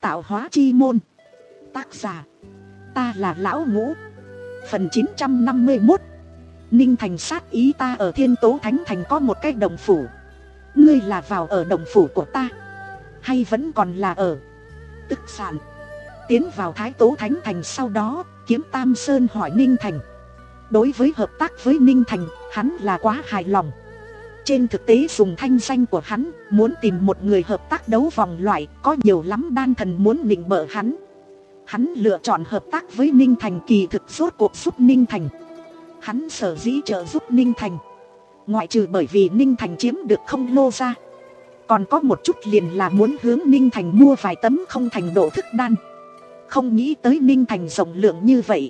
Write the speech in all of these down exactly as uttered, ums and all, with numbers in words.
Tạo hóa chi môn. Tác giả: ta là Lão Ngũ. Phần chín trăm năm mươi mốt. Ninh Thành sát ý ta ở Thiên Tố Thánh Thành có một cái đồng phủ. Ngươi là vào ở đồng phủ của ta, hay vẫn còn là ở Tức Sản? Tiến vào Thái Tố Thánh Thành sau đó, Kiếm Tam Sơn hỏi Ninh Thành. Đối với hợp tác với Ninh Thành, hắn là quá hài lòng. Trên thực tế dùng thanh danh của hắn, muốn tìm một người hợp tác đấu vòng loại, có nhiều lắm đan thần muốn nịnh bợ hắn. Hắn lựa chọn hợp tác với Ninh Thành kỳ thực rốt cuộc giúp Ninh Thành. Hắn sở dĩ trợ giúp Ninh Thành, ngoại trừ bởi vì Ninh Thành chiếm được không lô ra, còn có một chút liền là muốn hướng Ninh Thành mua vài tấm không thành độ thức đan. Không nghĩ tới Ninh Thành rộng lượng như vậy,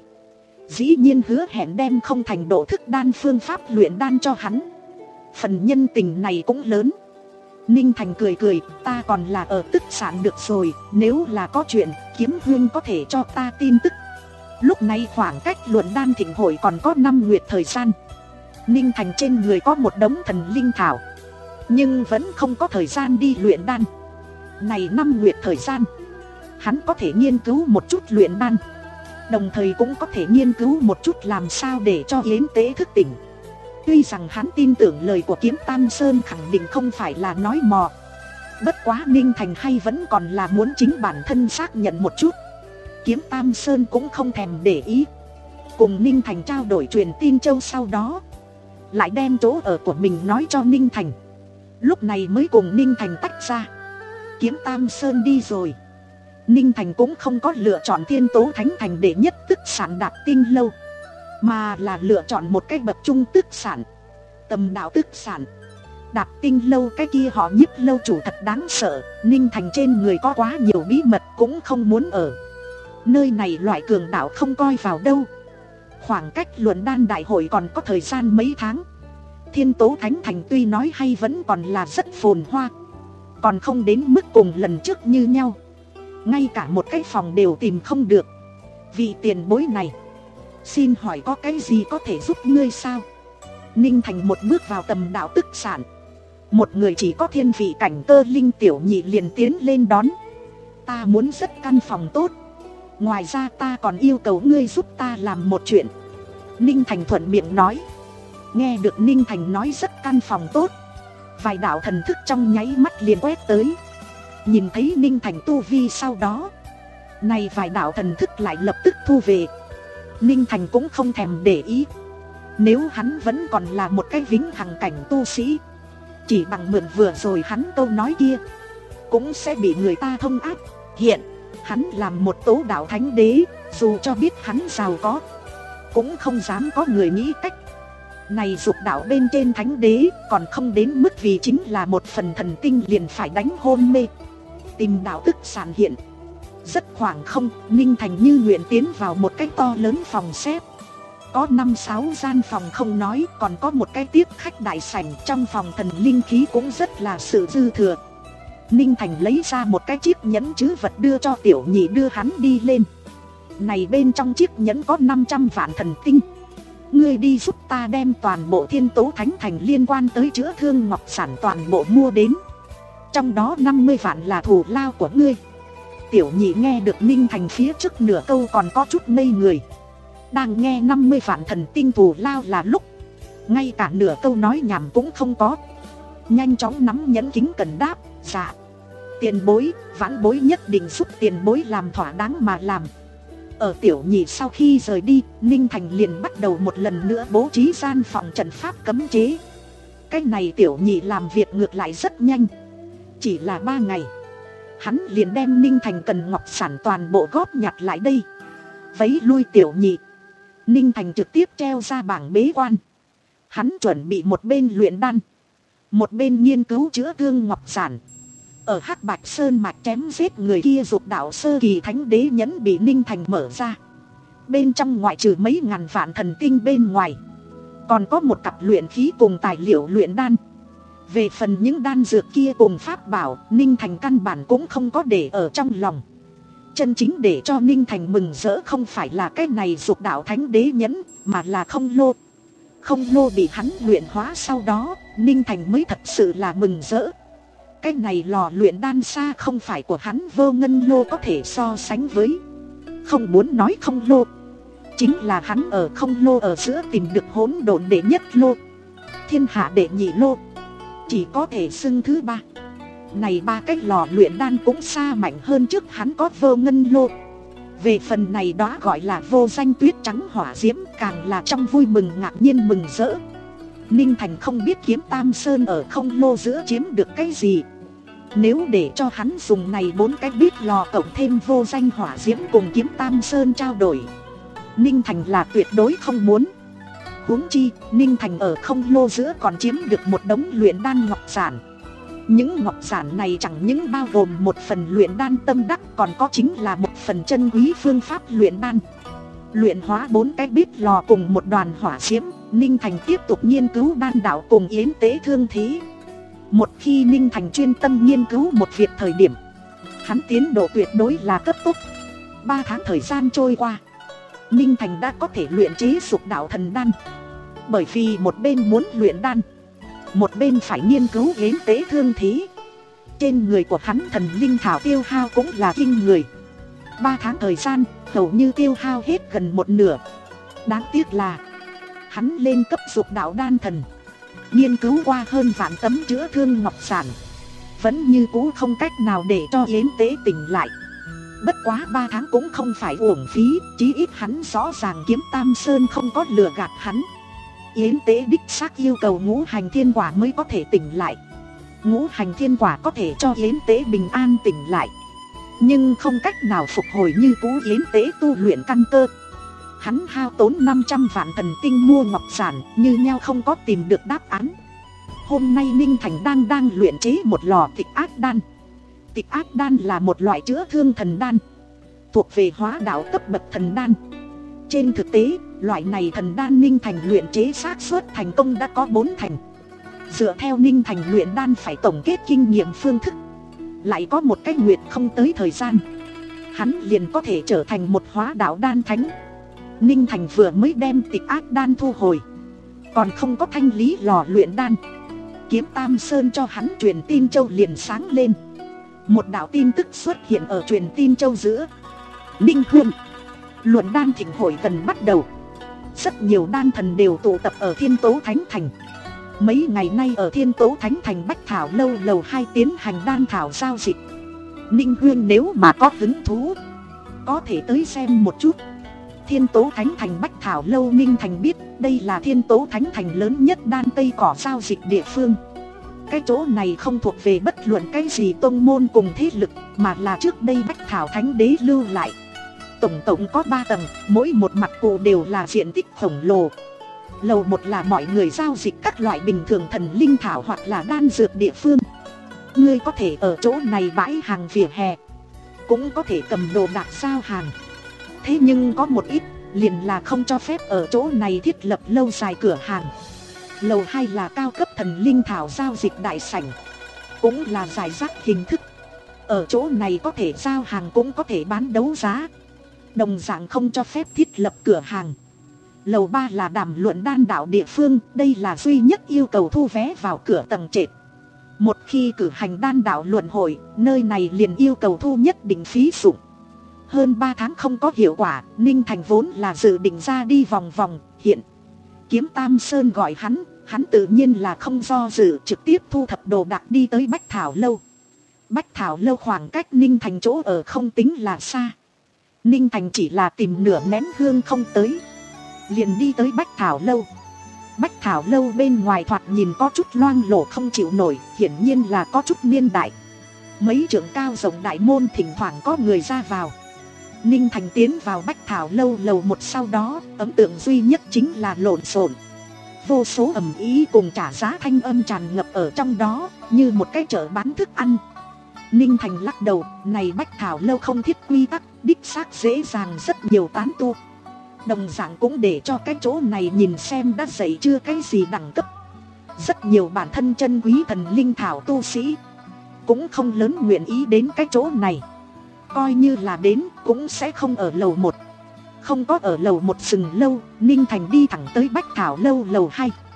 dĩ nhiên hứa hẹn đem không thành độ thức đan phương pháp luyện đan cho hắn. Phần nhân tình này cũng lớn. Ninh Thành cười cười, ta còn là ở Tức Sản được rồi, nếu là có chuyện, Kiếm Huynh có thể cho ta tin tức. Lúc này khoảng cách luận đan thịnh hội còn có năm nguyệt thời gian. Ninh Thành trên người có một đống thần linh thảo, nhưng vẫn không có thời gian đi luyện đan. Này năm nguyệt thời gian, hắn có thể nghiên cứu một chút luyện đan, đồng thời cũng có thể nghiên cứu một chút làm sao để cho Yến Tế thức tỉnh. Tuy rằng hắn tin tưởng lời của Kiếm Tam Sơn khẳng định không phải là nói mò, bất quá Ninh Thành hay vẫn còn là muốn chính bản thân xác nhận một chút. Kiếm Tam Sơn cũng không thèm để ý, cùng Ninh Thành trao đổi truyền tin châu sau đó, lại đem chỗ ở của mình nói cho Ninh Thành. Lúc này mới cùng Ninh Thành tách ra. Kiếm Tam Sơn đi rồi, Ninh Thành cũng không có lựa chọn Thiên Tố Thánh Thành để nhất Tức Sản Đạp Tinh Lâu, mà là lựa chọn một cái bậc trung Tức Sản, Tầm Đạo Tức Sản. Đạp Tinh Lâu cái kia họ Nhiếp lâu chủ thật đáng sợ, Ninh Thành trên người có quá nhiều bí mật, cũng không muốn ở nơi này loại cường đạo không coi vào đâu. Khoảng cách luận đan đại hội còn có thời gian mấy tháng. Thiên Tố Thánh Thành tuy nói hay vẫn còn là rất phồn hoa, còn không đến mức cùng lần trước như nhau, ngay cả một cái phòng đều tìm không được. Vị tiền bối này, xin hỏi có cái gì có thể giúp ngươi sao? Ninh Thành một bước vào Tầm Đạo Tức Sản, một người chỉ có thiên vị cảnh cơ linh tiểu nhị liền tiến lên đón. Ta muốn rất căn phòng tốt, ngoài ra ta còn yêu cầu ngươi giúp ta làm một chuyện. Ninh Thành thuận miệng nói. Nghe được Ninh Thành nói rất căn phòng tốt, vài đạo thần thức trong nháy mắt liền quét tới. Nhìn thấy Ninh Thành tu vi sau đó, này vài đạo thần thức lại lập tức thu về. Ninh Thành cũng không thèm để ý. Nếu hắn vẫn còn là một cái vĩnh hằng cảnh tu sĩ, chỉ bằng mượn vừa rồi hắn câu nói kia, cũng sẽ bị người ta thông áp. Hiện hắn làm một tố đạo thánh đế, dù cho biết hắn giàu có, cũng không dám có người nghĩ cách này dục đạo bên trên thánh đế, còn không đến mức vì chính là một phần thần tinh liền phải đánh hôn mê. Tìm Đạo Tức Sản hiện rất khoảng không, Ninh Thành như nguyện tiến vào một cái to lớn phòng xếp. Có năm sáu gian phòng không nói, còn có một cái tiếp khách đại sảnh. Trong phòng thần linh khí cũng rất là sự dư thừa. Ninh Thành lấy ra một cái chiếc nhẫn trữ vật đưa cho tiểu nhị đưa hắn đi lên. Này bên trong chiếc nhẫn có năm trăm vạn thần tinh, ngươi đi giúp ta đem toàn bộ Thiên Tố Thánh Thành liên quan tới chữa thương ngọc sản toàn bộ mua đến, trong đó năm mươi vạn là thù lao của ngươi. Tiểu nhị nghe được Ninh Thành phía trước nửa câu còn có chút ngây người. Đang nghe năm mươi vạn thần tinh thù lao là lúc, ngay cả nửa câu nói nhảm cũng không có. Nhanh chóng nắm nhẫn kính cần đáp, dạ tiền bối, vãn bối nhất định giúp tiền bối làm thỏa đáng mà làm. Ở tiểu nhị sau khi rời đi, Ninh Thành liền bắt đầu một lần nữa bố trí gian phòng trận pháp cấm chế. Cái này tiểu nhị làm việc ngược lại rất nhanh, chỉ là ba ngày, hắn liền đem Ninh Thành cần ngọc sản toàn bộ góp nhặt lại đây. Vấy lui tiểu nhị, Ninh Thành trực tiếp treo ra bảng bế quan. Hắn chuẩn bị một bên luyện đan, một bên nghiên cứu chữa thương ngọc sản. Ở Hắc Bạch Sơn mạch chém giết người kia dục đạo sơ kỳ thánh đế nhẫn bị Ninh Thành mở ra. Bên trong ngoại trừ mấy ngàn vạn thần tinh bên ngoài, còn có một cặp luyện khí cùng tài liệu luyện đan. Về phần những đan dược kia cùng pháp bảo, Ninh Thành căn bản cũng không có để ở trong lòng. Chân chính để cho Ninh Thành mừng rỡ không phải là cái này dục đạo thánh đế nhẫn, mà là không lô. Không lô bị hắn luyện hóa sau đó, Ninh Thành mới thật sự là mừng rỡ. Cái này lò luyện đan xa không phải của hắn Vô Ngân Lô có thể so sánh với. Không muốn nói không lô, chính là hắn ở không lô ở giữa tìm được hỗn độn đệ nhất lô, thiên hạ đệ nhị lô, chỉ có thể xưng thứ ba. Này ba cái lò luyện đan cũng xa mạnh hơn trước hắn có Vô Ngân Lô. Về phần này đó gọi là vô danh tuyết trắng hỏa diễm, càng là trong vui mừng ngạc nhiên mừng rỡ. Ninh Thành không biết kiếm Tam Sơn ở không lô giữa chiếm được cái gì. Nếu để cho hắn dùng này bốn cái bít lò cộng thêm vô danh hỏa diễm cùng kiếm Tam Sơn trao đổi, Ninh Thành là tuyệt đối không muốn. Huống chi, Ninh Thành ở không lô giữa còn chiếm được một đống luyện đan ngọc giản. Những ngọc giản này chẳng những bao gồm một phần luyện đan tâm đắc, còn có chính là một phần chân quý phương pháp luyện đan. Luyện hóa bốn cái bít lò cùng một đoàn hỏa diễm, Ninh Thành tiếp tục nghiên cứu đan đạo cùng yến tế thương thí. Một khi Ninh Thành chuyên tâm nghiên cứu một việc thời điểm, hắn tiến độ tuyệt đối là cấp tốc. Ba tháng thời gian trôi qua, Ninh Thành đã có thể luyện chế Dục Đạo Thần Đan. Bởi vì một bên muốn luyện đan, một bên phải nghiên cứu yến tế thương thí, trên người của hắn thần linh thảo tiêu hao cũng là kinh người. Ba tháng thời gian hầu như tiêu hao hết gần một nửa. Đáng tiếc là hắn lên cấp Dục Đạo Đan Thần, nghiên cứu qua hơn vạn tấm chữa thương ngọc giản, vẫn như cũ không cách nào để cho yến tế tỉnh lại. Bất quá ba tháng cũng không phải uổng phí, chí ít hắn rõ ràng kiếm Tam Sơn không có lừa gạt hắn. Yến tế đích xác yêu cầu ngũ hành thiên quả mới có thể tỉnh lại. Ngũ hành thiên quả có thể cho yến tế bình an tỉnh lại, nhưng không cách nào phục hồi như cũ yến tế tu luyện căn cơ. Hắn hao tốn năm trăm vạn thần tinh mua ngọc giản, như nhau không có tìm được đáp án. Hôm nay Ninh Thành đang đang luyện chế một lò tịch ác đan. Tịch ác đan là một loại chữa thương thần đan, thuộc về hóa đạo cấp bậc thần đan. Trên thực tế, loại này thần đan Ninh Thành luyện chế xác suất thành công đã có bốn thành. Dựa theo Ninh Thành luyện đan phải tổng kết kinh nghiệm phương thức, lại có một cái nguyệt không tới thời gian, hắn liền có thể trở thành một hóa đạo đan thánh. Ninh Thành vừa mới đem tịch ác đan thu hồi, còn không có thanh lý lò luyện đan, kiếm Tam Sơn cho hắn truyền tin châu liền sáng lên. Một đạo tin tức xuất hiện ở truyền tin châu giữa. Ninh Huynh, luận đan thịnh hội gần bắt đầu. Rất nhiều đan thần đều tụ tập ở Thiên Tố Thánh Thành. Mấy ngày nay ở Thiên Tố Thánh Thành Bách Thảo Lâu lầu hai tiến hành đan thảo giao dịch. Ninh Huynh nếu mà có hứng thú, có thể tới xem một chút. Thiên Tố Thánh Thành Bách Thảo Lâu, Ninh Thành biết đây là Thiên Tố Thánh Thành lớn nhất đan tây cỏ giao dịch địa phương. Cái chỗ này không thuộc về bất luận cái gì tông môn cùng thế lực, mà là trước đây Bách Thảo Thánh Đế lưu lại. Tổng tổng có ba tầng, mỗi một mặt cụ đều là diện tích khổng lồ. Lầu một là mọi người giao dịch các loại bình thường thần linh thảo hoặc là đan dược địa phương. Ngươi có thể ở chỗ này bãi hàng vỉa hè, cũng có thể cầm đồ đạc giao hàng. Thế nhưng có một ít, liền là không cho phép ở chỗ này thiết lập lâu dài cửa hàng. Lầu hai là cao cấp thần linh thảo giao dịch đại sảnh, cũng là giải rác hình thức. Ở chỗ này có thể giao hàng cũng có thể bán đấu giá, đồng dạng không cho phép thiết lập cửa hàng. Lầu ba là đàm luận đan đạo địa phương, đây là duy nhất yêu cầu thu vé vào cửa tầng trệt. Một khi cử hành đan đạo luận hội, nơi này liền yêu cầu thu nhất định phí dụng. Hơn ba tháng không có hiệu quả, Ninh Thành vốn là dự định ra đi vòng vòng, hiện kiếm Tam Sơn gọi hắn, hắn tự nhiên là không do dự, trực tiếp thu thập đồ đạc đi tới Bách Thảo Lâu. Bách Thảo Lâu khoảng cách Ninh Thành chỗ ở không tính là xa. Ninh Thành chỉ là tìm nửa nén hương không tới, liền đi tới Bách Thảo Lâu. Bách Thảo Lâu bên ngoài thoạt nhìn có chút loang lổ không chịu nổi, hiển nhiên là có chút niên đại. Mấy trượng cao rộng đại môn thỉnh thoảng có người ra vào. Ninh Thành tiến vào Bách Thảo Lâu lầu một, sau đó ấn tượng duy nhất chính là lộn xộn. Vô số ầm ĩ cùng trả giá thanh âm tràn ngập ở trong đó, như một cái chợ bán thức ăn. Ninh Thành lắc đầu, này Bách Thảo Lâu không thiết quy tắc, đích xác dễ dàng rất nhiều tán tu. Đồng dạng cũng để cho cái chỗ này nhìn xem đã dậy chưa cái gì đẳng cấp. Rất nhiều bản thân chân quý thần linh thảo tu sĩ cũng không lớn nguyện ý đến cái chỗ này. Coi như là đến cũng sẽ không ở lầu một. Không có ở lầu một sừng lâu, Ninh Thành đi thẳng tới Bách Thảo Lâu lầu hai.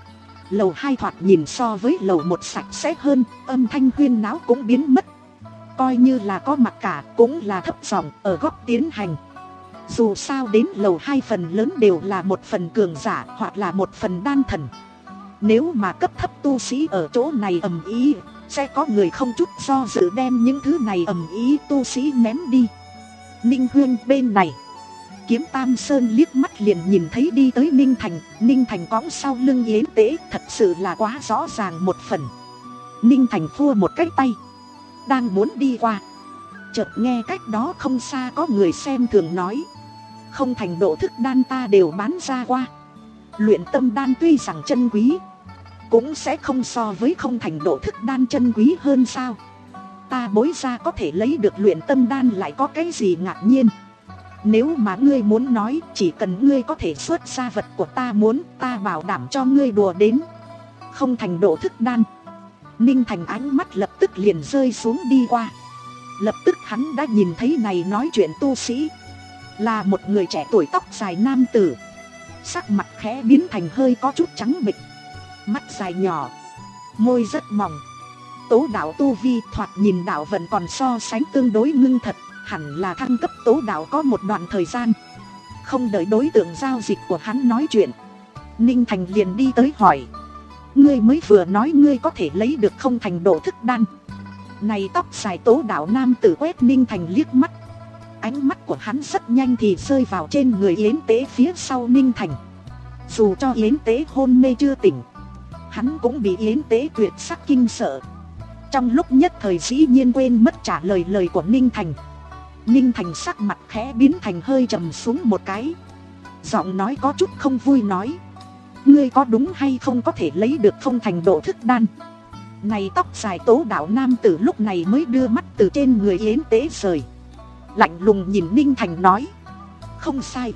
Lầu hai thoạt nhìn so với lầu một sạch sẽ hơn, âm thanh huyên náo cũng biến mất. Coi như là có mặc cả cũng là thấp giọng ở góc tiến hành. Dù sao đến lầu hai phần lớn đều là một phần cường giả hoặc là một phần đan thần. Nếu mà cấp thấp tu sĩ ở chỗ này ầm ĩ, sẽ có người không chút do dự đem những thứ này ầm ĩ tu sĩ ném đi. Ninh Huyên bên này, Kiếm Tam Sơn liếc mắt liền nhìn thấy đi tới Ninh Thành. Ninh Thành cõng sau lưng Yến Tế, thật sự là quá rõ ràng một phần. Ninh Thành khua một cái tay, đang muốn đi qua, chợt nghe cách đó không xa có người xem thường nói: không thành độ thức đan ta đều bán ra qua. Luyện tâm đan tuy rằng chân quý, cũng sẽ không so với không thành độ thức đan chân quý hơn sao. Ta bối ra có thể lấy được luyện tâm đan lại có cái gì ngạc nhiên. Nếu mà ngươi muốn nói, chỉ cần ngươi có thể xuất ra vật của ta muốn, ta bảo đảm cho ngươi đùa đến. Không thành độ thức đan. Ninh Thành ánh mắt lập tức liền rơi xuống đi qua. Lập tức hắn đã nhìn thấy này nói chuyện tu sĩ là một người trẻ tuổi tóc dài nam tử. Sắc mặt khẽ biến thành hơi có chút trắng bệch, mắt dài nhỏ, môi rất mỏng. Tố đạo tu vi thoạt nhìn đạo vẫn còn so sánh tương đối ngưng thật, hẳn là thăng cấp tố đạo có một đoạn thời gian. Không đợi đối tượng giao dịch của hắn nói chuyện, Ninh Thành liền đi tới hỏi: ngươi mới vừa nói ngươi có thể lấy được không thành độ thức đan. Này tóc dài tố đạo nam tử quét Ninh Thành liếc mắt. Ánh mắt của hắn rất nhanh thì rơi vào trên người Yến Tế phía sau Ninh Thành. Dù cho Yến Tế hôn mê chưa tỉnh, hắn cũng bị Yến Tế tuyệt sắc kinh sợ. Trong lúc nhất thời dĩ nhiên quên mất trả lời lời của Ninh Thành. Ninh Thành sắc mặt khẽ biến thành hơi trầm xuống một cái, giọng nói có chút không vui nói: ngươi có đúng hay không có thể lấy được không thành độ thức đan. Này tóc dài tố đạo nam tử lúc này mới đưa mắt từ trên người Yến Tế rời, lạnh lùng nhìn Ninh Thành nói: không sai,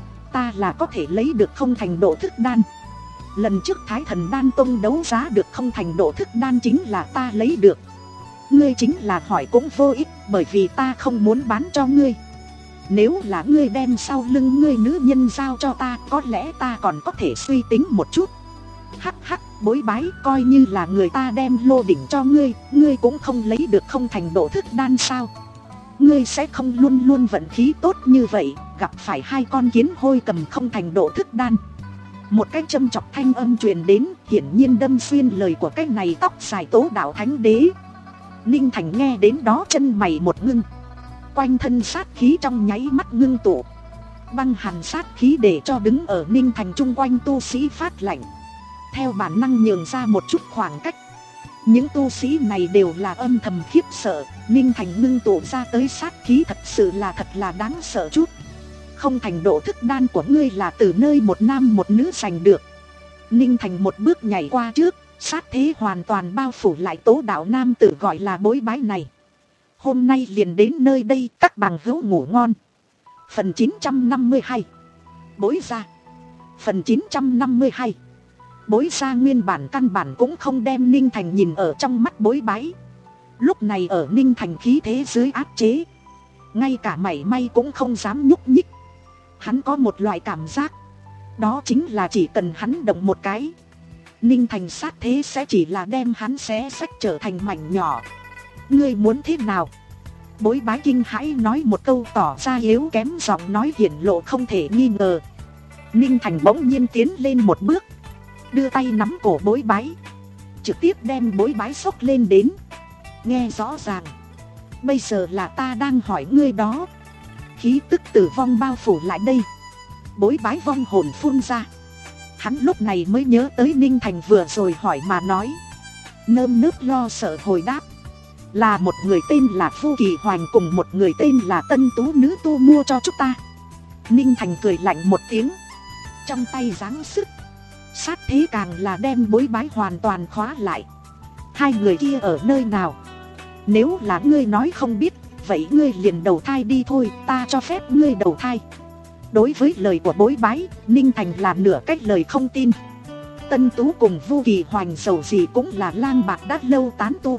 ta là có thể lấy được không thành độ thức đan. Lần trước Thái Thần Đan Tông đấu giá được không thành độ thức đan chính là ta lấy được. Ngươi chính là hỏi cũng vô ích, bởi vì ta không muốn bán cho ngươi. Nếu là ngươi đem sau lưng ngươi nữ nhân giao cho ta, có lẽ ta còn có thể suy tính một chút. Hắc hắc, bối bái, coi như là người ta đem lô đỉnh cho ngươi, ngươi cũng không lấy được không thành độ thức đan sao? Ngươi sẽ không luôn luôn vận khí tốt như vậy, gặp phải hai con kiến hôi cầm không thành độ thức đan. Một cái châm chọc thanh âm truyền đến, hiển nhiên đâm xuyên lời của cái này tóc dài tố đạo thánh đế. Ninh Thành nghe đến đó chân mày một ngưng, quanh thân sát khí trong nháy mắt ngưng tụ, băng hàn sát khí để cho đứng ở Ninh Thành chung quanh tu sĩ phát lạnh, theo bản năng nhường ra một chút khoảng cách. Những tu sĩ này đều là âm thầm khiếp sợ, Ninh Thành ngưng tụ ra tới sát khí thật sự là thật là đáng sợ chút. Không thành độ thức đan của ngươi là từ nơi một nam một nữ giành được. Ninh Thành một bước nhảy qua trước, sát thế hoàn toàn bao phủ lại tố đạo nam tử gọi là bối bái này. Hôm nay liền đến nơi đây, các bằng hữu ngủ ngon. Phần chín trăm năm mươi hai, bối gia. Phần chín trăm năm mươi hai, bối gia nguyên bản căn bản cũng không đem Ninh Thành nhìn ở trong mắt bối bái. Lúc này ở Ninh Thành khí thế dưới áp chế, ngay cả mảy may cũng không dám nhúc nhích. Hắn có một loại cảm giác, đó chính là chỉ cần hắn động một cái, Ninh Thành sát thế sẽ chỉ là đem hắn xé xách trở thành mảnh nhỏ. Ngươi muốn thế nào? Bối bái kinh hãi nói một câu tỏ ra yếu kém, giọng nói hiển lộ không thể nghi ngờ. Ninh Thành bỗng nhiên tiến lên một bước, đưa tay nắm cổ bối bái, trực tiếp đem bối bái xốc lên đến. Nghe rõ ràng, bây giờ là ta đang hỏi ngươi đó. Khí tức tử vong bao phủ lại đây. Bối bái vong hồn phun ra. Hắn lúc này mới nhớ tới Ninh Thành vừa rồi hỏi mà nói, nơm nớp lo sợ hồi đáp, là một người tên là Phu Kỳ Hoành cùng một người tên là Tân Tú nữ tu mua cho chúng ta. Ninh Thành cười lạnh một tiếng, trong tay giáng sức, sát thế càng là đem bối bái hoàn toàn khóa lại. Hai người kia ở nơi nào? Nếu là ngươi nói không biết, vậy ngươi liền đầu thai đi thôi, ta cho phép ngươi đầu thai. Đối với lời của bối bái, Ninh Thành là nửa cách lời không tin. Tân Tú cùng Vu Kỳ Hoành dầu gì cũng là lang bạc đã lâu tán tu.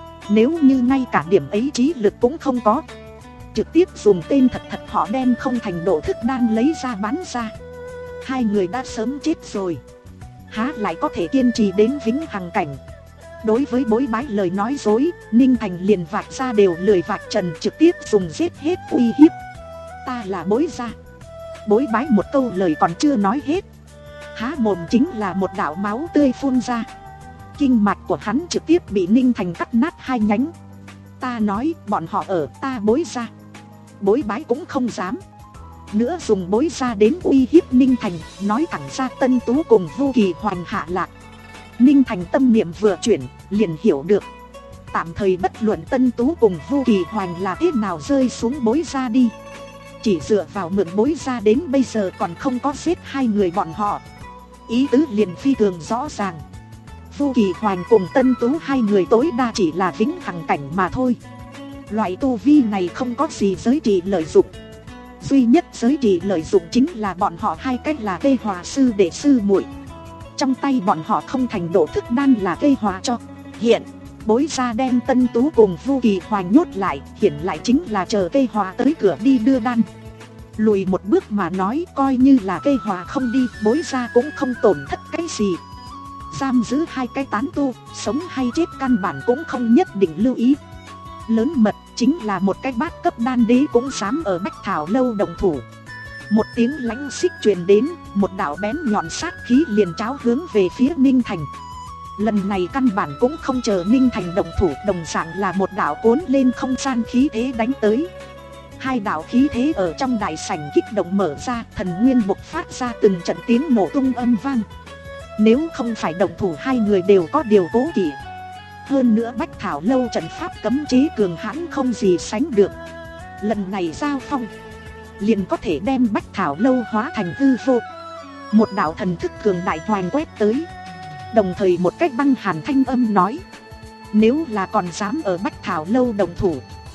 Nếu như ngay cả điểm ấy trí lực cũng không có, trực tiếp dùng tên thật thật họ đem không thành độ thức đan lấy ra bán ra, hai người đã sớm chết rồi. há lại có thể kiên trì đến vĩnh hằng cảnh. Đối với Bối Bái lời nói dối, Ninh Thành liền vạch ra đều lười vạch trần, trực tiếp dùng giết hết uy hiếp. Ta là Bối gia. Bối Bái một câu lời còn chưa nói hết, há mồm chính là một đạo máu tươi phun ra. Kinh mạch của hắn trực tiếp bị Ninh Thành cắt nát hai nhánh. Ta nói bọn họ ở ta Bối gia. Bối Bái cũng không dám nữa dùng Bối gia đến uy hiếp Ninh Thành, nói thẳng ra Tân Tú cùng Vu Kỳ Hoành hạ lạc. Ninh Thành tâm niệm vừa chuyển, liền hiểu được. Tạm thời bất luận Tân Tú cùng Vu Kỳ Hoành là thế nào rơi xuống Bối gia đi, chỉ dựa vào mượn Bối gia đến bây giờ còn không có giết hai người bọn họ. Ý tứ liền phi thường rõ ràng. Vu Kỳ Hoành cùng Tân Tú hai người tối đa chỉ là vĩnh hằng cảnh mà thôi. Loại tu vi này không có gì giới trị lợi dụng. Duy nhất giới trị lợi dụng chính là bọn họ hai cách là cây hòa sư đệ sư muội. Trong tay bọn họ không thành độ thức đan là cây hòa cho. Hiện Bối gia đem Tân Tú cùng Vu Kỳ Hoành nhốt lại, hiện lại chính là chờ cây hòa tới cửa đi đưa đan. Lùi một bước mà nói, coi như là cây hòa không đi, Bối gia cũng không tổn thất cái gì. Giam giữ hai cái tán tu, sống hay chết căn bản cũng không nhất định lưu ý. Lớn mật chính là một cái bát cấp đan đế cũng dám ở Bách Thảo lâu động thủ. Một tiếng lãnh xích truyền đến, một đạo bén nhọn sát khí liền tráo hướng về phía Ninh Thành. Lần này căn bản cũng không chờ Ninh Thành động thủ, đồng dạng là một đạo cuốn lên không gian khí thế đánh tới. Hai đạo khí thế ở trong đại sảnh kích động mở ra, thần nguyên bộc phát ra từng trận tiếng nổ tung âm vang. Nếu không phải động thủ hai người đều có điều cố kỵ. Hơn nữa Bách Thảo lâu trận pháp cấm chế cường hãn không gì sánh được. Lần này giao phong liền có thể đem Bách Thảo lâu hóa thành hư vô. Một đạo thần thức cường đại hoành quét tới. Đồng thời một cách băng hàn thanh âm nói: nếu là còn dám ở Bách Thảo lâu đồng thủ,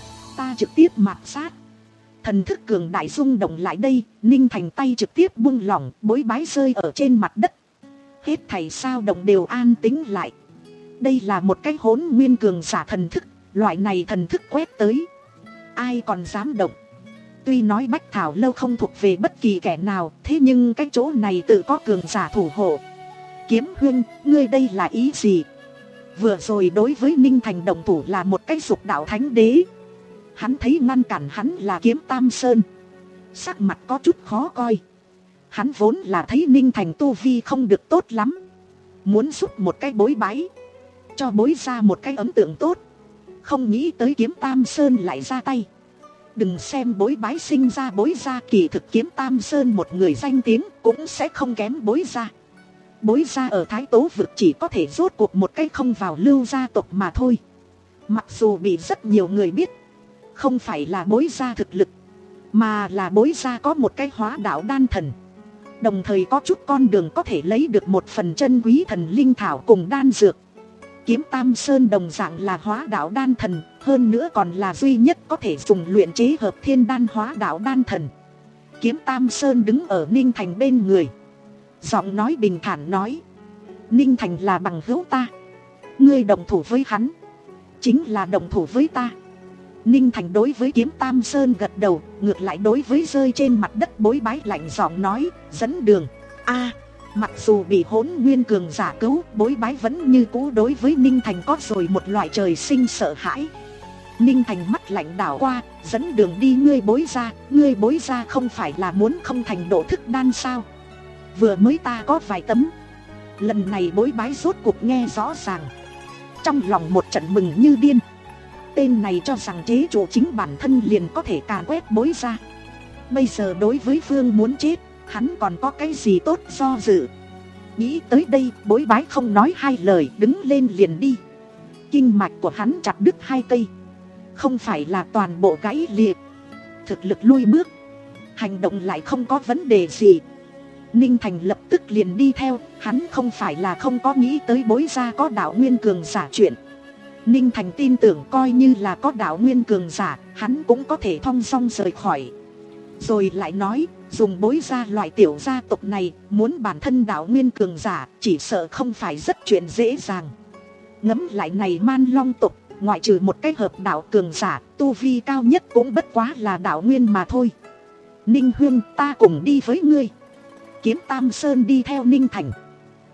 ta trực tiếp mạt sát. Thần thức cường đại rung động lại đây, Ninh Thành tay trực tiếp buông lỏng, Bối Bái rơi ở trên mặt đất. Hết thảy sao động đều an tĩnh lại. Đây là một cái hỗn nguyên cường giả thần thức, loại này thần thức quét tới, ai còn dám động. Tuy nói Bách Thảo lâu không thuộc về bất kỳ kẻ nào, thế nhưng cái chỗ này tự có cường giả thủ hộ. Kiếm Huynh, ngươi đây là ý gì? Vừa rồi đối với Ninh Thành động thủ là một cái dục đạo thánh đế. Hắn thấy ngăn cản hắn là Kiếm Tam Sơn, sắc mặt có chút khó coi. Hắn vốn là thấy Ninh Thành tu vi không được tốt lắm, muốn giúp một cái Bối Bái, cho Bối ra một cái ấn tượng tốt. Không nghĩ tới Kiếm Tam Sơn lại ra tay. Đừng xem Bối Bái sinh ra Bối gia, kỳ thực Kiếm Tam Sơn một người danh tiếng cũng sẽ không kém Bối gia. Bối gia ở Thái Tố vực chỉ có thể rốt cuộc một cái không vào lưu gia tộc mà thôi. Mặc dù bị rất nhiều người biết, không phải là Bối gia thực lực, mà là Bối gia có một cái hóa đạo đan thần, đồng thời có chút con đường có thể lấy được một phần chân quý thần linh thảo cùng đan dược. Kiếm Tam Sơn đồng dạng là hóa đạo đan thần, hơn nữa còn là duy nhất có thể dùng luyện chế hợp thiên đan hóa đạo đan thần. Kiếm Tam Sơn đứng ở Ninh Thành bên người, giọng nói bình thản nói: Ninh Thành là bằng hữu ta, ngươi đồng thủ với hắn chính là đồng thủ với ta. Ninh Thành đối với Kiếm Tam Sơn gật đầu, ngược lại đối với rơi trên mặt đất Bối Bái lạnh giọng nói: dẫn đường. A, mặc dù bị hỗn nguyên cường giả cứu, Bối Bái vẫn như cũ đối với Ninh Thành có rồi một loại trời sinh sợ hãi. Ninh Thành mắt lạnh đảo qua: dẫn đường đi ngươi Bối gia, ngươi Bối gia không phải là muốn không thành độ thức đan sao? Vừa mới ta có vài tấm. Lần này Bối Bái rốt cuộc nghe rõ ràng, trong lòng một trận mừng như điên. Tên này cho rằng chế chủ chính bản thân liền có thể càn quét Bối gia. Bây giờ đối với Phương muốn chết, hắn còn có cái gì tốt do dự. Nghĩ tới đây, Bối Bái không nói hai lời, đứng lên liền đi. Kinh mạch của hắn chặt đứt hai cây, không phải là toàn bộ gãy liệt. Thực lực lui bước, hành động lại không có vấn đề gì. Ninh Thành lập tức liền đi theo, hắn không phải là không có nghĩ tới Bối gia có đạo nguyên cường giả chuyện. Ninh Thành tin tưởng coi như là có đạo nguyên cường giả, hắn cũng có thể thong dong rời khỏi. Rồi lại nói, dùng Bối gia loại tiểu gia tộc này, muốn bản thân đạo nguyên cường giả, chỉ sợ không phải rất chuyện dễ dàng. Ngẫm lại này Man Long tộc, ngoại trừ một cái hợp đạo cường giả, tu vi cao nhất cũng bất quá là đạo nguyên mà thôi. Ninh Huyên, ta cùng đi với ngươi. Kiếm Tam Sơn đi theo Ninh Thành.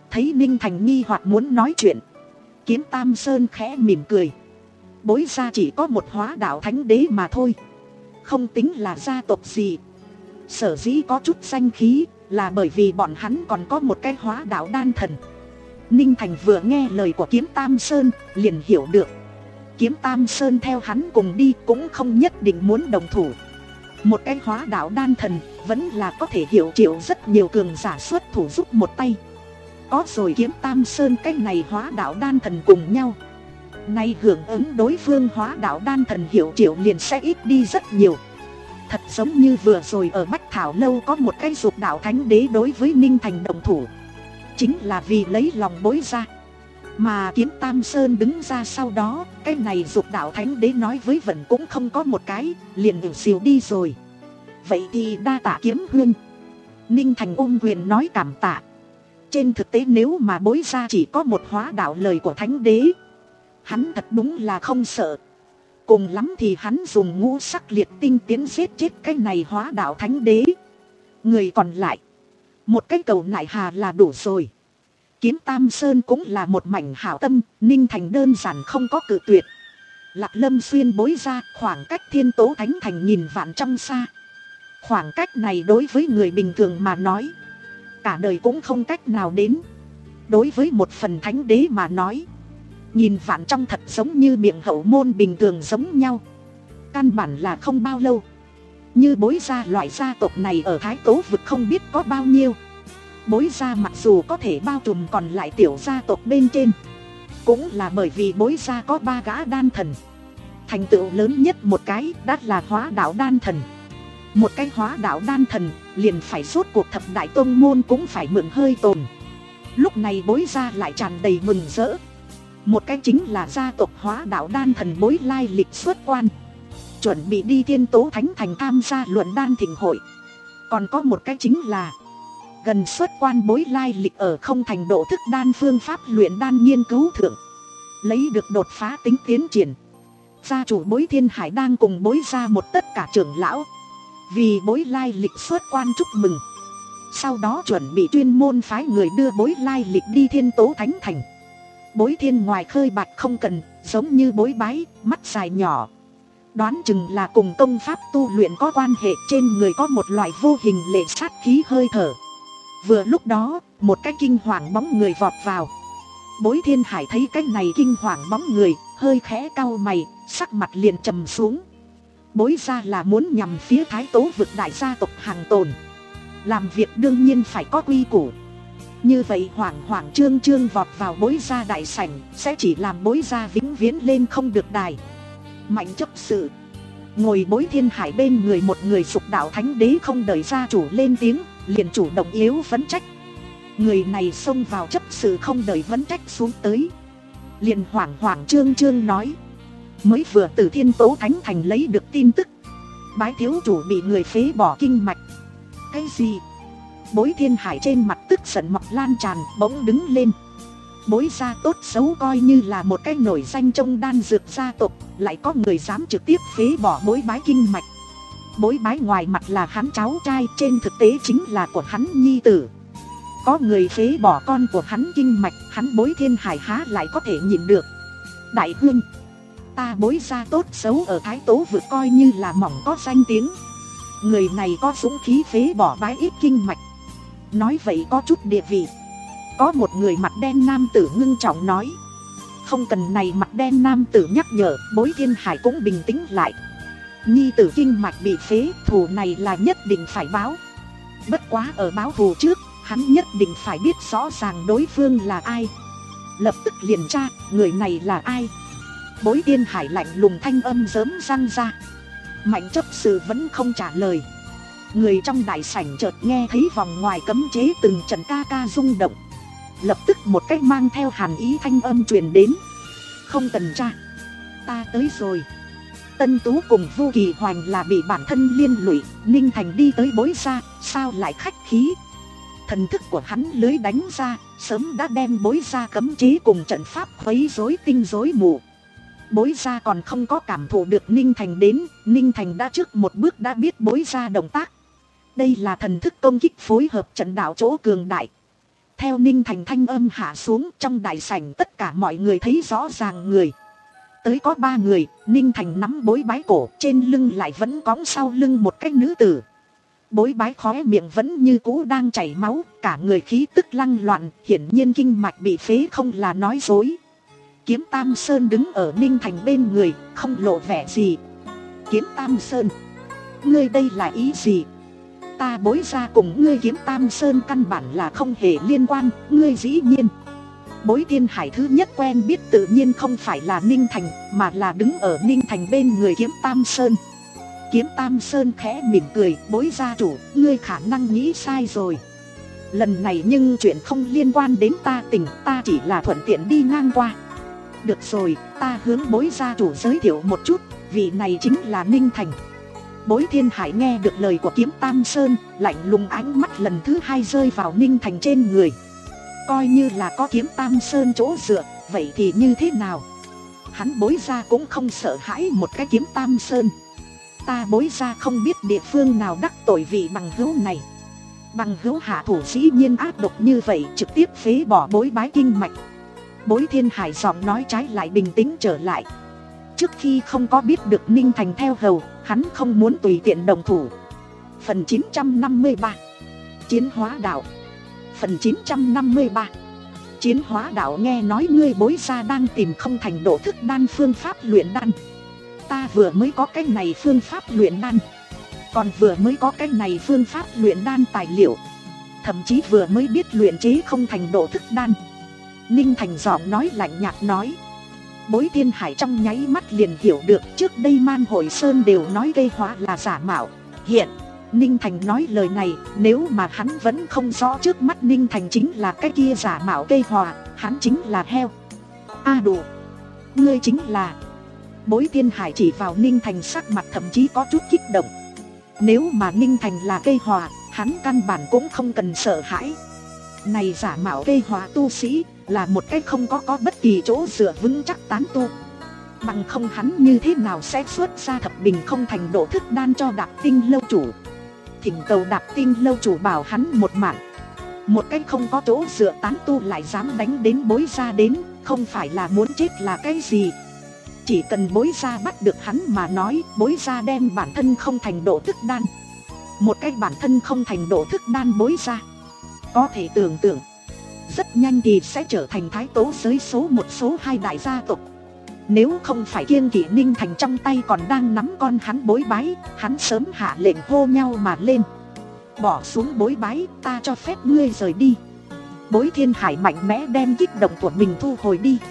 Thấy Ninh Thành nghi hoặc muốn nói chuyện, Kiếm Tam Sơn khẽ mỉm cười. Bối gia chỉ có một hóa đạo thánh đế mà thôi, không tính là gia tộc gì. Sở dĩ có chút danh khí là bởi vì bọn hắn còn có một cái hóa đạo đan thần. Ninh Thành vừa nghe lời của Kiếm Tam Sơn liền hiểu được. Kiếm Tam Sơn theo hắn cùng đi cũng không nhất định muốn đồng thủ. Một cái hóa đạo đan thần vẫn là có thể hiệu triệu rất nhiều cường giả xuất thủ giúp một tay. Có rồi Kiếm Tam Sơn cái này hóa đạo đan thần cùng nhau, nay hưởng ứng đối phương hóa đạo đan thần hiệu triệu liền sẽ ít đi rất nhiều. Thật giống như vừa rồi ở Bách Thảo Lâu có một cái dục đạo thánh đế đối với Ninh Thành đồng thủ, chính là vì lấy lòng Bối gia. Mà Kiếm Tam Sơn đứng ra sau đó, cái này dục đạo thánh đế nói với Vận cũng không có một cái, liền ửu xìu đi rồi. Vậy thì đa tạ Kiếm huynh. Ninh Thành ôm quyền nói cảm tạ. Trên thực tế nếu mà Bối gia chỉ có một hóa đạo lời của thánh đế, hắn thật đúng là không sợ. Cùng lắm thì hắn dùng ngũ sắc liệt tinh tiến giết chết cái này hóa đạo thánh đế. Người còn lại, một cái cầu nại hà là đủ rồi. Kiếm Tam Sơn cũng là một mảnh hảo tâm, Ninh Thành đơn giản không có cự tuyệt. Lạc Lâm Xuyên Bối gia khoảng cách Thiên Tố Thánh Thành nghìn vạn trong xa. Khoảng cách này đối với người bình thường mà nói, cả đời cũng không cách nào đến. Đối với một phần thánh đế mà nói, nhìn vạn trong thật giống như miệng hậu môn bình thường giống nhau, căn bản là không bao lâu. Như Bối gia loại gia tộc này ở Thái Tố vực không biết có bao nhiêu. Bối gia mặc dù có thể bao trùm còn lại tiểu gia tộc bên trên, cũng là bởi vì Bối gia có ba gã đan thần. Thành tựu lớn nhất một cái đã là hóa đạo đan thần. Một cái hóa đạo đan thần liền phải suốt cuộc thập đại tôn môn cũng phải mượn hơi tồn. Lúc này Bối gia lại tràn đầy mừng rỡ. Một cái chính là gia tộc hóa đạo đan thần Bối lai lịch xuất quan, chuẩn bị đi Thiên Tố Thánh Thành tham gia luận đan thịnh hội. Còn có một cái chính là gần xuất quan Bối lai lịch ở không thành độ thức đan phương pháp luyện đan nghiên cứu thượng, lấy được đột phá tính tiến triển. Gia chủ Bối Thiên Hải đang cùng Bối gia một tất cả trưởng lão vì Bối lai lịch xuất quan chúc mừng. Sau đó chuẩn bị chuyên môn phái người đưa Bối lai lịch đi Thiên Tố Thánh Thành. Bối Thiên ngoài khơi bạch không cần, giống như Bối Bái, mắt dài nhỏ, đoán chừng là cùng công pháp tu luyện có quan hệ. Trên người có một loại vô hình lệ sát khí hơi thở. Vừa lúc đó, một cái kinh hoàng bóng người vọt vào. Bối Thiên Hải thấy cái này kinh hoàng bóng người, hơi khẽ cau mày, sắc mặt liền trầm xuống. Bối gia là muốn nhằm phía Thái Tố vực đại gia tộc hàng tồn, làm việc đương nhiên phải có quy củ. Như vậy hoảng hoảng trương trương vọt vào Bối gia đại sảnh, sẽ chỉ làm Bối gia vĩnh viễn lên không được đài. Mạnh chấp sự ngồi Bối Thiên Hải bên người một người sục đạo thánh đế không đợi gia chủ lên tiếng, liền chủ động yếu vấn trách. Người này xông vào chấp sự không đợi vấn trách xuống tới, liền hoảng hoảng trương trương nói: mới vừa từ Thiên Tố Thánh Thành lấy được tin tức, bái thiếu chủ bị người phế bỏ kinh mạch. Cái gì? Bối Thiên Hải trên mặt tức giận mọc lan tràn, bỗng đứng lên. Bối gia tốt xấu coi như là một cái nổi danh trong đan dược gia tộc, lại có người dám trực tiếp phế bỏ Bối Bái kinh mạch. Bối Bái ngoài mặt là hắn cháu trai, trên thực tế chính là của hắn nhi tử. Có người phế bỏ con của hắn kinh mạch, hắn Bối Thiên Hải há lại có thể nhịn được. Đại huynh, ta Bối gia tốt xấu ở Thái Tố vực coi như là mỏng có danh tiếng, người này có dũng khí phế bỏ Bái ít kinh mạch, nói vậy có chút địa vị. Có một người mặt đen nam tử ngưng trọng nói. Không cần này mặt đen nam tử nhắc nhở, Bối Thiên Hải cũng bình tĩnh lại. Nhi tử kinh mạch bị phế, thù này là nhất định phải báo. Bất quá ở báo thù trước, hắn nhất định phải biết rõ ràng đối phương là ai. Lập tức liền tra, người này là ai. Bối Thiên Hải lạnh lùng thanh âm rớm răng ra. Mạnh chấp sự vẫn không trả lời. Người trong đại sảnh chợt nghe thấy vòng ngoài cấm chế từng trận ca ca rung động. Lập tức một cách mang theo hàn ý thanh âm truyền đến. Không cần tra, ta tới rồi. Tân Tú cùng Vu Kỳ Hoành là bị bản thân liên lụy, Ninh Thành đi tới Bối gia, sao lại khách khí. Thần thức của hắn lưới đánh ra, sớm đã đem Bối gia cấm chế cùng trận pháp khuấy rối tinh rối mù. Bối gia còn không có cảm thụ được Ninh Thành đến, Ninh Thành đã trước một bước đã biết Bối gia động tác. Đây là thần thức công kích phối hợp trận đạo chỗ cường đại. Theo Ninh Thành thanh âm hạ xuống, trong đại sảnh tất cả mọi người thấy rõ ràng người tới có ba người. Ninh Thành nắm Bối Bái cổ, trên lưng lại vẫn cõng sau lưng một cái nữ tử. Bối Bái khóe miệng vẫn như cũ đang chảy máu, cả người khí tức lăng loạn, hiển nhiên kinh mạch bị phế không là nói dối. Kiếm Tam Sơn đứng ở Ninh Thành bên người, không lộ vẻ gì. Kiếm Tam Sơn, ngươi đây là ý gì? Ta Bối gia cùng ngươi Kiếm Tam Sơn căn bản là không hề liên quan, ngươi dĩ nhiên. Bối Thiên Hải thứ nhất quen biết tự nhiên không phải là Ninh Thành, mà là đứng ở Ninh Thành bên người Kiếm Tam Sơn. Kiếm Tam Sơn khẽ mỉm cười, Bối gia chủ, ngươi khả năng nghĩ sai rồi. Lần này nhưng chuyện không liên quan đến ta tình, ta chỉ là thuận tiện đi ngang qua. Được rồi, ta hướng Bối gia chủ giới thiệu một chút, vị này chính là Ninh Thành. Bối Thiên Hải nghe được lời của Kiếm Tam Sơn, lạnh lùng ánh mắt lần thứ hai rơi vào Ninh Thành trên người. Coi như là có Kiếm Tam Sơn chỗ dựa, vậy thì như thế nào? Hắn Bối gia cũng không sợ hãi một cái Kiếm Tam Sơn. Ta Bối gia không biết địa phương nào đắc tội vị bằng hữu này. Bằng hữu hạ thủ dĩ nhiên ác độc như vậy, trực tiếp phế bỏ Bối Bái kinh mạch. Bối Thiên Hải giọng nói trái lại bình tĩnh trở lại. Trước khi không có biết được Ninh Thành theo hầu, hắn không muốn tùy tiện đồng thủ. Phần chín trăm năm mươi ba, Chiến hóa đạo. Phần chín trăm năm mươi ba, Chiến hóa đạo. Nghe nói ngươi Bối gia đang tìm không thành độ thức đan phương pháp luyện đan. Ta vừa mới có cái này phương pháp luyện đan, còn vừa mới có cái này phương pháp luyện đan tài liệu, thậm chí vừa mới biết luyện chế không thành độ thức đan. Ninh Thành giọng nói lạnh nhạt nói. Bối Thiên Hải trong nháy mắt liền hiểu được, trước đây Man Hội Sơn đều nói gây hóa là giả mạo. Hiện Ninh Thành nói lời này, nếu mà hắn vẫn không rõ trước mắt Ninh Thành chính là cái kia giả mạo gây hòa, hắn chính là heo. A à đủ, ngươi chính là. Bối Thiên Hải chỉ vào Ninh Thành, sắc mặt thậm chí có chút kích động. Nếu mà Ninh Thành là gây hòa, hắn căn bản cũng không cần sợ hãi. Này giả mạo gây hòa tu sĩ là một cái không có có bất kỳ chỗ dựa vững chắc tán tu. Bằng không hắn như thế nào sẽ xuất ra thập bình không thành độ thức đan cho Đạp Tinh lâu chủ. Thỉnh cầu Đạp Tinh lâu chủ bảo hắn một mạng. Một cái không có chỗ dựa tán tu lại dám đánh đến Bối gia đến, không phải là muốn chết là cái gì. Chỉ cần Bối gia bắt được hắn mà nói, Bối gia đem bản thân không thành độ thức đan. Một cái bản thân không thành độ thức đan Bối gia, có thể tưởng tượng rất nhanh thì sẽ trở thành thái tố giới số một số hai đại gia tộc. Nếu không phải kiêng kỵ Ninh Thành trong tay còn đang nắm con hắn Bối Bái, hắn sớm hạ lệnh hô nhau mà lên. Bỏ xuống Bối Bái, ta cho phép ngươi rời đi. Bối Thiên Hải mạnh mẽ đem kích động của mình thu hồi đi.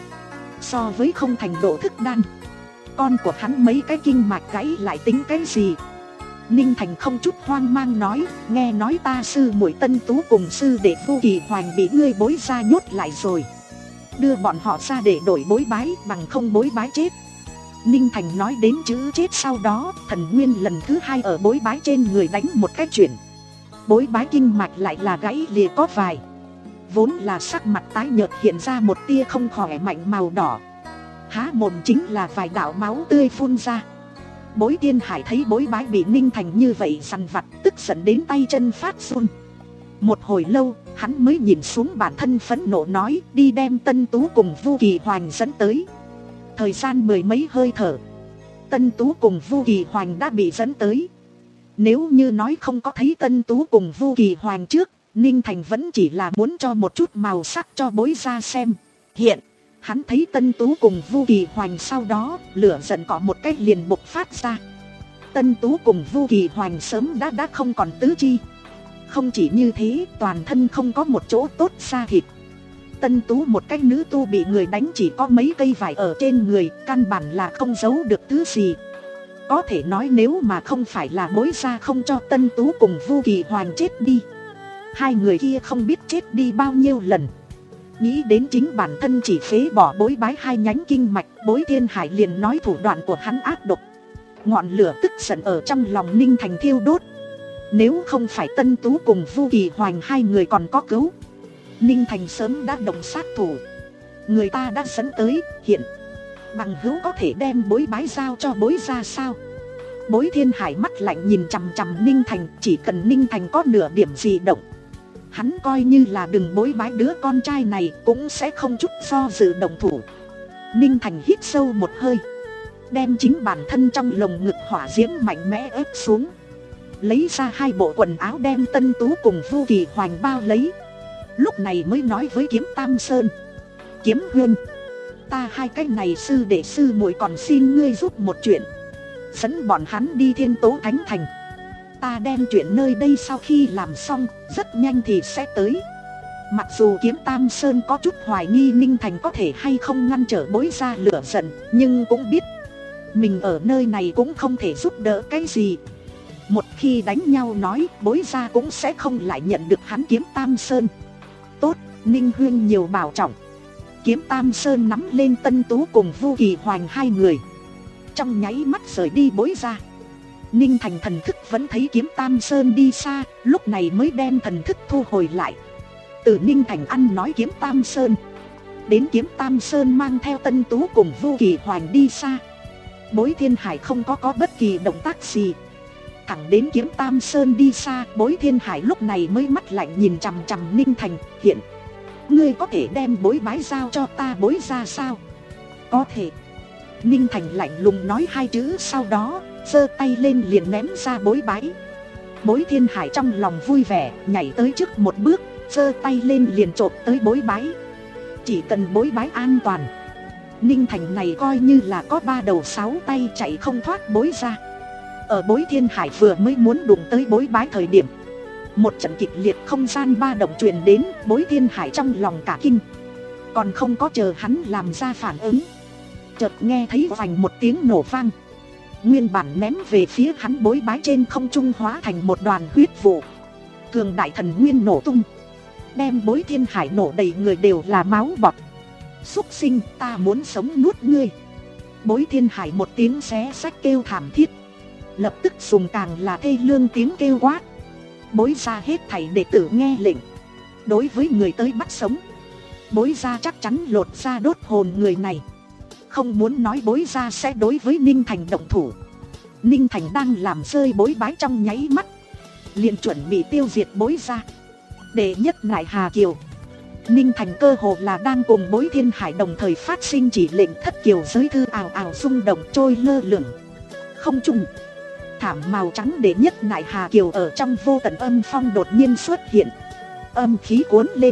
So với không thành độ thức đan, con của hắn mấy cái kinh mạch gãy lại tính cái gì? Ninh Thành không chút hoang mang nói, nghe nói ta sư muội Tân Tú cùng sư đệ Vu Kỳ Hoành bị ngươi Bối gia nhốt lại rồi. Đưa bọn họ ra để đổi Bối Bái, bằng không Bối Bái chết. Ninh Thành nói đến chữ chết sau đó, thần nguyên lần thứ hai ở Bối Bái trên người đánh một cái chuyển. Bối Bái kinh mạch lại là gãy lìa có vài. Vốn là sắc mặt tái nhợt hiện ra một tia không khỏe mạnh màu đỏ. Há mồm chính là vài đạo máu tươi phun ra. Bối Thiên Hải thấy Bối Bái bị Ninh Thành như vậy săn vặt, tức giận đến tay chân phát run. Một hồi lâu, hắn mới nhìn xuống bản thân phẫn nộ nói, đi đem Tân Tú cùng Vu Kỳ Hoành dẫn tới. Thời gian mười mấy hơi thở, Tân Tú cùng Vu Kỳ Hoành đã bị dẫn tới. Nếu như nói không có thấy Tân Tú cùng Vu Kỳ Hoành trước, Ninh Thành vẫn chỉ là muốn cho một chút màu sắc cho Bối gia xem. Hiện hắn thấy Tân Tú cùng Vu Kỳ Hoành sau đó, lửa giận có một cách liền bộc phát ra. Tân Tú cùng Vu Kỳ Hoành sớm đã đã không còn tứ chi. Không chỉ như thế, toàn thân không có một chỗ tốt da thịt. Tân Tú một cái nữ tu bị người đánh chỉ có mấy cây vải ở trên người, căn bản là không giấu được thứ gì. Có thể nói nếu mà không phải là Bối gia không cho Tân Tú cùng Vu Kỳ Hoành chết đi, hai người kia không biết chết đi bao nhiêu lần. Nghĩ đến chính bản thân chỉ phế bỏ Bối Bái hai nhánh kinh mạch, Bối Thiên Hải liền nói thủ đoạn của hắn ác độc. Ngọn lửa tức giận ở trong lòng Ninh Thành thiêu đốt. Nếu không phải Tân Tú cùng Vu Kỳ Hoành hai người còn có cứu, Ninh Thành sớm đã động sát thủ. Người ta đã dẫn tới, hiện bằng hữu có thể đem Bối Bái giao cho Bối gia sao? Bối Thiên Hải mắt lạnh nhìn chằm chằm Ninh Thành, chỉ cần Ninh Thành có nửa điểm gì động, Hắn coi như là đừng bối bái đứa con trai này cũng sẽ không chút do dự động thủ. Ninh Thành hít sâu một hơi, đem chính bản thân trong lồng ngực hỏa diễm mạnh mẽ ép xuống, lấy ra hai bộ quần áo đem Tân Tú cùng Vu Kỳ Hoành bao lấy. Lúc này mới nói với Kiếm Tam Sơn: Kiếm Huynh, ta hai cái này sư đệ sư muội còn xin ngươi giúp một chuyện, dẫn bọn hắn đi Thiên Tố Thánh Thành. Ta đem chuyện nơi đây sau khi làm xong, rất nhanh thì sẽ tới. Mặc dù Kiếm Tam Sơn có chút hoài nghi Ninh Thành có thể hay không ngăn trở Bối Gia lửa giận, nhưng cũng biết mình ở nơi này cũng không thể giúp đỡ cái gì. Một khi đánh nhau nói, Bối Gia cũng sẽ không lại nhận được hắn Kiếm Tam Sơn. Tốt, Ninh Huyên nhiều bảo trọng. Kiếm Tam Sơn nắm lên Tân Tú cùng Vu Kỳ Hoành hai người, trong nháy mắt rời đi Bối Gia. Ninh Thành thần thức vẫn thấy Kiếm Tam Sơn đi xa, lúc này mới đem thần thức thu hồi lại. Từ Ninh Thành ăn nói Kiếm Tam Sơn, đến Kiếm Tam Sơn mang theo Tân Tú cùng Vu Kỳ Hoành đi xa, Bối Thiên Hải không có có bất kỳ động tác gì. Thẳng đến Kiếm Tam Sơn đi xa, Bối Thiên Hải lúc này mới mắt lạnh nhìn chằm chằm Ninh Thành. Hiện, ngươi có thể đem Bối bái giao cho ta Bối Gia sao? Có thể. Ninh Thành lạnh lùng nói hai chữ, sau đó giơ tay lên liền ném ra Bối bái. Bối Thiên Hải trong lòng vui vẻ, nhảy tới trước một bước, giơ tay lên liền chộp tới Bối bái. Chỉ cần Bối bái an toàn, Ninh Thành này coi như là có ba đầu sáu tay, chạy không thoát Bối Gia. Ở Bối Thiên Hải vừa mới muốn đụng tới Bối bái thời điểm, một trận kịch liệt không gian ba động truyền đến. Bối Thiên Hải trong lòng cả kinh, còn không có chờ hắn làm ra phản ứng, chợt nghe thấy vành một tiếng nổ vang. Nguyên bản ném về phía hắn Bối bái trên không trung hóa thành một đoàn huyết vụ, cường đại thần nguyên nổ tung, đem Bối Thiên Hải nổ đầy người đều là máu bọt. Xúc sinh, ta muốn sống nuốt ngươi. Bối Thiên Hải một tiếng xé xách kêu thảm thiết, lập tức dùng càng là thê lương tiếng kêu quát. Bối Gia hết thảy đệ tử nghe lệnh, đối với người tới bắt sống. Bối Gia chắc chắn lột ra đốt hồn người này. Không muốn nói Bối Gia sẽ đối với Ninh Thành động thủ. Ninh Thành đang làm rơi Bối bái trong nháy mắt, liền chuẩn bị tiêu diệt Bối Gia. Đệ nhất Nại Hà Kiều, Ninh Thành cơ hồ là đang cùng Bối Thiên Hải đồng thời phát sinh chỉ lệnh. Thất kiều giới thư ào ào rung động trôi lơ lửng không trung. Thảm màu trắng đệ nhất Nại Hà Kiều ở trong vô tận âm phong đột nhiên xuất hiện, âm khí cuốn lên.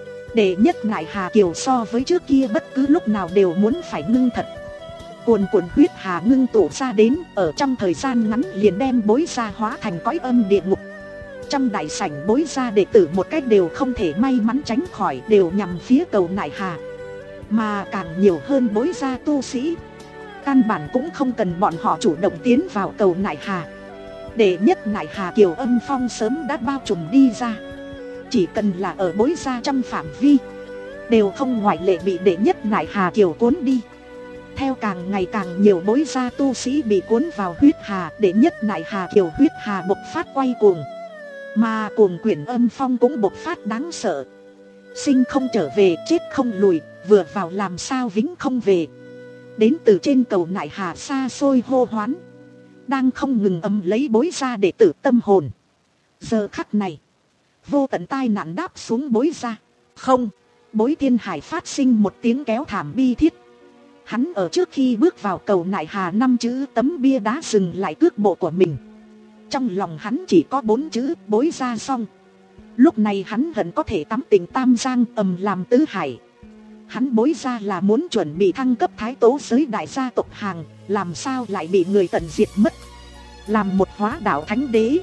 Đệ nhất Nại Hà Kiều so với trước kia bất cứ lúc nào đều muốn phải ngưng thật. Cuồn cuộn huyết hà ngưng tụ ra đến, ở trong thời gian ngắn liền đem Bối Gia hóa thành cõi âm địa ngục. Trong đại sảnh Bối Gia đệ tử một cách đều không thể may mắn tránh khỏi, đều nhằm phía cầu Nại Hà. Mà càng nhiều hơn Bối Gia tu sĩ, căn bản cũng không cần bọn họ chủ động tiến vào cầu Nại Hà. Đệ nhất Nại Hà Kiều âm phong sớm đã bao trùm đi ra, chỉ cần là ở Bối Gia trong phạm vi, đều không ngoại lệ bị đệ nhất Nại Hà Kiều cuốn đi. Theo càng ngày càng nhiều Bối Gia tu sĩ bị cuốn vào huyết hà, đệ nhất Nại Hà Kiều huyết hà bộc phát quay cuồng, mà cuồng quyển âm phong cũng bộc phát đáng sợ. Sinh không trở về, chết không lùi, vừa vào làm sao vĩnh không về. Đến từ trên cầu Nại Hà xa xôi hô hoán, đang không ngừng ầm lấy Bối Gia đệ tử tâm hồn. Giờ khắc này, vô tận tai nạn đáp xuống Bối Gia. Không, Bối Thiên Hải phát sinh một tiếng kéo thảm bi thiết. Hắn ở trước khi bước vào cầu Nại Hà năm chữ tấm bia đá dừng lại cước bộ của mình. Trong lòng hắn chỉ có bốn chữ: Bối Gia xong. Lúc này hắn hận có thể tắm tỉnh Tam Giang, ầm làm tứ hải. Hắn Bối Gia là muốn chuẩn bị thăng cấp thái tố giới đại gia tộc hàng, làm sao lại bị người tận diệt mất. Làm một hóa đạo thánh đế,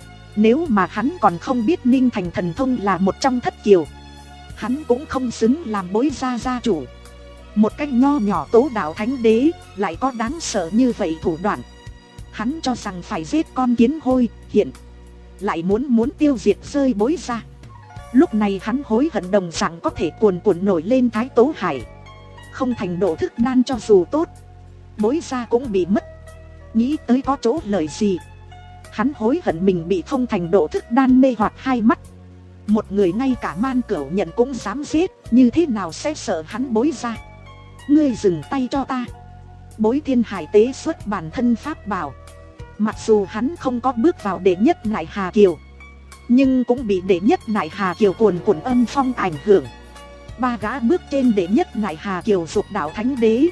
nếu mà hắn còn không biết Ninh Thành thần thông là một trong thất kiều, hắn cũng không xứng làm Bối Gia gia chủ. Một cách nho nhỏ tố đạo thánh đế lại có đáng sợ như vậy thủ đoạn. Hắn cho rằng phải giết con kiến hôi, hiện lại muốn muốn tiêu diệt rơi Bối Gia. Lúc này hắn hối hận đồng dạng có thể cuồn cuộn nổi lên thái tố hải. Không thành độ thức đan cho dù tốt, Bối Gia cũng bị mất. Nghĩ tới có chỗ lợi gì, hắn hối hận mình bị không thành độ thức đan mê hoặc hai mắt. Một người ngay cả man cửu nhận cũng dám giết, như thế nào sẽ sợ hắn Bối Gia. Ngươi dừng tay cho ta. Bối Thiên Hải tế xuất bản thân pháp bảo. Mặc dù hắn không có bước vào đệ nhất Nại Hà Kiều, nhưng cũng bị đệ nhất Nại Hà Kiều cuồn cuộn âm phong ảnh hưởng. Ba gã bước trên đệ nhất Nại Hà Kiều dục đạo thánh đế,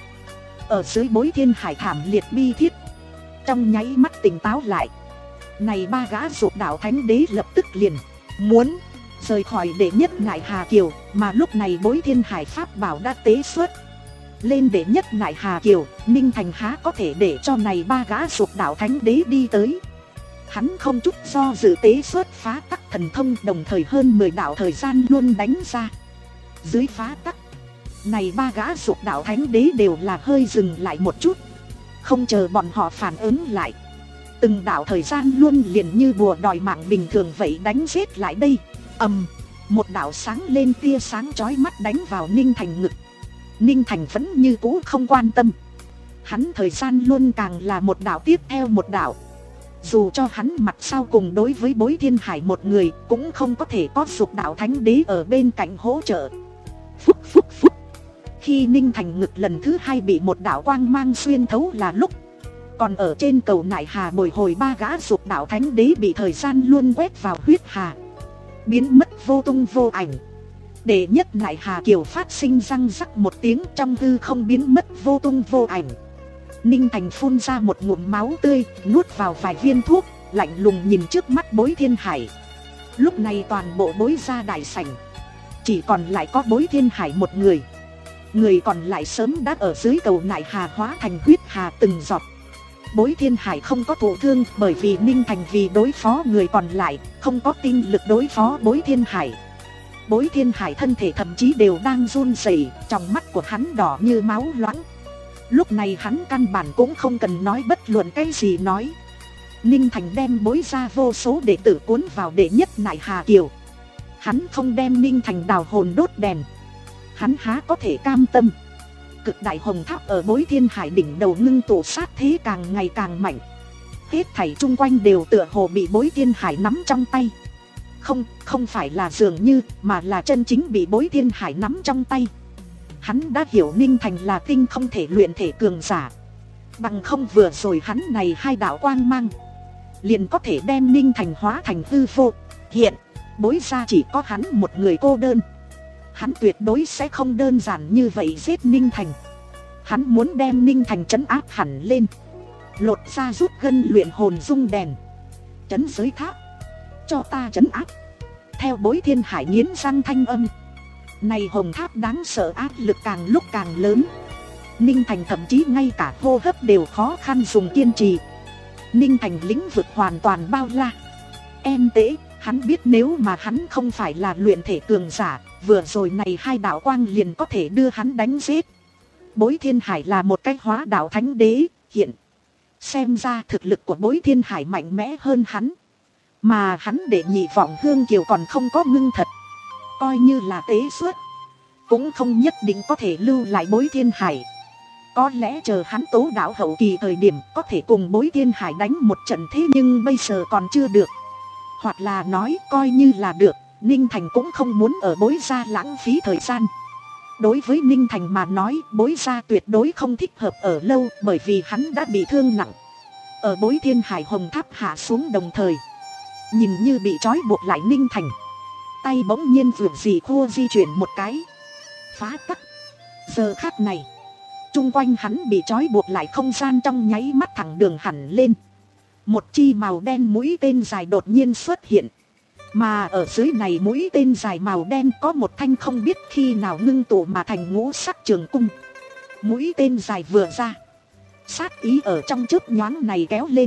ở dưới bối thiên hải thảm liệt bi thiết, trong nháy mắt tỉnh táo lại. Này ba gã dục đạo thánh đế lập tức liền muốn rời khỏi đệ nhất Nại Hà Kiều, mà lúc này bối thiên hải pháp bảo đã tế xuất lên đệ nhất Nại Hà Kiều. Ninh Thành há có thể để cho này ba gã dục đạo thánh đế đi tới. Hắn không chút do dự tế xuất phá tắc thần thông, đồng thời hơn mười đạo thời gian luôn đánh ra. Dưới phá tắc này, ba gã dục đạo thánh đế đều là hơi dừng lại một chút, không chờ bọn họ phản ứng lại, từng đạo thời gian luôn liền như bùa đòi mạng bình thường vậy đánh giết lại đây. Ầm, một đạo sáng lên tia sáng chói mắt đánh vào Ninh Thành ngực. Ninh Thành vẫn như cũ không quan tâm, hắn thời gian luôn càng là một đạo tiếp theo một đạo. Dù cho hắn mặt sau cùng đối với bối thiên hải một người, cũng không có thể có dục đạo thánh đế ở bên cạnh hỗ trợ. Phúc phúc phúc. Khi Ninh Thành ngực lần thứ hai bị một đạo quang mang xuyên thấu là lúc còn ở trên cầu Nại Hà bồi hồi ba gã dục đạo thánh đế bị thời gian luôn quét vào huyết hà, biến mất vô tung vô ảnh. Đệ nhất Nại Hà Kiều phát sinh răng rắc một tiếng, trong hư không biến mất vô tung vô ảnh. Ninh Thành phun ra một ngụm máu tươi, nuốt vào vài viên thuốc, lạnh lùng nhìn trước mắt bối thiên hải. Lúc này toàn bộ bối gia đại sảnh chỉ còn lại có bối thiên hải một người. Người còn lại sớm đã ở dưới cầu Nại Hà hóa thành huyết hà từng giọt. Bối thiên hải không có thụ thương, bởi vì Ninh Thành vì đối phó người còn lại không có tinh lực đối phó bối thiên hải. Bối thiên hải thân thể thậm chí đều đang run rẩy, trong mắt của hắn đỏ như máu loãng. Lúc này hắn căn bản cũng không cần nói bất luận cái gì nói. Ninh Thành đem bối ra vô số đệ tử cuốn vào đệ nhất Nại Hà Kiều. Hắn không đem Ninh Thành đào hồn đốt đèn, hắn há có thể cam tâm. Cực đại hồng tháp ở bối thiên hải đỉnh đầu ngưng tụ sát thế càng ngày càng mạnh. Hết thảy chung quanh đều tựa hồ bị bối thiên hải nắm trong tay. Không, không phải là dường như, mà là chân chính bị bối thiên hải nắm trong tay. Hắn đã hiểu Ninh Thành là tinh không thể luyện thể cường giả. Bằng không vừa rồi hắn này hai đạo quang mang liền có thể đem Ninh Thành hóa thành hư vô. Hiện bối ra chỉ có hắn một người cô đơn. Hắn tuyệt đối sẽ không đơn giản như vậy giết Ninh Thành. Hắn muốn đem Ninh Thành trấn áp hẳn lên, lột ra rút gân luyện hồn dung đèn. Trấn giới tháp, cho ta trấn áp. Theo bối thiên hải nghiến răng thanh âm, này hồng tháp đáng sợ áp lực càng lúc càng lớn. Ninh Thành thậm chí ngay cả hô hấp đều khó khăn dùng kiên trì. Ninh Thành lĩnh vực hoàn toàn bao la. Em tế, hắn biết nếu mà hắn không phải là luyện thể cường giả, vừa rồi này hai đạo quang liền có thể đưa hắn đánh giết. Bối thiên hải là một cái hóa đạo thánh đế, hiện xem ra thực lực của bối thiên hải mạnh mẽ hơn hắn. Mà hắn để nhị vọng hương kiều còn không có ngưng thật, coi như là tế xuất cũng không nhất định có thể lưu lại bối thiên hải. Có lẽ chờ hắn tố đạo hậu kỳ thời điểm có thể cùng bối thiên hải đánh một trận, thế nhưng bây giờ còn chưa được. Hoặc là nói coi như là được, Ninh Thành cũng không muốn ở bối gia lãng phí thời gian. Đối với Ninh Thành mà nói, bối gia tuyệt đối không thích hợp ở lâu, bởi vì hắn đã bị thương nặng. Ở bối thiên hải hồng tháp hạ xuống đồng thời, nhìn như bị trói buộc lại Ninh Thành, tay bỗng nhiên vượt gì khua di chuyển một cái, phá tắc. Giờ khắc này, chung quanh hắn bị trói buộc lại không gian trong nháy mắt thẳng đường hẳn lên. Một chi màu đen mũi tên dài đột nhiên xuất hiện, mà ở dưới này mũi tên dài màu đen có một thanh không biết khi nào ngưng tụ mà thành ngũ sắc trường cung. Mũi tên dài vừa ra, sát ý ở trong chớp nhoáng này kéo lên,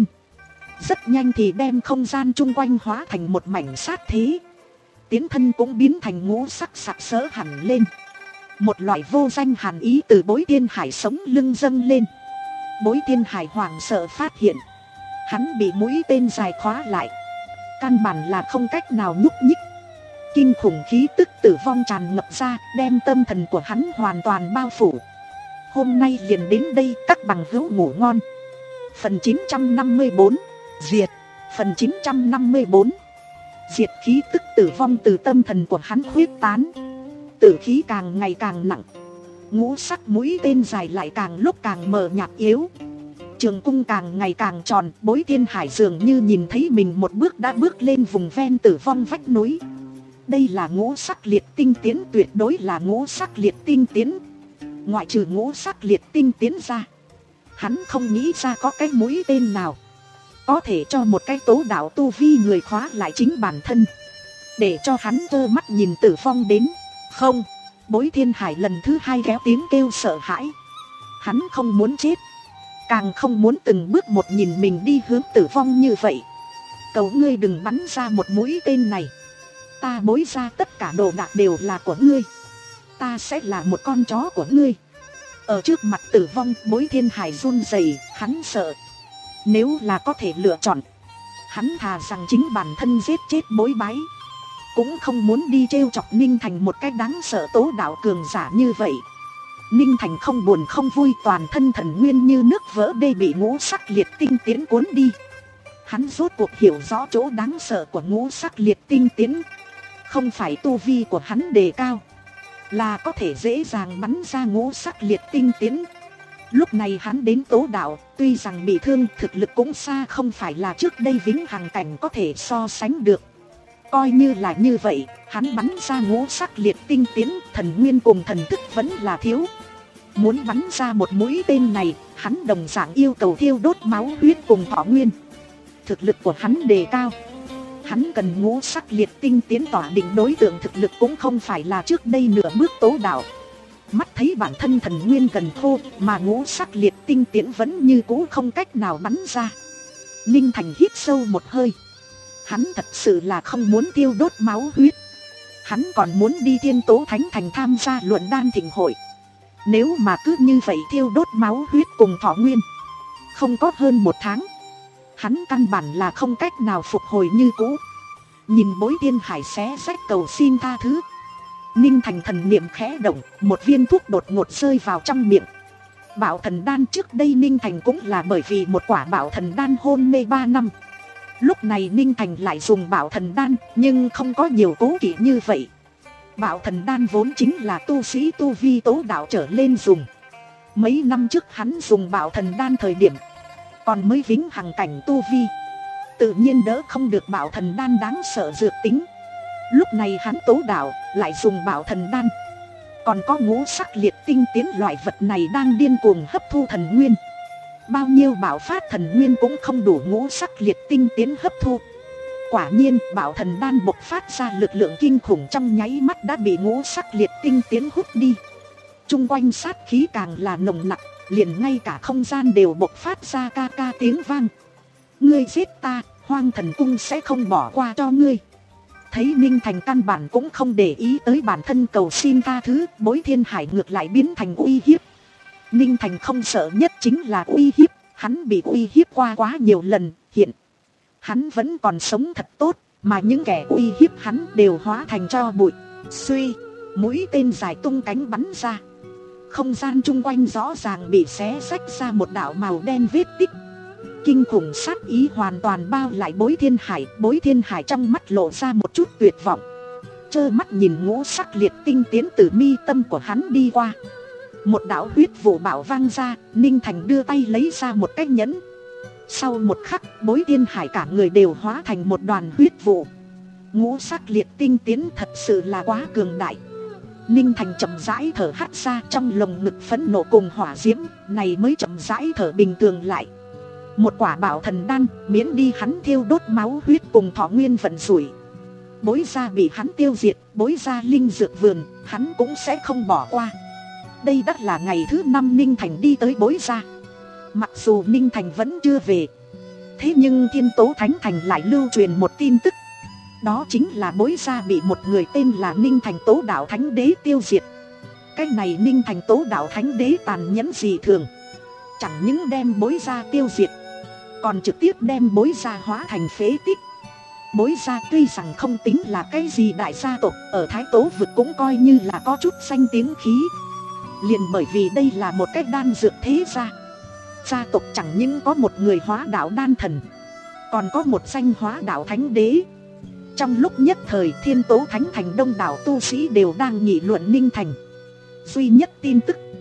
rất nhanh thì đem không gian chung quanh hóa thành một mảnh sát thế. Tiến thân cũng biến thành ngũ sắc sặc sỡ hẳn lên. Một loại vô danh hàn ý từ bối thiên hải sống lưng dâng lên. Bối thiên hải hoảng sợ phát hiện hắn bị mũi tên dài khóa lại, căn bản là không cách nào nhúc nhích. Kinh khủng khí tức tử vong tràn ngập ra, đem tâm thần của hắn hoàn toàn bao phủ. Hôm nay liền đến đây, các bằng hữu ngủ ngon. Phần chín trăm năm mươi bốn, diệt. Phần chín trăm năm mươi bốn, diệt. Khí tức tử vong từ tâm thần của hắn huyết tán, tử khí càng ngày càng nặng. Ngũ sắc mũi tên dài lại càng lúc càng mờ nhạt yếu. Trường cung càng ngày càng tròn, Bối Thiên Hải dường như nhìn thấy mình một bước đã bước lên vùng ven tử vong vách núi. Đây là ngũ sắc liệt tinh tiến, tuyệt đối là ngũ sắc liệt tinh tiến. Ngoại trừ ngũ sắc liệt tinh tiến ra, hắn không nghĩ ra có cái mũi tên nào có thể cho một cái tố đạo tu vi người khóa lại chính bản thân, để cho hắn trơ mắt nhìn tử vong đến. Không, Bối Thiên Hải lần thứ hai kéo tiếng kêu sợ hãi. Hắn không muốn chết, càng không muốn từng bước một nhìn mình đi hướng tử vong như vậy. Cầu ngươi đừng bắn ra một mũi tên này. Ta Bối ra tất cả đồ đạc đều là của ngươi. Ta sẽ là một con chó của ngươi. Ở trước mặt tử vong, Bối Thiên Hải run rẩy, hắn sợ. Nếu là có thể lựa chọn, hắn thà rằng chính bản thân giết chết Bối Bái, cũng không muốn đi trêu chọc Ninh Thành một cái đáng sợ tố đạo cường giả như vậy. Ninh Thành không buồn không vui, toàn thân thần nguyên như nước vỡ đê bị ngũ sắc liệt tinh tiến cuốn đi. Hắn rốt cuộc hiểu rõ chỗ đáng sợ của ngũ sắc liệt tinh tiến. Không phải tu vi của hắn đề cao, là có thể dễ dàng bắn ra ngũ sắc liệt tinh tiến. Lúc này hắn đến tố đạo, tuy rằng bị thương, thực lực cũng xa không phải là trước đây vĩnh hằng cảnh có thể so sánh được. Coi như là như vậy, hắn bắn ra ngũ sắc liệt tinh tiến, thần nguyên cùng thần thức vẫn là thiếu. Muốn bắn ra một mũi tên này, hắn đồng dạng yêu cầu thiêu đốt máu huyết cùng thọ nguyên. Thực lực của hắn đề cao, hắn cần ngũ sắc liệt tinh tiến tỏa định đối tượng thực lực cũng không phải là trước đây nửa bước tố đạo. Mắt thấy bản thân thần nguyên gần khô, mà ngũ sắc liệt tinh tiến vẫn như cũ không cách nào bắn ra. Ninh Thành hít sâu một hơi. Hắn thật sự là không muốn tiêu đốt máu huyết. Hắn còn muốn đi Thiên Tố Thánh Thành tham gia luận đan thịnh hội. Nếu mà cứ như vậy thiêu đốt máu huyết cùng thọ nguyên, không có hơn một tháng, hắn căn bản là không cách nào phục hồi như cũ. Nhìn Bối Thiên Hải xé rách cầu xin tha thứ, Ninh Thành thần niệm khẽ động, một viên thuốc đột ngột rơi vào trong miệng. Bảo thần đan, trước đây Ninh Thành cũng là bởi vì một quả bảo thần đan hôn mê ba năm. Lúc này Ninh Thành lại dùng bảo thần đan, nhưng không có nhiều cố kỵ như vậy. Bảo thần đan vốn chính là tu sĩ tu vi tố đạo trở lên dùng. Mấy năm trước hắn dùng bảo thần đan thời điểm còn mới vĩnh hằng cảnh tu vi, tự nhiên đỡ không được bảo thần đan đáng sợ dược tính. Lúc này hắn tố đạo lại dùng bảo thần đan, còn có ngũ sắc liệt tinh tiến loại vật này đang điên cuồng hấp thu thần nguyên. Bao nhiêu bảo phát thần nguyên cũng không đủ ngũ sắc liệt tinh tiến hấp thu. Quả nhiên bảo thần đan bộc phát ra lực lượng kinh khủng, trong nháy mắt đã bị ngũ sắc liệt tinh tiến hút đi. Trung quanh sát khí càng là nồng nặc, liền ngay cả không gian đều bộc phát ra ca ca tiếng vang. Ngươi giết ta, Hoang Thần Cung sẽ không bỏ qua cho ngươi. Thấy Ninh Thành căn bản cũng không để ý tới bản thân cầu xin tha thứ, Bối Thiên Hải ngược lại biến thành uy hiếp. Ninh Thành không sợ nhất chính là uy hiếp, hắn bị uy hiếp qua quá nhiều lần, hiện hắn vẫn còn sống thật tốt, mà những kẻ uy hiếp hắn đều hóa thành tro bụi. Suy, mũi tên dài tung cánh bắn ra. Không gian chung quanh rõ ràng bị xé rách ra một đạo màu đen vết tích. Kinh khủng sát ý hoàn toàn bao lại Bối Thiên Hải. Bối Thiên Hải trong mắt lộ ra một chút tuyệt vọng, trơ mắt nhìn ngũ sắc liệt tinh tiến từ mi tâm của hắn đi qua. Một đạo huyết vụ bạo vang ra, Ninh Thành đưa tay lấy ra một cái nhẫn. Sau một khắc, Bối Thiên Hải cả người đều hóa thành một đoàn huyết vụ. Ngũ sắc liệt tinh tiến thật sự là quá cường đại. Ninh Thành chậm rãi thở hắt ra, trong lồng ngực phẫn nộ cùng hỏa diễm này mới chậm rãi thở bình thường lại. Một quả bảo thần đan miễn đi hắn thiêu đốt máu huyết cùng thọ nguyên vận rủi. Bối gia bị hắn tiêu diệt, Bối gia linh dược vườn hắn cũng sẽ không bỏ qua. Đây đã là ngày thứ năm Ninh Thành đi tới Bối gia. Mặc dù Ninh Thành vẫn chưa về, thế nhưng Thiên Tố Thánh Thành lại lưu truyền một tin tức. Đó chính là Bối gia bị một người tên là Ninh Thành Tố Đạo Thánh Đế tiêu diệt. Cái này Ninh Thành Tố Đạo Thánh Đế tàn nhẫn dị thường, chẳng những đem Bối gia tiêu diệt, còn trực tiếp đem Bối gia hóa thành phế tích. Bối gia tuy rằng không tính là cái gì đại gia tộc, ở Thái Tố vực cũng coi như là có chút danh tiếng khí. Liền bởi vì đây là một cái đan dược thế gia, gia tộc chẳng những có một người hóa đạo đan thần, còn có một danh hóa đạo thánh đế. Trong lúc nhất thời Thiên Tố Thánh Thành đông đảo tu sĩ đều đang nghị luận Ninh Thành. Duy nhất tin tức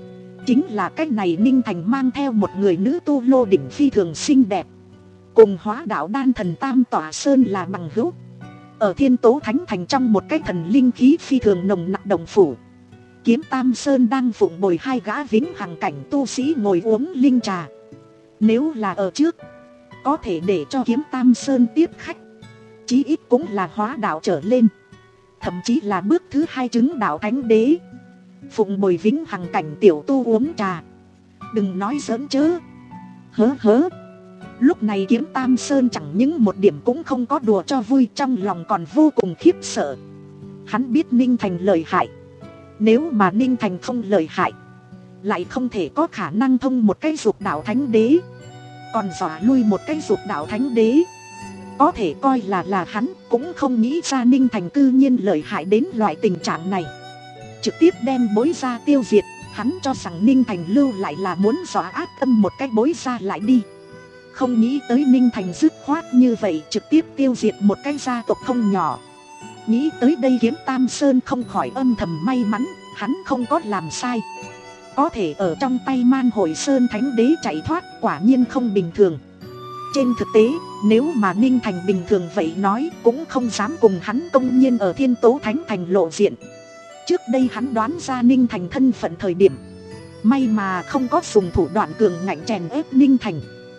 Chính là cái này Ninh Thành mang theo một người nữ tu lô đỉnh phi thường xinh đẹp, cùng hóa đạo đan thần Tam Tỏa Sơn là bằng hữu. Ở Thiên Tố Thánh Thành trong một cái thần linh khí phi thường nồng nặc đồng phủ, Kiếm Tam Sơn đang phụng bồi hai gã vĩnh hằng cảnh tu sĩ ngồi uống linh trà. Nếu là ở trước, có thể để cho Kiếm Tam Sơn tiếp khách, chí ít cũng là hóa đạo trở lên, thậm chí là bước thứ hai chứng đạo thánh đế, phụng bồi vĩnh hằng cảnh tiểu tu uống trà. Đừng nói giỡn chớ. Hớ hớ. Lúc này Kiếm Tam Sơn chẳng những một điểm cũng không có đùa cho vui, trong lòng còn vô cùng khiếp sợ. Hắn biết Ninh Thành lợi hại, nếu mà Ninh Thành không lợi hại, lại không thể có khả năng thông một cái dục đạo thánh đế, còn dọa lui một cái dục đạo thánh đế. Có thể coi là là hắn cũng không nghĩ ra Ninh Thành cư nhiên lợi hại đến loại tình trạng này, trực tiếp đem Bối Gia tiêu diệt. Hắn cho rằng Ninh Thành lưu lại là muốn dọa ác tâm một cái Bối Gia lại đi, không nghĩ tới Ninh Thành dứt khoát như vậy trực tiếp tiêu diệt một cái gia tộc không nhỏ. Nghĩ tới đây Kiếm Tam Sơn không khỏi âm thầm may mắn, hắn không có làm sai. Có thể ở trong tay Man Hội Sơn Thánh Đế chạy thoát quả nhiên không bình thường. Trên thực tế, nếu mà Ninh Thành bình thường vậy nói, cũng không dám cùng hắn công nhiên ở Thiên Tố Thánh Thành lộ diện. Trước đây hắn đoán ra Ninh Thành thân phận thời điểm, may mà không có dùng thủ đoạn cường ngạnh chèn ép Ninh Thành,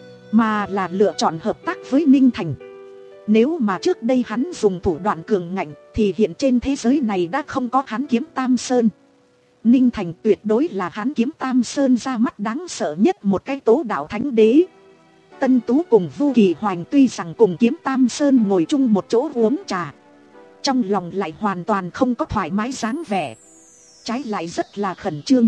mà là lựa chọn hợp tác với Ninh Thành. Nếu mà trước đây hắn dùng thủ đoạn cường ngạnh, thì hiện trên thế giới này đã không có hắn Kiếm Tam Sơn. Ninh Thành tuyệt đối là hắn Kiếm Tam Sơn ra mắt đáng sợ nhất một cái tố đạo thánh đế. Tân Tú cùng Vu Kỳ Hoành tuy rằng cùng Kiếm Tam Sơn ngồi chung một chỗ uống trà, trong lòng lại hoàn toàn không có thoải mái dáng vẻ, trái lại rất là khẩn trương.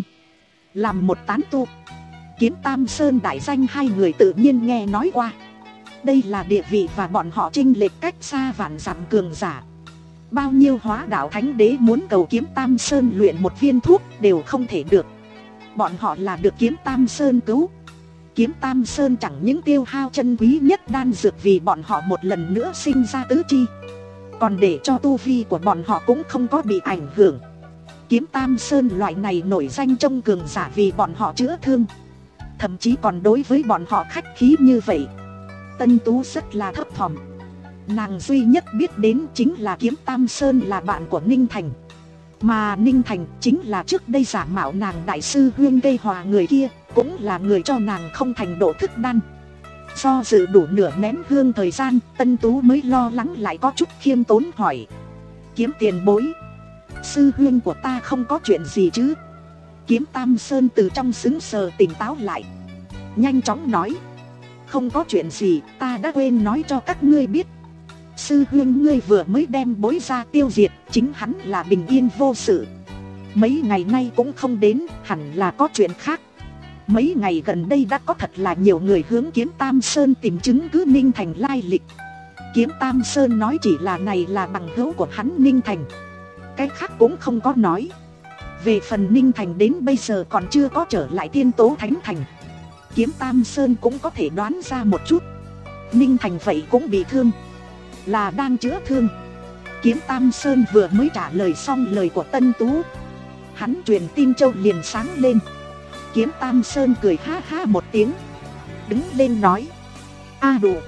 Làm một tán tu, Kiếm Tam Sơn đại danh hai người tự nhiên nghe nói qua. Đây là địa vị và bọn họ chênh lệch cách xa vạn dặm cường giả. Bao nhiêu hóa đạo thánh đế muốn cầu Kiếm Tam Sơn luyện một viên thuốc đều không thể được. Bọn họ là được Kiếm Tam Sơn cứu. Kiếm Tam Sơn chẳng những tiêu hao chân quý nhất đan dược vì bọn họ một lần nữa sinh ra tứ chi, còn để cho tu vi của bọn họ cũng không có bị ảnh hưởng. Kiếm Tam Sơn loại này nổi danh trong cường giả vì bọn họ chữa thương, thậm chí còn đối với bọn họ khách khí như vậy. Tân Tú rất là thấp thỏm. Nàng duy nhất biết đến chính là Kiếm Tam Sơn là bạn của Ninh Thành, mà Ninh Thành chính là trước đây giả mạo nàng đại sư Huyên gây hòa người kia, cũng là người cho nàng không thành độ thức đan. Do dự đủ nửa nén hương thời gian, Tân Tú mới lo lắng lại có chút khiêm tốn hỏi: Kiếm tiền bối, sư huyên của ta không có chuyện gì chứ? Kiếm Tam Sơn từ trong sững sờ tỉnh táo lại, nhanh chóng nói: không có chuyện gì, ta đã quên nói cho các ngươi biết. Sư huyên ngươi vừa mới đem Bối Gia tiêu diệt, chính hắn là bình yên vô sự. Mấy ngày nay cũng không đến, hẳn là có chuyện khác. Mấy ngày gần đây đã có thật là nhiều người hướng Kiếm Tam Sơn tìm chứng cứ Ninh Thành lai lịch. Kiếm Tam Sơn nói chỉ là này là bằng hữu của hắn Ninh Thành, cái khác cũng không có nói. Về phần Ninh Thành đến bây giờ còn chưa có trở lại Thiên Tố Thánh Thành, Kiếm Tam Sơn cũng có thể đoán ra một chút. Ninh Thành vậy cũng bị thương, là đang chữa thương. Kiếm Tam Sơn vừa mới trả lời xong lời của Tân Tú, hắn truyền tin châu liền sáng lên. Kiếm Tam Sơn cười ha ha một tiếng, đứng lên nói: a đủ,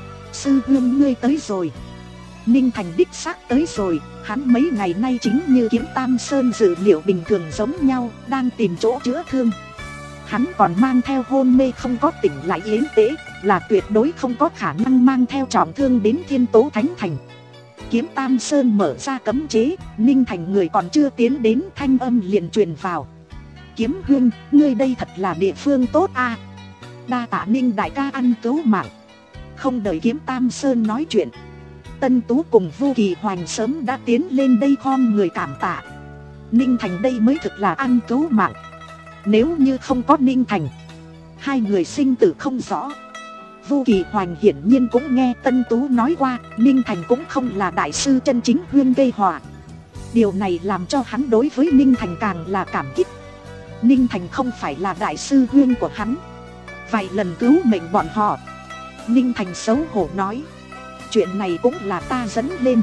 sư huynh ngươi tới rồi. Ninh Thành đích xác tới rồi, hắn mấy ngày nay chính như Kiếm Tam Sơn dự liệu bình thường giống nhau, đang tìm chỗ chữa thương. Hắn còn mang theo hôn mê không có tỉnh lại yến tế, là tuyệt đối không có khả năng mang theo trọng thương đến Thiên Tố Thánh Thành. Kiếm Tam Sơn mở ra cấm chế, Ninh Thành người còn chưa tiến đến, thanh âm liền truyền vào: Kiếm huynh, ngươi đây thật là địa phương tốt a. À. Đa tạ Ninh đại ca ăn cứu mạng. Không đợi Kiếm Tam Sơn nói chuyện, Tân Tú cùng Vu Kỳ Hoành sớm đã tiến lên đây khom người cảm tạ. Ninh Thành đây mới thực là ăn cứu mạng. Nếu như không có Ninh Thành, hai người sinh tử không rõ. Vu Kỳ Hoành hiển nhiên cũng nghe Tân Tú nói qua, Ninh Thành cũng không là đại sư chân chính Huyên gây họa. Điều này làm cho hắn đối với Ninh Thành càng là cảm kích. Ninh Thành không phải là đại sư Huyên của hắn, vài lần cứu mệnh bọn họ. Ninh Thành xấu hổ nói: chuyện này cũng là ta dẫn lên,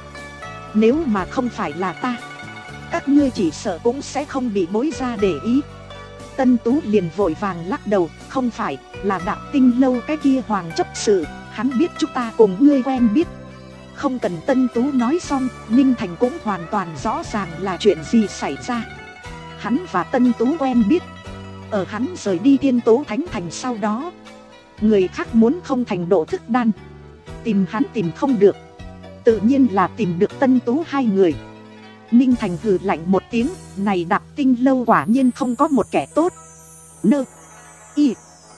nếu mà không phải là ta, các ngươi chỉ sợ cũng sẽ không bị Bối Gia để ý. Tân Tú liền vội vàng lắc đầu, không phải, là Đạp Tinh lâu cái kia Hoàng chấp sự, hắn biết chúng ta cùng ngươi quen biết. Không cần Tân Tú nói xong, Ninh Thành cũng hoàn toàn rõ ràng là chuyện gì xảy ra. Hắn và Tân Tú quen biết. Ở hắn rời đi Thiên Tố Thánh Thành sau đó, người khác muốn không thành độ thức đan, tìm hắn tìm không được, tự nhiên là tìm được Tân Tú hai người. Ninh Thành hừ lạnh một tiếng, này Đạp Tinh lâu quả nhiên không có một kẻ tốt. Nơ I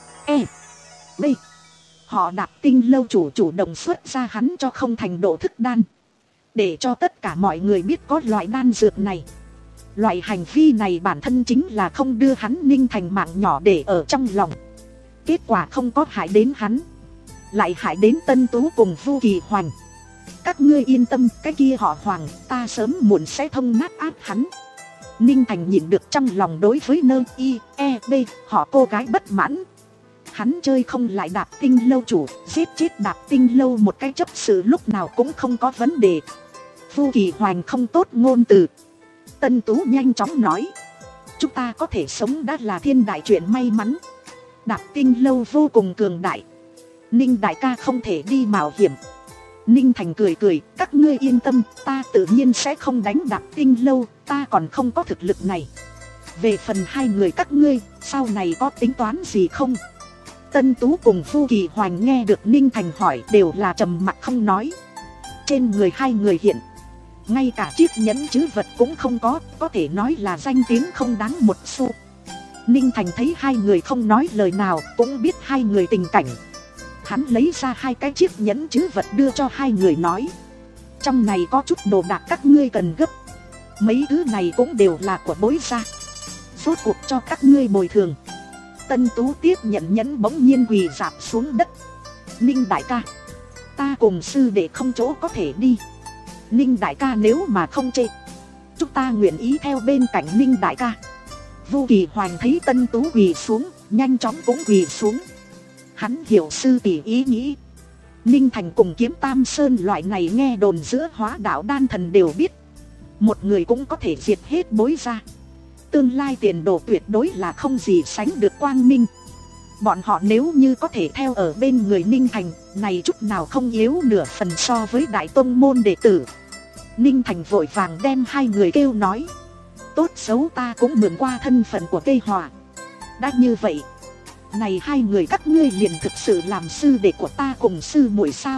E B Họ Đạp Tinh lâu chủ chủ động xuất ra hắn cho không thành độ thức đan, để cho tất cả mọi người biết có loại đan dược này. Loại hành vi này bản thân chính là không đưa hắn Ninh Thành mạng nhỏ để ở trong lòng. Kết quả không có hại đến hắn, lại hại đến Tân Tú cùng Vu Kỳ Hoành. Các ngươi yên tâm, cái kia họ Hoàng, ta sớm muộn sẽ thông nát áp hắn. Ninh Thành nhịn được trong lòng đối với Nơ I E B họ cô gái bất mãn. Hắn chơi không lại Đạp Tinh lâu chủ, giết chết Đạp Tinh lâu một cái chấp sự lúc nào cũng không có vấn đề. Vu Kỳ Hoành không tốt ngôn từ. Tân Tú nhanh chóng nói, chúng ta có thể sống đã là thiên đại chuyện may mắn. Đạp Tinh lâu vô cùng cường đại, Ninh đại ca không thể đi mạo hiểm. Ninh Thành cười cười, các ngươi yên tâm, ta tự nhiên sẽ không đánh Đạp Tinh lâu, ta còn không có thực lực này. Về phần hai người các ngươi, sau này có tính toán gì không? Tân Tú cùng Vu Kỳ Hoành nghe được Ninh Thành hỏi đều là trầm mặc không nói. Trên người hai người hiện, ngay cả chiếc nhẫn chữ vật cũng không có, có thể nói là danh tiếng không đáng một xu. Ninh Thành thấy hai người không nói lời nào, cũng biết hai người tình cảnh. Hắn lấy ra hai cái chiếc nhẫn chữ vật đưa cho hai người nói, trong này có chút đồ đạc các ngươi cần gấp. Mấy thứ này cũng đều là của bối gia, rốt cuộc cho các ngươi bồi thường. Tân Tú tiếp nhận nhẫn bỗng nhiên quỳ rạp xuống đất. Ninh đại ca, ta cùng sư đệ không chỗ có thể đi. Ninh đại ca nếu mà không chê, chúng ta nguyện ý theo bên cạnh Ninh đại ca. Vu Kỳ Hoành thấy Tân Tú quỳ xuống, nhanh chóng cũng quỳ xuống. Hắn hiểu sư tỷ ý nghĩ. Ninh Thành cùng Kiếm Tam Sơn loại này nghe đồn giữa hóa đạo đan thần đều biết, một người cũng có thể diệt hết bối gia. Tương lai tiền đồ tuyệt đối là không gì sánh được quang minh. Bọn họ nếu như có thể theo ở bên người Ninh Thành, này chút nào không yếu nửa phần so với đại tông môn đệ tử. Ninh Thành vội vàng đem hai người kêu nói, tốt xấu ta cũng mượn qua thân phận của cây hòa. Đã như vậy, này hai người các ngươi liền thực sự làm sư đệ của ta cùng sư muội sao?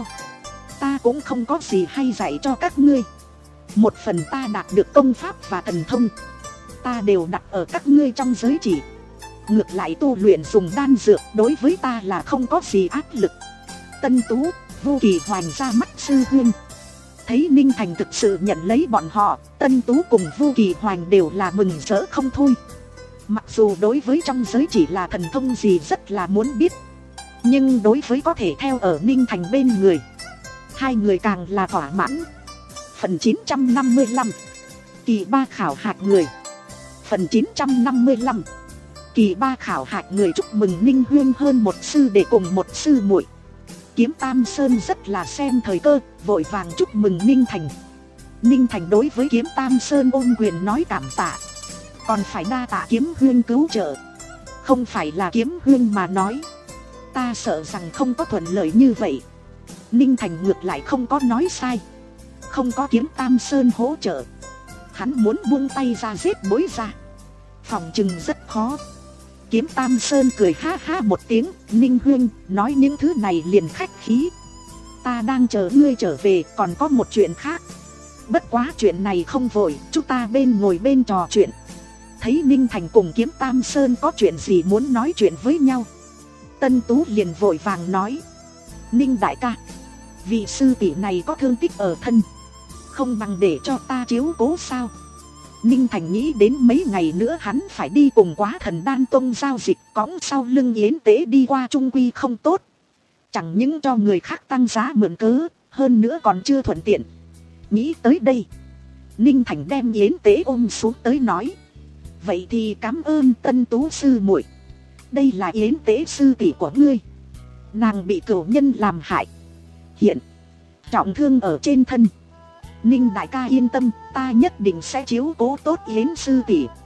Ta cũng không có gì hay dạy cho các ngươi. Một phần ta đạt được công pháp và thần thông, ta đều đặt ở các ngươi trong giới chỉ. Ngược lại tu luyện dùng đan dược đối với ta là không có gì áp lực. Tân Tú, Vu Kỳ Hoành ra mắt sư huynh. Thấy Ninh Thành thực sự nhận lấy bọn họ, Tân Tú cùng Vu Kỳ Hoành đều là mừng rỡ không thôi. Mặc dù đối với trong giới chỉ là thần thông gì rất là muốn biết, nhưng đối với có thể theo ở Ninh Thành bên người, hai người càng là thỏa mãn. Phần chín trăm năm mươi lăm, kỳ ba khảo hạch người. Phần chín trăm năm mươi lăm, kỳ ba khảo hạch người. Chúc mừng Ninh Huyên hơn một sư đệ cùng một sư muội. Kiếm Tam Sơn rất là xem thời cơ, vội vàng chúc mừng Ninh Thành. Ninh Thành đối với Kiếm Tam Sơn ôn quyền nói cảm tạ, còn phải đa tạ Kiếm Huyên cứu trợ. Không phải là Kiếm Huyên mà nói, ta sợ rằng không có thuận lợi như vậy. Ninh Thành ngược lại không có nói sai. Không có Kiếm Tam Sơn hỗ trợ, hắn muốn buông tay ra giết bối gia, phòng chừng rất khó. Kiếm Tam Sơn cười ha ha một tiếng, Ninh Huyên nói những thứ này liền khách khí. Ta đang chờ ngươi trở về, còn có một chuyện khác. Bất quá chuyện này không vội, chúng ta bên ngồi bên trò chuyện. Thấy Ninh Thành cùng Kiếm Tam Sơn có chuyện gì muốn nói chuyện với nhau, Tân Tú liền vội vàng nói, Ninh đại ca, vị sư tỷ này có thương tích ở thân, không bằng để cho ta chiếu cố sao? Ninh Thành nghĩ đến mấy ngày nữa hắn phải đi cùng Quá Thần Đan Tông giao dịch, cõng sau lưng yến tế đi qua trung quy không tốt. Chẳng những cho người khác tăng giá mượn cớ, hơn nữa còn chưa thuận tiện. Nghĩ tới đây, Ninh Thành đem yến tế ôm xuống tới nói, vậy thì cảm ơn Tân Tú sư muội. Đây là yến tế sư tỷ của ngươi, nàng bị cửu nhân làm hại, hiện trọng thương ở trên thân. Ninh đại ca yên tâm, ta nhất định sẽ chiếu cố tốt yến sư tỷ.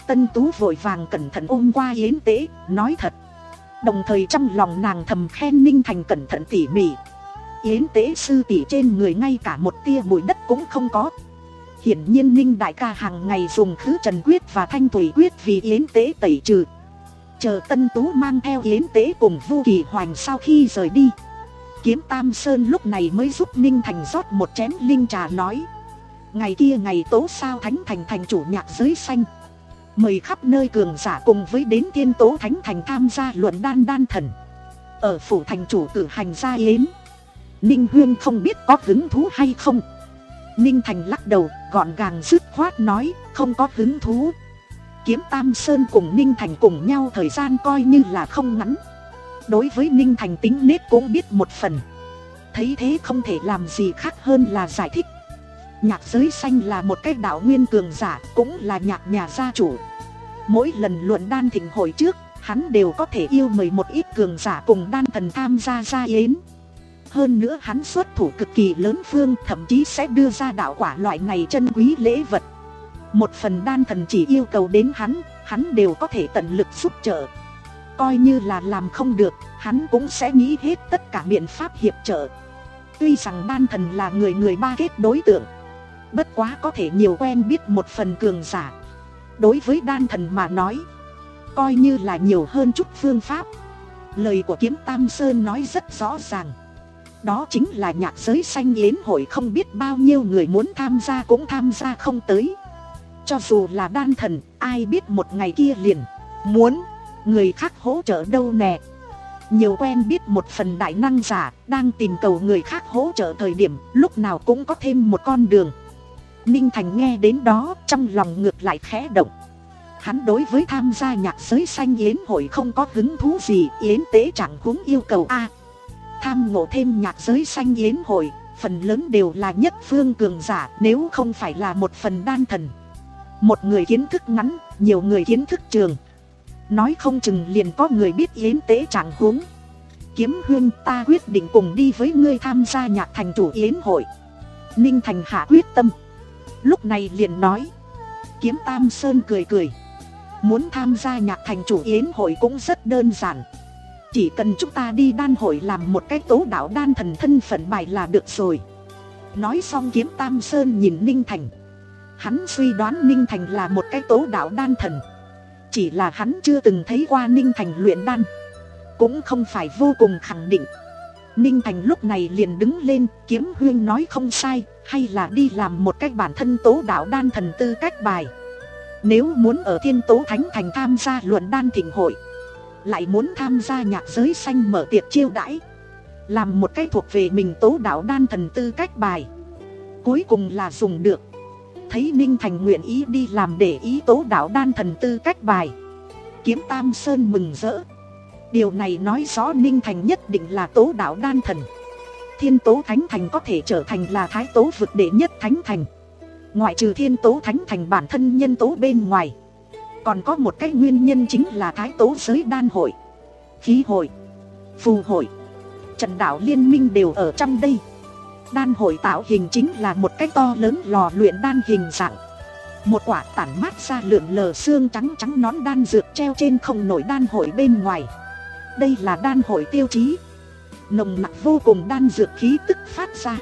Tân Tú vội vàng cẩn thận ôm qua Yến Tế, nói thật. Đồng thời trong lòng nàng thầm khen Ninh Thành cẩn thận tỉ mỉ. Yến Tế sư tỷ trên người ngay cả một tia bụi đất cũng không có. Hiển nhiên Ninh đại ca hàng ngày dùng khứ trần quyết và thanh thủy quyết vì Yến Tế tẩy trừ. Chờ Tân Tú mang theo Yến Tế cùng Vu Kỳ Hoành sau khi rời đi, Kiếm Tam Sơn lúc này mới giúp Ninh Thành rót một chén linh trà, nói: ngày kia ngày tố sao Thánh Thành thành chủ nhạc giới xanh mời khắp nơi cường giả cùng với đến Thiên Tố Thánh Thành tham gia luận đan đan thần. Ở phủ thành chủ cử hành gia yến, Ninh Huyên không biết có hứng thú hay không. Ninh Thành lắc đầu, gọn gàng dứt khoát nói: không có hứng thú. Kiếm Tam Sơn cùng Ninh Thành cùng nhau thời gian coi như là không ngắn. Đối với Ninh Thành tính nết cũng biết một phần. Thấy thế không thể làm gì khác hơn là giải thích. Nhạc giới xanh là một cái đạo nguyên cường giả, cũng là nhạc nhà gia chủ. Mỗi lần luận đan thịnh hội trước, hắn đều có thể yêu mời một ít cường giả cùng đan thần tham gia gia yến. Hơn nữa hắn xuất thủ cực kỳ lớn phương, thậm chí sẽ đưa ra đạo quả loại này chân quý lễ vật. Một phần đan thần chỉ yêu cầu đến hắn, hắn đều có thể tận lực giúp trợ. Coi như là làm không được, hắn cũng sẽ nghĩ hết tất cả biện pháp hiệp trợ. Tuy rằng đan thần là người người ba kết đối tượng, bất quá có thể nhiều quen biết một phần cường giả. Đối với đan thần mà nói, coi như là nhiều hơn chút phương pháp. Lời của Kiếm Tam Sơn nói rất rõ ràng. Đó chính là nhạc giới xanh yến hội không biết bao nhiêu người muốn tham gia cũng tham gia không tới. Cho dù là đan thần, ai biết một ngày kia liền muốn người khác hỗ trợ đâu nè. Nhiều quen biết một phần đại năng giả đang tìm cầu người khác hỗ trợ thời điểm, lúc nào cũng có thêm một con đường. Ninh Thành nghe đến đó, trong lòng ngược lại khẽ động. Hắn đối với tham gia nhạc giới xanh yến hội không có hứng thú gì. Yến Tế chẳng huống yêu cầu a tham ngộ thêm nhạc giới xanh yến hội, phần lớn đều là nhất phương cường giả, nếu không phải là một phần đan thần. Một người kiến thức ngắn, nhiều người kiến thức trường, nói không chừng liền có người biết Yến Tế chẳng huống. Kiếm Huyên, ta quyết định cùng đi với ngươi tham gia nhạc thành chủ yến hội. Ninh Thành hạ quyết tâm, lúc này liền nói. Kiếm Tam Sơn cười cười, muốn tham gia nhạc thành chủ yến hội cũng rất đơn giản. Chỉ cần chúng ta đi đan hội làm một cái tố đạo đan thần thân phận bài là được rồi. Nói xong Kiếm Tam Sơn nhìn Ninh Thành. Hắn suy đoán Ninh Thành là một cái tố đạo đan thần, chỉ là hắn chưa từng thấy qua Ninh Thành luyện đan, cũng không phải vô cùng khẳng định. Ninh Thành lúc này liền đứng lên. Kiếm Huyên nói không sai, hay là đi làm một cái bản thân tố đạo đan thần tư cách bài. Nếu muốn ở Thiên Tố Thánh Thành tham gia luận đan thịnh hội, lại muốn tham gia nhạc giới xanh mở tiệc chiêu đãi, làm một cái thuộc về mình tố đạo đan thần tư cách bài, cuối cùng là dùng được. Thấy Ninh Thành nguyện ý đi làm để ý tố đạo đan thần tư cách bài, Kiếm Tam Sơn mừng rỡ. Điều này nói rõ Ninh Thành nhất định là tố đạo đan thần. Thiên Tố Thánh Thành có thể trở thành là thái tố vực đệ nhất thánh thành. Ngoại trừ Thiên Tố Thánh Thành bản thân nhân tố bên ngoài, còn có một cái nguyên nhân chính là thái tố giới đan hội, khí hội, phù hội, trận đạo liên minh đều ở trong đây. Đan hội tạo hình chính là một cái to lớn lò luyện đan hình dạng. Một quả tản mát ra lượn lờ xương trắng trắng nón đan dược treo trên không nổi đan hội bên ngoài. Đây là đan hội tiêu chí, nồng nặc vô cùng đan dược khí tức phát ra.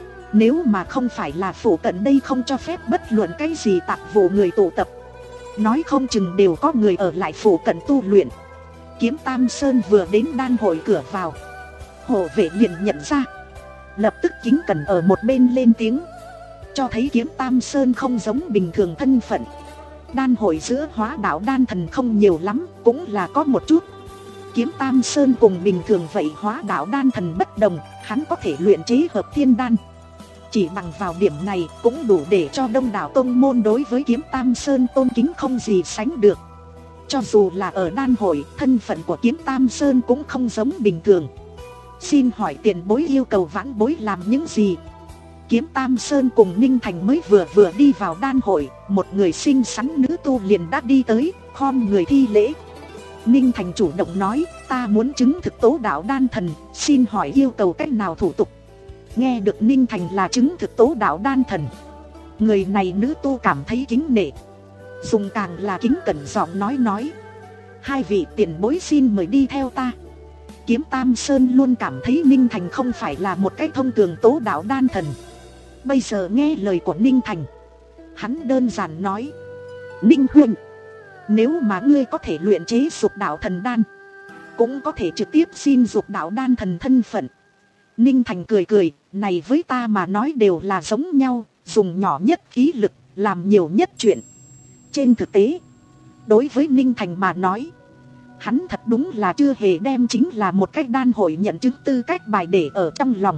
Nếu mà không phải là phủ cận đây không cho phép bất luận cái gì tạp vụ người tụ tập, nói không chừng đều có người ở lại phủ cận tu luyện. Kiếm Tam Sơn vừa đến đan hội cửa vào, hộ vệ liền nhận ra, lập tức kính cẩn ở một bên lên tiếng, cho thấy Kiếm Tam Sơn không giống bình thường thân phận. Đan hội giữa hóa đạo đan thần không nhiều lắm, cũng là có một chút. Kiếm Tam Sơn cùng bình thường vậy hóa đạo đan thần bất đồng, hắn có thể luyện chế hợp thiên đan. Chỉ bằng vào điểm này cũng đủ để cho đông đảo tông môn đối với Kiếm Tam Sơn tôn kính không gì sánh được. Cho dù là ở đan hội, thân phận của Kiếm Tam Sơn cũng không giống bình thường. Xin hỏi tiền bối yêu cầu vãn bối làm những gì? Kiếm Tam Sơn cùng Ninh Thành mới vừa vừa đi vào đan hội, một người xinh xắn nữ tu liền đã đi tới, khom người thi lễ. Ninh Thành chủ động nói, ta muốn chứng thực tố đạo đan thần, xin hỏi yêu cầu cách nào thủ tục? Nghe được Ninh Thành là chứng thực tố đạo đan thần, người này nữ tu cảm thấy kính nể. dùng càng là kính cẩn giọng nói nói: hai vị tiền bối xin mời đi theo ta. Kiếm Tam Sơn luôn cảm thấy Ninh Thành không phải là một cái thông thường tố đạo đan thần. Bây giờ nghe lời của Ninh Thành, hắn đơn giản nói: Ninh huynh, nếu mà ngươi có thể luyện chế dục đạo thần đan, cũng có thể trực tiếp xin dục đạo đan thần thân phận. Ninh Thành cười cười, này với ta mà nói đều là giống nhau, dùng nhỏ nhất khí lực, làm nhiều nhất chuyện. Trên thực tế, đối với Ninh Thành mà nói, hắn thật đúng là chưa hề đem chính là một cách đan hội nhận chứng tư cách bài để ở trong lòng.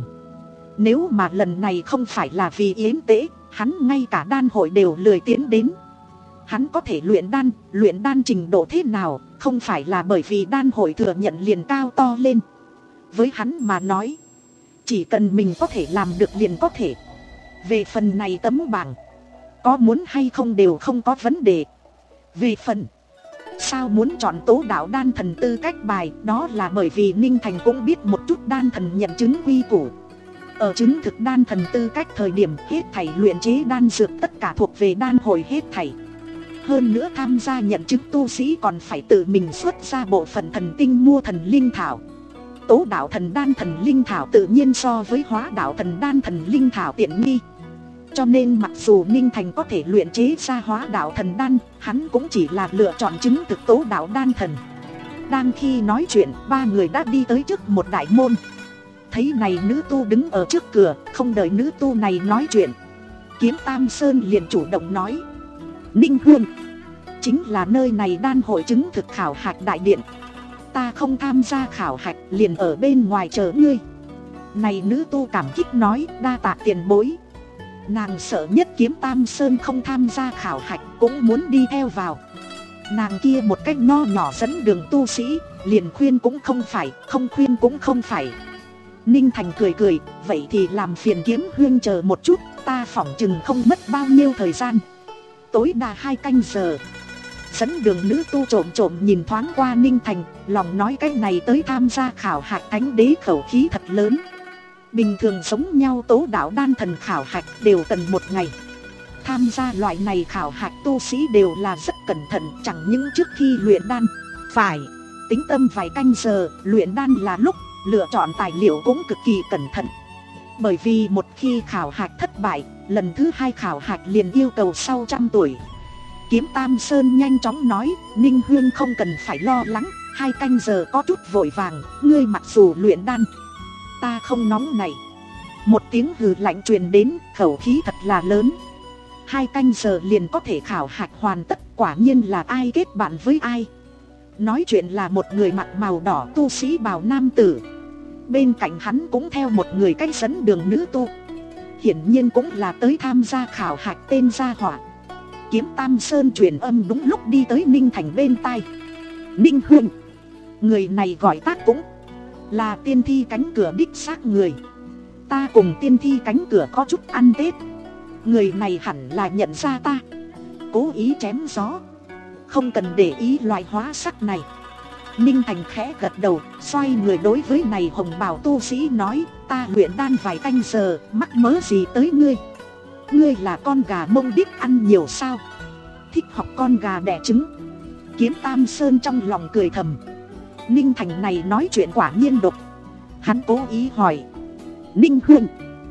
Nếu mà lần này không phải là vì yến tế, hắn ngay cả đan hội đều lười tiến đến. Hắn có thể luyện đan, luyện đan trình độ thế nào, không phải là bởi vì đan hội thừa nhận liền cao to lên. Với hắn mà nói, chỉ cần mình có thể làm được liền có thể. Về phần này tấm bảng, có muốn hay không đều không có vấn đề. Về phần sao muốn chọn tố đạo đan thần tư cách bài, đó là bởi vì Ninh Thành cũng biết một chút đan thần nhận chứng quy củ. Ở chứng thực đan thần tư cách thời điểm, hết thảy luyện chế đan dược tất cả thuộc về đan hội hết thảy. Hơn nữa tham gia nhận chứng tu sĩ còn phải tự mình xuất ra bộ phận thần tinh mua thần linh thảo. Tố đạo thần đan thần linh thảo tự nhiên so với hóa đạo thần đan thần linh thảo tiện nghi. Cho nên mặc dù Ninh Thành có thể luyện chế ra hóa đạo thần đan, hắn cũng chỉ là lựa chọn chứng thực tố đạo đan thần. Đang khi nói chuyện, ba người đã đi tới trước một đại môn. Thấy này nữ tu đứng ở trước cửa, không đợi nữ tu này nói chuyện, Kiếm Tam Sơn liền chủ động nói: Ninh Hương, chính là nơi này đan hội chứng thực khảo hạch đại điện. Ta không tham gia khảo hạch, liền ở bên ngoài chờ ngươi. Này nữ tu cảm kích nói: đa tạ tiền bối. Nàng sợ nhất Kiếm Tam Sơn không tham gia khảo hạch, cũng muốn đi theo vào. Nàng kia một cách nho nhỏ dẫn đường tu sĩ, liền khuyên cũng không phải, không khuyên cũng không phải. Ninh Thành cười cười: vậy thì làm phiền Kiếm Huyên chờ một chút, ta phỏng chừng không mất bao nhiêu thời gian, tối đa hai canh giờ. Dẫn đường nữ tu trộm trộm nhìn thoáng qua Ninh Thành, lòng nói cái này tới tham gia khảo hạch thánh đế khẩu khí thật lớn. Bình thường giống nhau tố đạo đan thần khảo hạch đều cần một ngày. Tham gia loại này khảo hạch tu sĩ đều là rất cẩn thận, chẳng những trước khi luyện đan phải tính tâm vài canh giờ, luyện đan là lúc lựa chọn tài liệu cũng cực kỳ cẩn thận. Bởi vì một khi khảo hạch thất bại, lần thứ hai khảo hạch liền yêu cầu sau trăm tuổi. Kiếm Tam Sơn nhanh chóng nói: Ninh Huyên không cần phải lo lắng, hai canh giờ có chút vội vàng, ngươi mặc dù luyện đan, ta không nóng này. Một tiếng hừ lạnh truyền đến, khẩu khí thật là lớn. Hai canh giờ liền có thể khảo hạch hoàn tất, quả nhiên là ai kết bạn với ai. Nói chuyện là một người mặc màu đỏ tu sĩ bào nam tử. Bên cạnh hắn cũng theo một người cách dẫn đường nữ tu, hiển nhiên cũng là tới tham gia khảo hạch tên gia hỏa. Kiếm Tam Sơn truyền âm đúng lúc đi tới Ninh Thành bên tai: Ninh Huynh, người này gọi tác cũng là tiên thi cánh cửa đích xác người. Ta cùng tiên thi cánh cửa có chút ăn Tết, người này hẳn là nhận ra ta, cố ý chém gió, không cần để ý loại hóa sắc này. Ninh Thành khẽ gật đầu, xoay người đối với này hồng bào tu sĩ nói: ta luyện đan vài canh giờ, mắc mớ gì tới ngươi? Ngươi là con gà Mông Đích ăn nhiều sao? Thích học con gà đẻ trứng. Kiếm Tam Sơn trong lòng cười thầm. Ninh Thành này nói chuyện quả nhiên độc. Hắn cố ý hỏi: Ninh Huynh,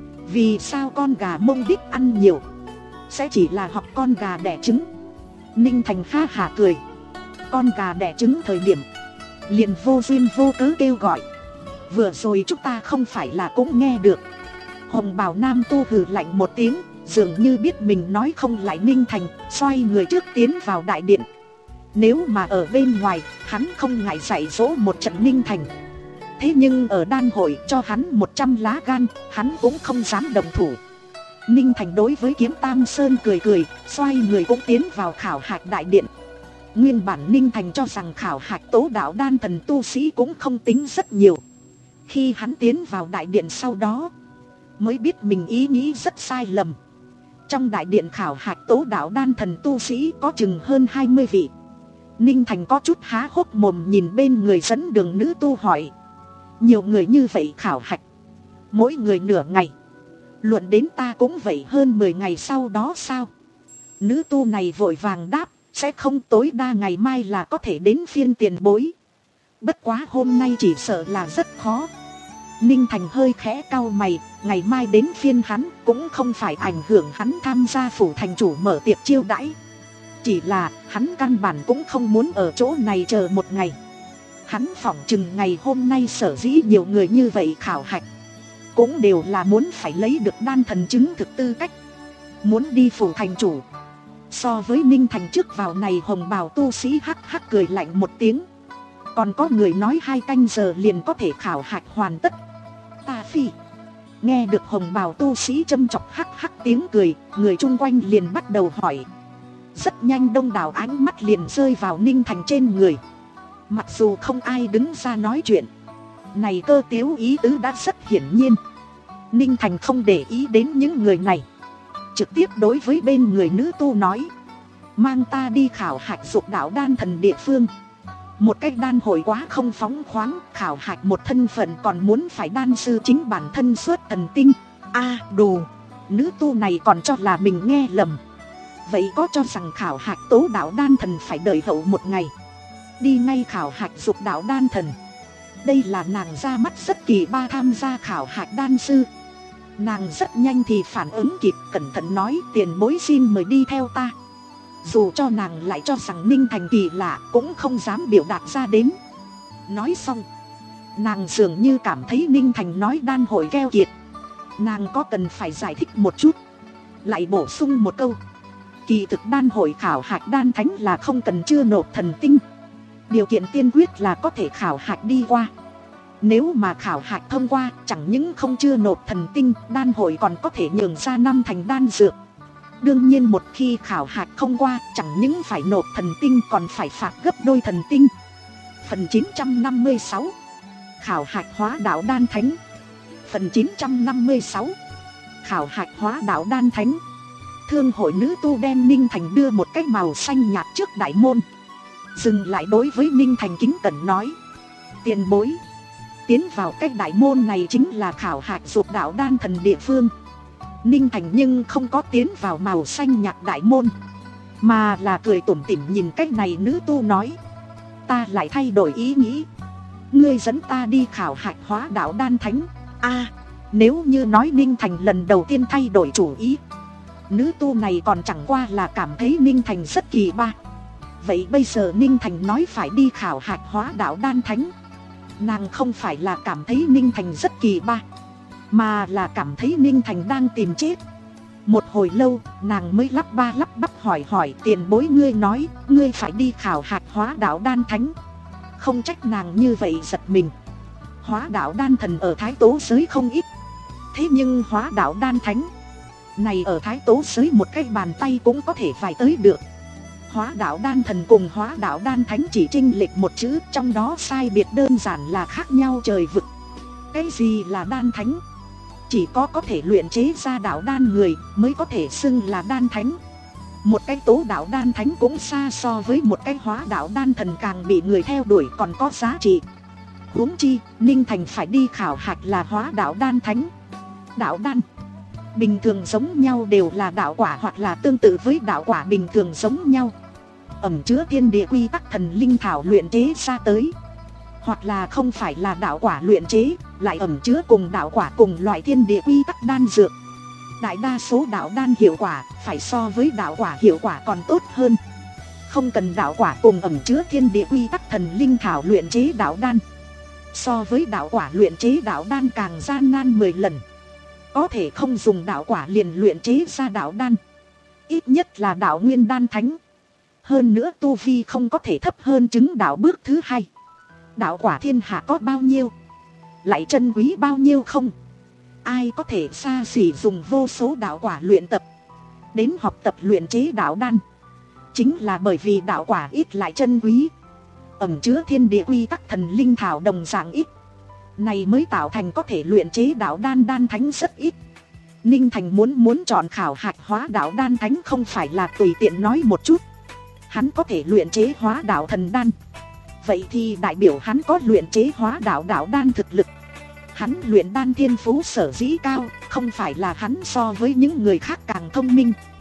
vì sao con gà Mông Đích ăn nhiều sẽ chỉ là học con gà đẻ trứng? Ninh Thành ha hả cười: con gà đẻ trứng thời điểm liền vô duyên vô cớ kêu gọi, vừa rồi chúng ta không phải là cũng nghe được. Hồng bào nam tu hừ lạnh một tiếng, dường như biết mình nói không lại Ninh Thành, xoay người trước tiến vào đại điện. Nếu mà ở bên ngoài, hắn không ngại dạy dỗ một trận Ninh Thành. Thế nhưng ở đan hội cho hắn một trăm lá gan, hắn cũng không dám đồng thủ. Ninh Thành đối với Kiếm Tam Sơn cười cười, xoay người cũng tiến vào khảo hạch đại điện. Nguyên bản Ninh Thành cho rằng khảo hạch tố đạo đan thần tu sĩ cũng không tính rất nhiều. Khi hắn tiến vào đại điện sau đó, mới biết mình ý nghĩ rất sai lầm. Trong đại điện khảo hạch tố đạo đan thần tu sĩ có chừng hơn hai mươi vị. Ninh Thành có chút há hốc mồm nhìn bên người dẫn đường nữ tu hỏi: nhiều người như vậy khảo hạch, mỗi người nửa ngày, luận đến ta cũng vậy hơn mười ngày sau đó sao? Nữ tu này vội vàng đáp: Sẽ không, tối đa ngày mai là có thể đến phiên tiền bối. Bất quá hôm nay chỉ sợ là rất khó. Ninh Thành hơi khẽ cau mày, ngày mai đến phiên hắn cũng không phải ảnh hưởng hắn tham gia phủ thành chủ mở tiệc chiêu đãi. Chỉ là hắn căn bản cũng không muốn ở chỗ này chờ một ngày. Hắn phỏng chừng ngày hôm nay sở dĩ nhiều người như vậy khảo hạch, cũng đều là muốn phải lấy được đan thần chứng thực tư cách, muốn đi phủ thành chủ. So với Ninh Thành trước vào này, hồng bào tu sĩ hắc hắc cười lạnh một tiếng. Còn có người nói hai canh giờ liền có thể khảo hạch hoàn tất. Ta phi. Nghe được hồng bào tu sĩ châm chọc hắc hắc tiếng cười, người chung quanh liền bắt đầu hỏi. Rất nhanh đông đảo ánh mắt liền rơi vào Ninh Thành trên người. Mặc dù không ai đứng ra nói chuyện, này cơ tiếu ý tứ đã rất hiển nhiên. Ninh Thành không để ý đến những người này, trực tiếp đối với bên người nữ tu nói. Mang ta đi khảo hạch dục đạo đan thần địa phương. Một cách đan hội quá không phóng khoáng, khảo hạch một thân phận còn muốn phải đan sư chính bản thân xuất thần tinh. A à, đồ, nữ tu này còn cho là mình nghe lầm. Vậy có cho rằng khảo hạch tố đạo đan thần phải đợi hậu một ngày, đi ngay khảo hạch dục đạo đan thần? Đây là nàng ra mắt rất kỳ ba tham gia khảo hạch đan sư. Nàng rất nhanh thì phản ứng kịp, cẩn thận nói tiền bối xin mời đi theo ta. Dù cho nàng lại cho rằng Ninh Thành kỳ lạ, cũng không dám biểu đạt ra đến. Nói xong, nàng dường như cảm thấy Ninh Thành nói đan hội keo kiệt, nàng có cần phải giải thích một chút. Lại bổ sung một câu. Kỳ thực đan hội khảo hạch đan thánh là không cần chưa nộp thần tinh. Điều kiện tiên quyết là có thể khảo hạch đi qua. Nếu mà khảo hạch thông qua, chẳng những không chưa nộp thần tinh, đan hội còn có thể nhường ra năm thành đan dược. Đương nhiên một khi khảo hạch không qua, chẳng những phải nộp thần tinh còn phải phạt gấp đôi thần tinh. Phần chín trăm năm mươi sáu. Khảo hạch hóa đạo đan thánh. Phần chín trăm năm mươi sáu. Khảo hạch hóa đạo đan thánh. Thương hội nữ tu đem Ninh Thành đưa một cái màu xanh nhạt trước đại môn, dừng lại đối với Ninh Thành kính cẩn nói. Tiền bối, tiến vào cái đại môn này chính là khảo hạch dục đạo đan thần địa phương. Ninh Thành nhưng không có tiến vào màu xanh nhạt đại môn, mà là cười tủm tỉm nhìn cái này nữ tu nói. Ta lại thay đổi ý nghĩ, ngươi dẫn ta đi khảo hạch hóa đạo đan thánh. A à, nếu như nói Ninh Thành lần đầu tiên thay đổi chủ ý, nữ tu này còn chẳng qua là cảm thấy Ninh Thành rất kỳ ba. Vậy bây giờ Ninh Thành nói phải đi khảo hạch hóa đạo đan thánh, nàng không phải là cảm thấy Ninh Thành rất kỳ ba, mà là cảm thấy Ninh Thành đang tìm chết. Một hồi lâu, nàng mới lắp ba lắp bắp hỏi hỏi tiền bối ngươi nói, ngươi phải đi khảo hạch hóa đạo đan thánh. Không trách nàng như vậy giật mình. Hóa đạo đan thần ở Thái Tố giới không ít, thế nhưng hóa đạo đan thánh này ở Thái Tố giới một cái bàn tay cũng có thể phải tới được. Hóa đạo đan thần cùng hóa đạo đan thánh chỉ chênh lệch một chữ, trong đó sai biệt đơn giản là khác nhau trời vực. Cái gì là đan thánh? Chỉ có có thể luyện chế ra đạo đan người mới có thể xưng là đan thánh. Một cái tố đạo đan thánh cũng xa so với một cái hóa đạo đan thần càng bị người theo đuổi còn có giá trị. Huống chi, Ninh Thành phải đi khảo hạch là hóa đạo đan thánh. Đạo đan bình thường giống nhau đều là đạo quả hoặc là tương tự với đạo quả bình thường giống nhau, ẩn chứa thiên địa quy tắc thần linh thảo luyện chế ra tới. Hoặc là không phải là đạo quả luyện chế, lại ẩn chứa cùng đạo quả cùng loại thiên địa quy tắc đan dược. Đại đa số đạo đan hiệu quả phải so với đạo quả hiệu quả còn tốt hơn. Không cần đạo quả cùng ẩn chứa thiên địa quy tắc thần linh thảo luyện chế đạo đan, so với đạo quả luyện chế đạo đan càng gian nan mười lần. Có thể không dùng đạo quả liền luyện chế ra đạo đan, ít nhất là đạo nguyên đan thánh. Hơn nữa tu vi không có thể thấp hơn chứng đạo bước thứ hai. Đạo quả thiên hạ có bao nhiêu, lại chân quý bao nhiêu không? Ai có thể xa xỉ dùng vô số đạo quả luyện tập đến học tập luyện chế đạo đan? Chính là bởi vì đạo quả ít lại chân quý, ẩn chứa thiên địa quy tắc thần linh thảo đồng dạng ít, này mới tạo thành có thể luyện chế đạo đan đan thánh rất ít. Ninh Thành muốn muốn chọn khảo hạch hóa đạo đan thánh không phải là tùy tiện nói một chút. Hắn có thể luyện chế hóa đạo thần đan, vậy thì đại biểu hắn có luyện chế hóa đạo đạo đan thực lực. Hắn luyện đan thiên phú sở dĩ cao, không phải là hắn so với những người khác càng thông minh,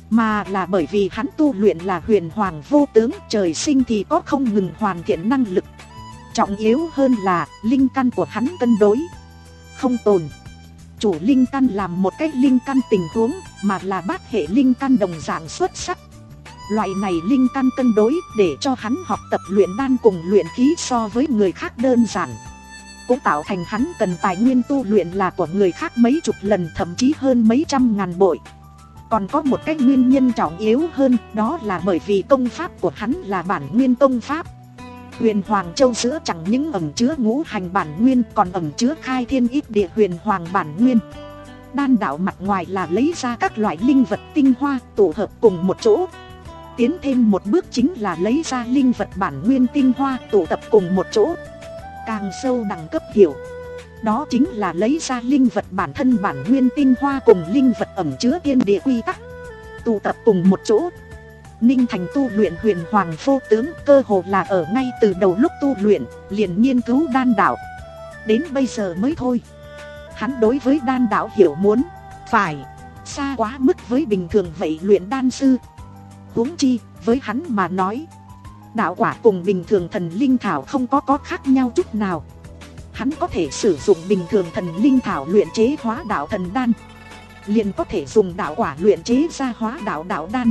mà là bởi vì hắn tu luyện là huyền hoàng vô tướng, trời sinh thì có không ngừng hoàn thiện năng lực. Trọng yếu hơn là linh căn của hắn cân đối, không tồn chủ linh căn làm một cách linh căn tình huống, mà là bát hệ linh căn đồng dạng xuất sắc. Loại này linh căn cân đối để cho hắn học tập luyện đan cùng luyện khí so với người khác đơn giản, cũng tạo thành hắn cần tài nguyên tu luyện là của người khác mấy chục lần, thậm chí hơn mấy trăm ngàn bội. Còn có một cái nguyên nhân trọng yếu hơn, đó là bởi vì công pháp của hắn là bản nguyên công pháp. Huyền Hoàng Châu giữa chẳng những ẩn chứa ngũ hành bản nguyên, còn ẩn chứa khai thiên ít địa huyền hoàng bản nguyên. Đan đạo mặt ngoài là lấy ra các loại linh vật tinh hoa tụ hợp cùng một chỗ. Tiến thêm một bước chính là lấy ra linh vật bản nguyên tinh hoa tụ tập cùng một chỗ. Càng sâu đẳng cấp hiểu, đó chính là lấy ra linh vật bản thân bản nguyên tinh hoa cùng linh vật ẩn chứa thiên địa quy tắc tụ tập cùng một chỗ. Ninh Thành tu luyện huyền hoàng vô tướng cơ hồ là ở ngay từ đầu lúc tu luyện liền nghiên cứu đan đạo, đến bây giờ mới thôi. Hắn đối với đan đạo hiểu muốn phải xa quá mức với bình thường vậy luyện đan sư. Huống chi với hắn mà nói, đạo quả cùng bình thường thần linh thảo không có có khác nhau chút nào. Hắn có thể sử dụng bình thường thần linh thảo luyện chế hóa đạo thần đan, liền có thể dùng đạo quả luyện chế ra hóa đạo đạo đan.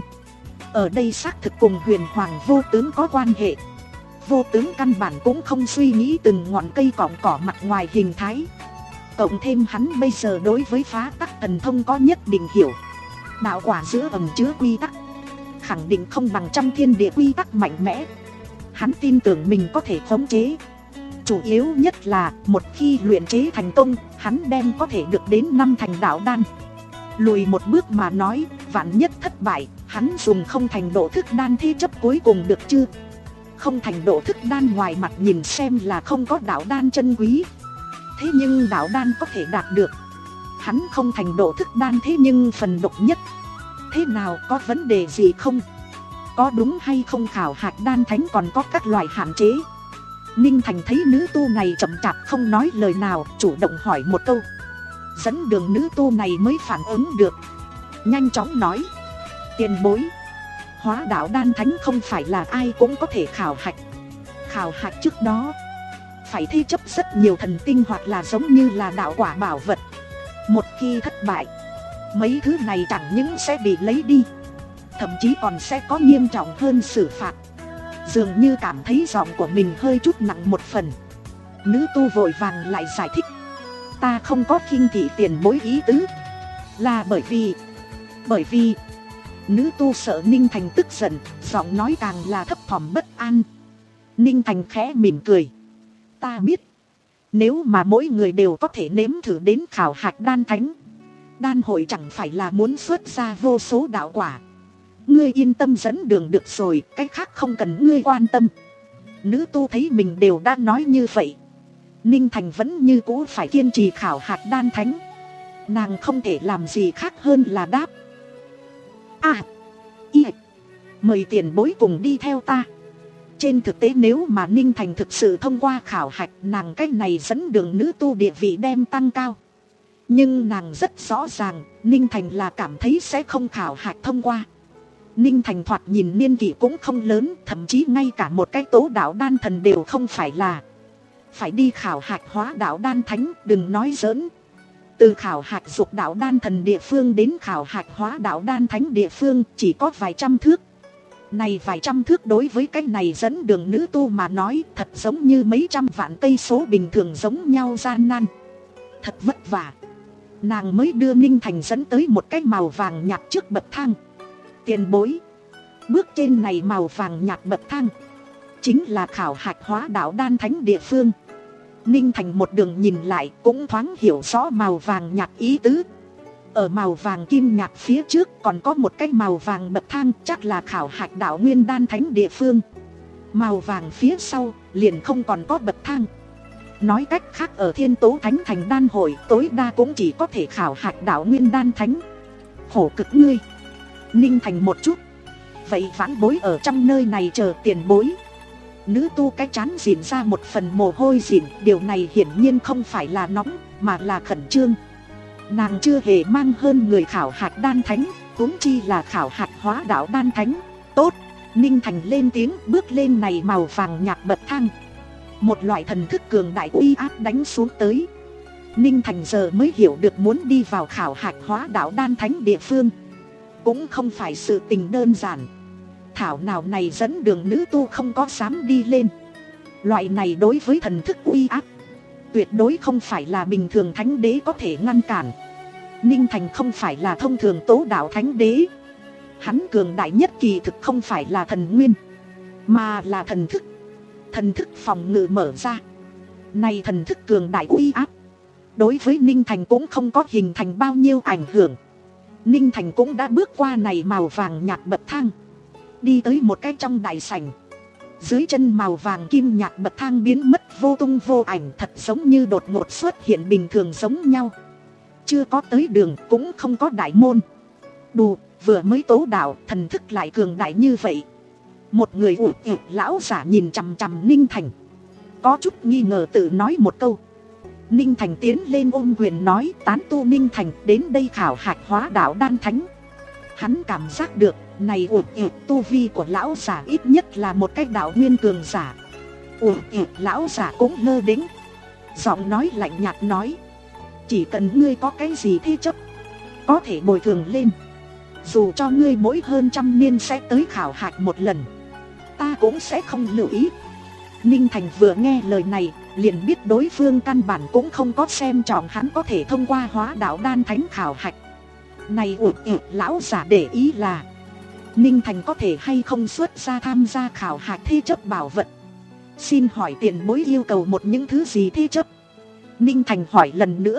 Ở đây xác thực cùng huyền hoàng vô tướng có quan hệ. Vô tướng căn bản cũng không suy nghĩ từng ngọn cây cọng cỏ mặt ngoài hình thái. Cộng thêm hắn bây giờ đối với phá tắc thần thông có nhất định hiểu. Đạo quả giữa ẩn chứa quy tắc, khẳng định không bằng trăm thiên địa quy tắc mạnh mẽ. Hắn tin tưởng mình có thể khống chế. Chủ yếu nhất là một khi luyện chế thành công, hắn đem có thể được đến năm thành đạo đan. Lùi một bước mà nói, vạn nhất thất bại, hắn dùng không thành độ thức đan thi chấp cuối cùng được chưa? Không thành độ thức đan ngoài mặt nhìn xem là không có đạo đan chân quý, thế nhưng đạo đan có thể đạt được. Hắn không thành độ thức đan thế nhưng phần độc nhất. Thế nào, có vấn đề gì không? Có đúng hay không khảo hạch đan thánh còn có các loại hạn chế? Ninh Thành thấy nữ tu này chậm chạp không nói lời nào, chủ động hỏi một câu. Dẫn đường nữ tu này mới phản ứng được, nhanh chóng nói: tiền bối, hóa đạo đan thánh không phải là ai cũng có thể khảo hạch. Khảo hạch trước đó phải thi chấp rất nhiều thần tinh hoặc là giống như là đạo quả bảo vật. Một khi thất bại, mấy thứ này chẳng những sẽ bị lấy đi, thậm chí còn sẽ có nghiêm trọng hơn xử phạt. Dường như cảm thấy giọng của mình hơi chút nặng một phần, nữ tu vội vàng lại giải thích: ta không có khinh thị tiền bối ý tứ, là bởi vì bởi vì nữ tu sợ Ninh Thành tức giận, giọng nói càng là thấp thỏm bất an. Ninh Thành khẽ mỉm cười: ta biết, nếu mà mỗi người đều có thể nếm thử đến khảo hạch đan thánh, đan hội chẳng phải là muốn xuất ra vô số đạo quả. Ngươi yên tâm dẫn đường được rồi, cái khác không cần ngươi quan tâm. Nữ tu thấy mình đều đã nói như vậy, Ninh Thành vẫn như cũ phải kiên trì khảo hạch đan thánh. Nàng không thể làm gì khác hơn là đáp: à, y, mời tiền bối cùng đi theo ta. Trên thực tế nếu mà Ninh Thành thực sự thông qua khảo hạch, nàng cách này dẫn đường nữ tu địa vị đem tăng cao. Nhưng nàng rất rõ ràng, Ninh Thành là cảm thấy sẽ không khảo hạch thông qua. Ninh Thành thoạt nhìn niên kỷ cũng không lớn, thậm chí ngay cả một cái tố đạo đan thần đều không phải là. Phải đi khảo hạch hóa đạo đan thánh, đừng nói giỡn. Từ khảo hạch dục đạo đan thần địa phương đến khảo hạch hóa đạo đan thánh địa phương chỉ có vài trăm thước. Này vài trăm thước đối với cái này dẫn đường nữ tu mà nói thật giống như mấy trăm vạn cây số bình thường giống nhau gian nan. Thật vất vả, nàng mới đưa Ninh Thành dẫn tới một cái màu vàng nhạt trước bậc thang. Tiền bối, bước trên này màu vàng nhạt bậc thang chính là khảo hạch hóa đạo đan thánh địa phương. Ninh Thành một đường nhìn lại cũng thoáng hiểu rõ màu vàng nhạt ý tứ. Ở màu vàng kim nhạt phía trước còn có một cái màu vàng bậc thang, chắc là khảo hạch đạo nguyên đan thánh địa phương. Màu vàng phía sau liền không còn có bậc thang. Nói cách khác ở Thiên Tố Thánh Thành đan hội tối đa cũng chỉ có thể khảo hạch đạo nguyên đan thánh. Khổ cực ngươi. Ninh Thành một chút: vậy vãn bối ở trong nơi này chờ tiền bối. Nữ tu cái chán dịn ra một phần mồ hôi dịn, điều này hiển nhiên không phải là nóng mà là khẩn trương. Nàng chưa hề mang hơn người khảo hạch đan thánh, huống chi là khảo hạch hóa đạo đan thánh. Tốt, Ninh Thành lên tiếng bước lên này màu vàng nhạt bậc thang. Một loại thần thức cường đại uy áp đánh xuống tới. Ninh Thành giờ mới hiểu được muốn đi vào khảo hạch hóa đạo đan thánh địa phương cũng không phải sự tình đơn giản. Thảo nào này dẫn đường nữ tu không có dám đi lên. Loại này đối với thần thức uy áp tuyệt đối không phải là bình thường thánh đế có thể ngăn cản. Ninh Thành không phải là thông thường tố đạo thánh đế. Hắn cường đại nhất kỳ thực không phải là thần nguyên, mà là thần thức. Thần thức phòng ngự mở ra. Này thần thức cường đại uy áp đối với Ninh Thành cũng không có hình thành bao nhiêu ảnh hưởng. Ninh Thành cũng đã bước qua này màu vàng nhạt bậc thang, đi tới một cái trong đại sảnh. Dưới chân màu vàng kim nhạt bậc thang biến mất vô tung vô ảnh, thật giống như đột ngột xuất hiện bình thường giống nhau. Chưa có tới đường, cũng không có đại môn. Đù, vừa mới tố đạo, thần thức lại cường đại như vậy. Một người ủ ủ lão giả nhìn chằm chằm Ninh Thành, có chút nghi ngờ tự nói một câu. Ninh Thành tiến lên ôm quyền nói, tán tu Ninh Thành đến đây khảo hạch hóa đạo đan thánh. Hắn cảm giác được, này ủ ủ tu vi của lão giả ít nhất là một cái đạo nguyên cường giả. Ủ ủ lão giả cũng lơ đễnh, giọng nói lạnh nhạt nói, chỉ cần ngươi có cái gì thế chấp, có thể bồi thường lên. Dù cho ngươi mỗi hơn trăm niên sẽ tới khảo hạch một lần, ta cũng sẽ không lưu ý. Ninh Thành vừa nghe lời này, liền biết đối phương căn bản cũng không có xem trọng hắn có thể thông qua hóa đạo đan thánh khảo hạch. Này ủ ủ lão giả để ý là Ninh Thành có thể hay không xuất ra tham gia khảo hạch thế chấp bảo vật. Xin hỏi tiền bối yêu cầu một những thứ gì thế chấp? Ninh Thành hỏi lần nữa.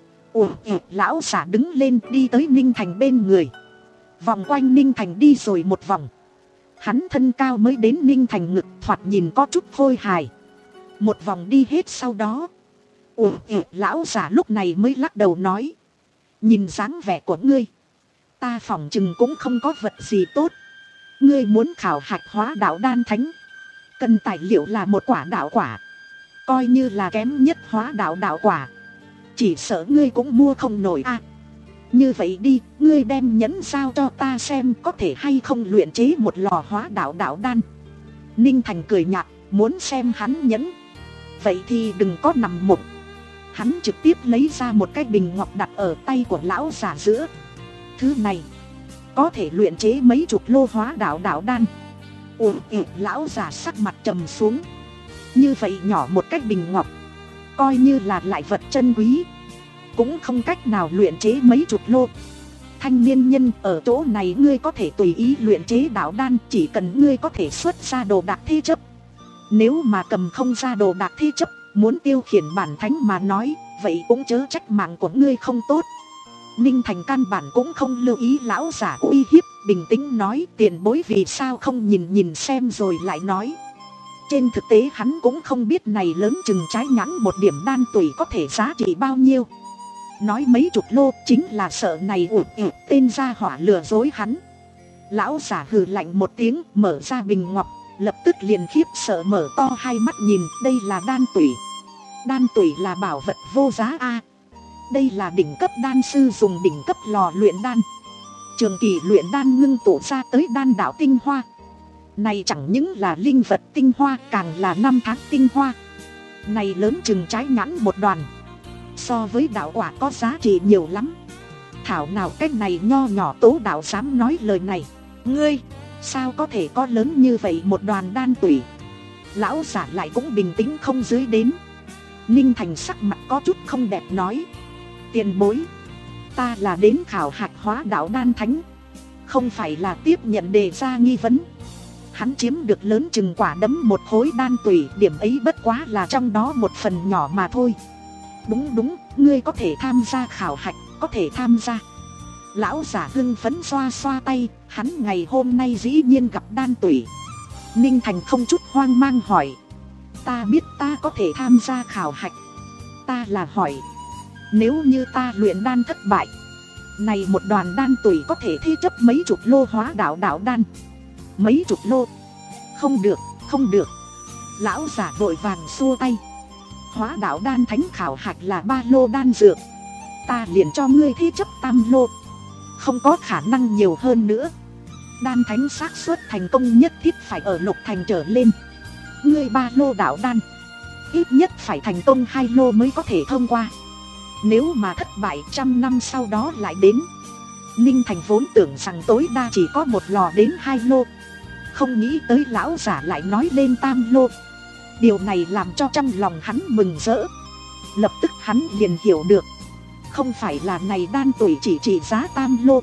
Ủ ủ lão giả đứng lên đi tới Ninh Thành bên người, vòng quanh Ninh Thành đi rồi một vòng. Hắn thân cao mới đến Ninh Thành ngực, thoạt nhìn có chút khôi hài. Một vòng đi hết sau đó, ủ ủ lão giả lúc này mới lắc đầu nói, nhìn dáng vẻ của ngươi, ta phỏng chừng cũng không có vật gì tốt. Ngươi muốn khảo hạch hóa đạo đan thánh, cần tài liệu là một quả đạo quả. Coi như là kém nhất hóa đạo đạo quả, chỉ sợ ngươi cũng mua không nổi à. Như vậy đi, ngươi đem nhẫn giao cho ta xem có thể hay không luyện chế một lò hóa đạo đạo đan. Ninh Thành cười nhạt, muốn xem hắn nhẫn, vậy thì đừng có nằm mộng. Hắn trực tiếp lấy ra một cái bình ngọc đặt ở tay của lão giả giữa. Thứ này có thể luyện chế mấy chục lô hóa đạo đạo đan. Ủa, ủa, lão giả sắc mặt trầm xuống. Như vậy nhỏ một cái bình ngọc, coi như là lại vật chân quý, cũng không cách nào luyện chế mấy chục lô. Thanh niên nhân, ở chỗ này ngươi có thể tùy ý luyện chế đạo đan, chỉ cần ngươi có thể xuất ra đồ đạc thế chấp. Nếu mà cầm không ra đồ đạc thế chấp, muốn tiêu khiển bản thánh mà nói, vậy cũng chớ trách mạng của ngươi không tốt. Ninh Thành căn bản cũng không lưu ý lão giả uy hiếp, bình tĩnh nói, tiền bối vì sao không nhìn nhìn xem rồi lại nói. Trên thực tế hắn cũng không biết này lớn chừng trái nhãn một điểm đan tùy có thể giá trị bao nhiêu. Nói mấy chục lô chính là sợ này ủ ủ tên gia hỏa lừa dối hắn. Lão giả hừ lạnh một tiếng, mở ra bình ngọc, lập tức liền khiếp sợ mở to hai mắt nhìn. Đây là đan tủy. Đan tủy là bảo vật vô giá a. Đây là đỉnh cấp đan sư dùng đỉnh cấp lò luyện đan, trường kỳ luyện đan ngưng tụ ra tới đan đạo tinh hoa. Này chẳng những là linh vật tinh hoa, càng là năm tháng tinh hoa. Này lớn chừng trái nhãn một đoàn, so với đạo quả có giá trị nhiều lắm. Thảo nào cách này nho nhỏ tố đạo dám nói lời này. Ngươi, sao có thể có lớn như vậy một đoàn đan tủy? Lão giả lại cũng bình tĩnh không dưới đến. Ninh Thành sắc mặt có chút không đẹp nói, tiền bối, ta là đến khảo hạch hóa đạo đan thánh, không phải là tiếp nhận đề ra nghi vấn. Hắn chiếm được lớn chừng quả đấm một khối đan tủy, điểm ấy bất quá là trong đó một phần nhỏ mà thôi. Đúng đúng, ngươi có thể tham gia khảo hạch, có thể tham gia. Lão giả hưng phấn xoa xoa tay, hắn ngày hôm nay dĩ nhiên gặp đan tủy. Ninh Thành không chút hoang mang hỏi, ta biết ta có thể tham gia khảo hạch, ta là hỏi, nếu như ta luyện đan thất bại, này một đoàn đan tủy có thể thi chấp mấy chục lô hóa đạo đạo đan. Mấy chục lô? Không được, không được. Lão giả vội vàng xua tay. Hóa đạo đan thánh khảo hạch là ba lô đan dược, ta liền cho ngươi thế chấp tam lô. Không có khả năng nhiều hơn nữa. Đan thánh xác suất thành công nhất thiết phải ở lục thành trở lên. Ngươi ba lô đạo đan, ít nhất phải thành công hai lô mới có thể thông qua. Nếu mà thất bại trăm năm sau đó lại đến. Ninh Thành vốn tưởng rằng tối đa chỉ có một lò đến hai lô, không nghĩ tới lão giả lại nói lên tam lô. Điều này làm cho trong lòng hắn mừng rỡ. Lập tức hắn liền hiểu được, không phải là này đan tuổi chỉ trị giá tam lô,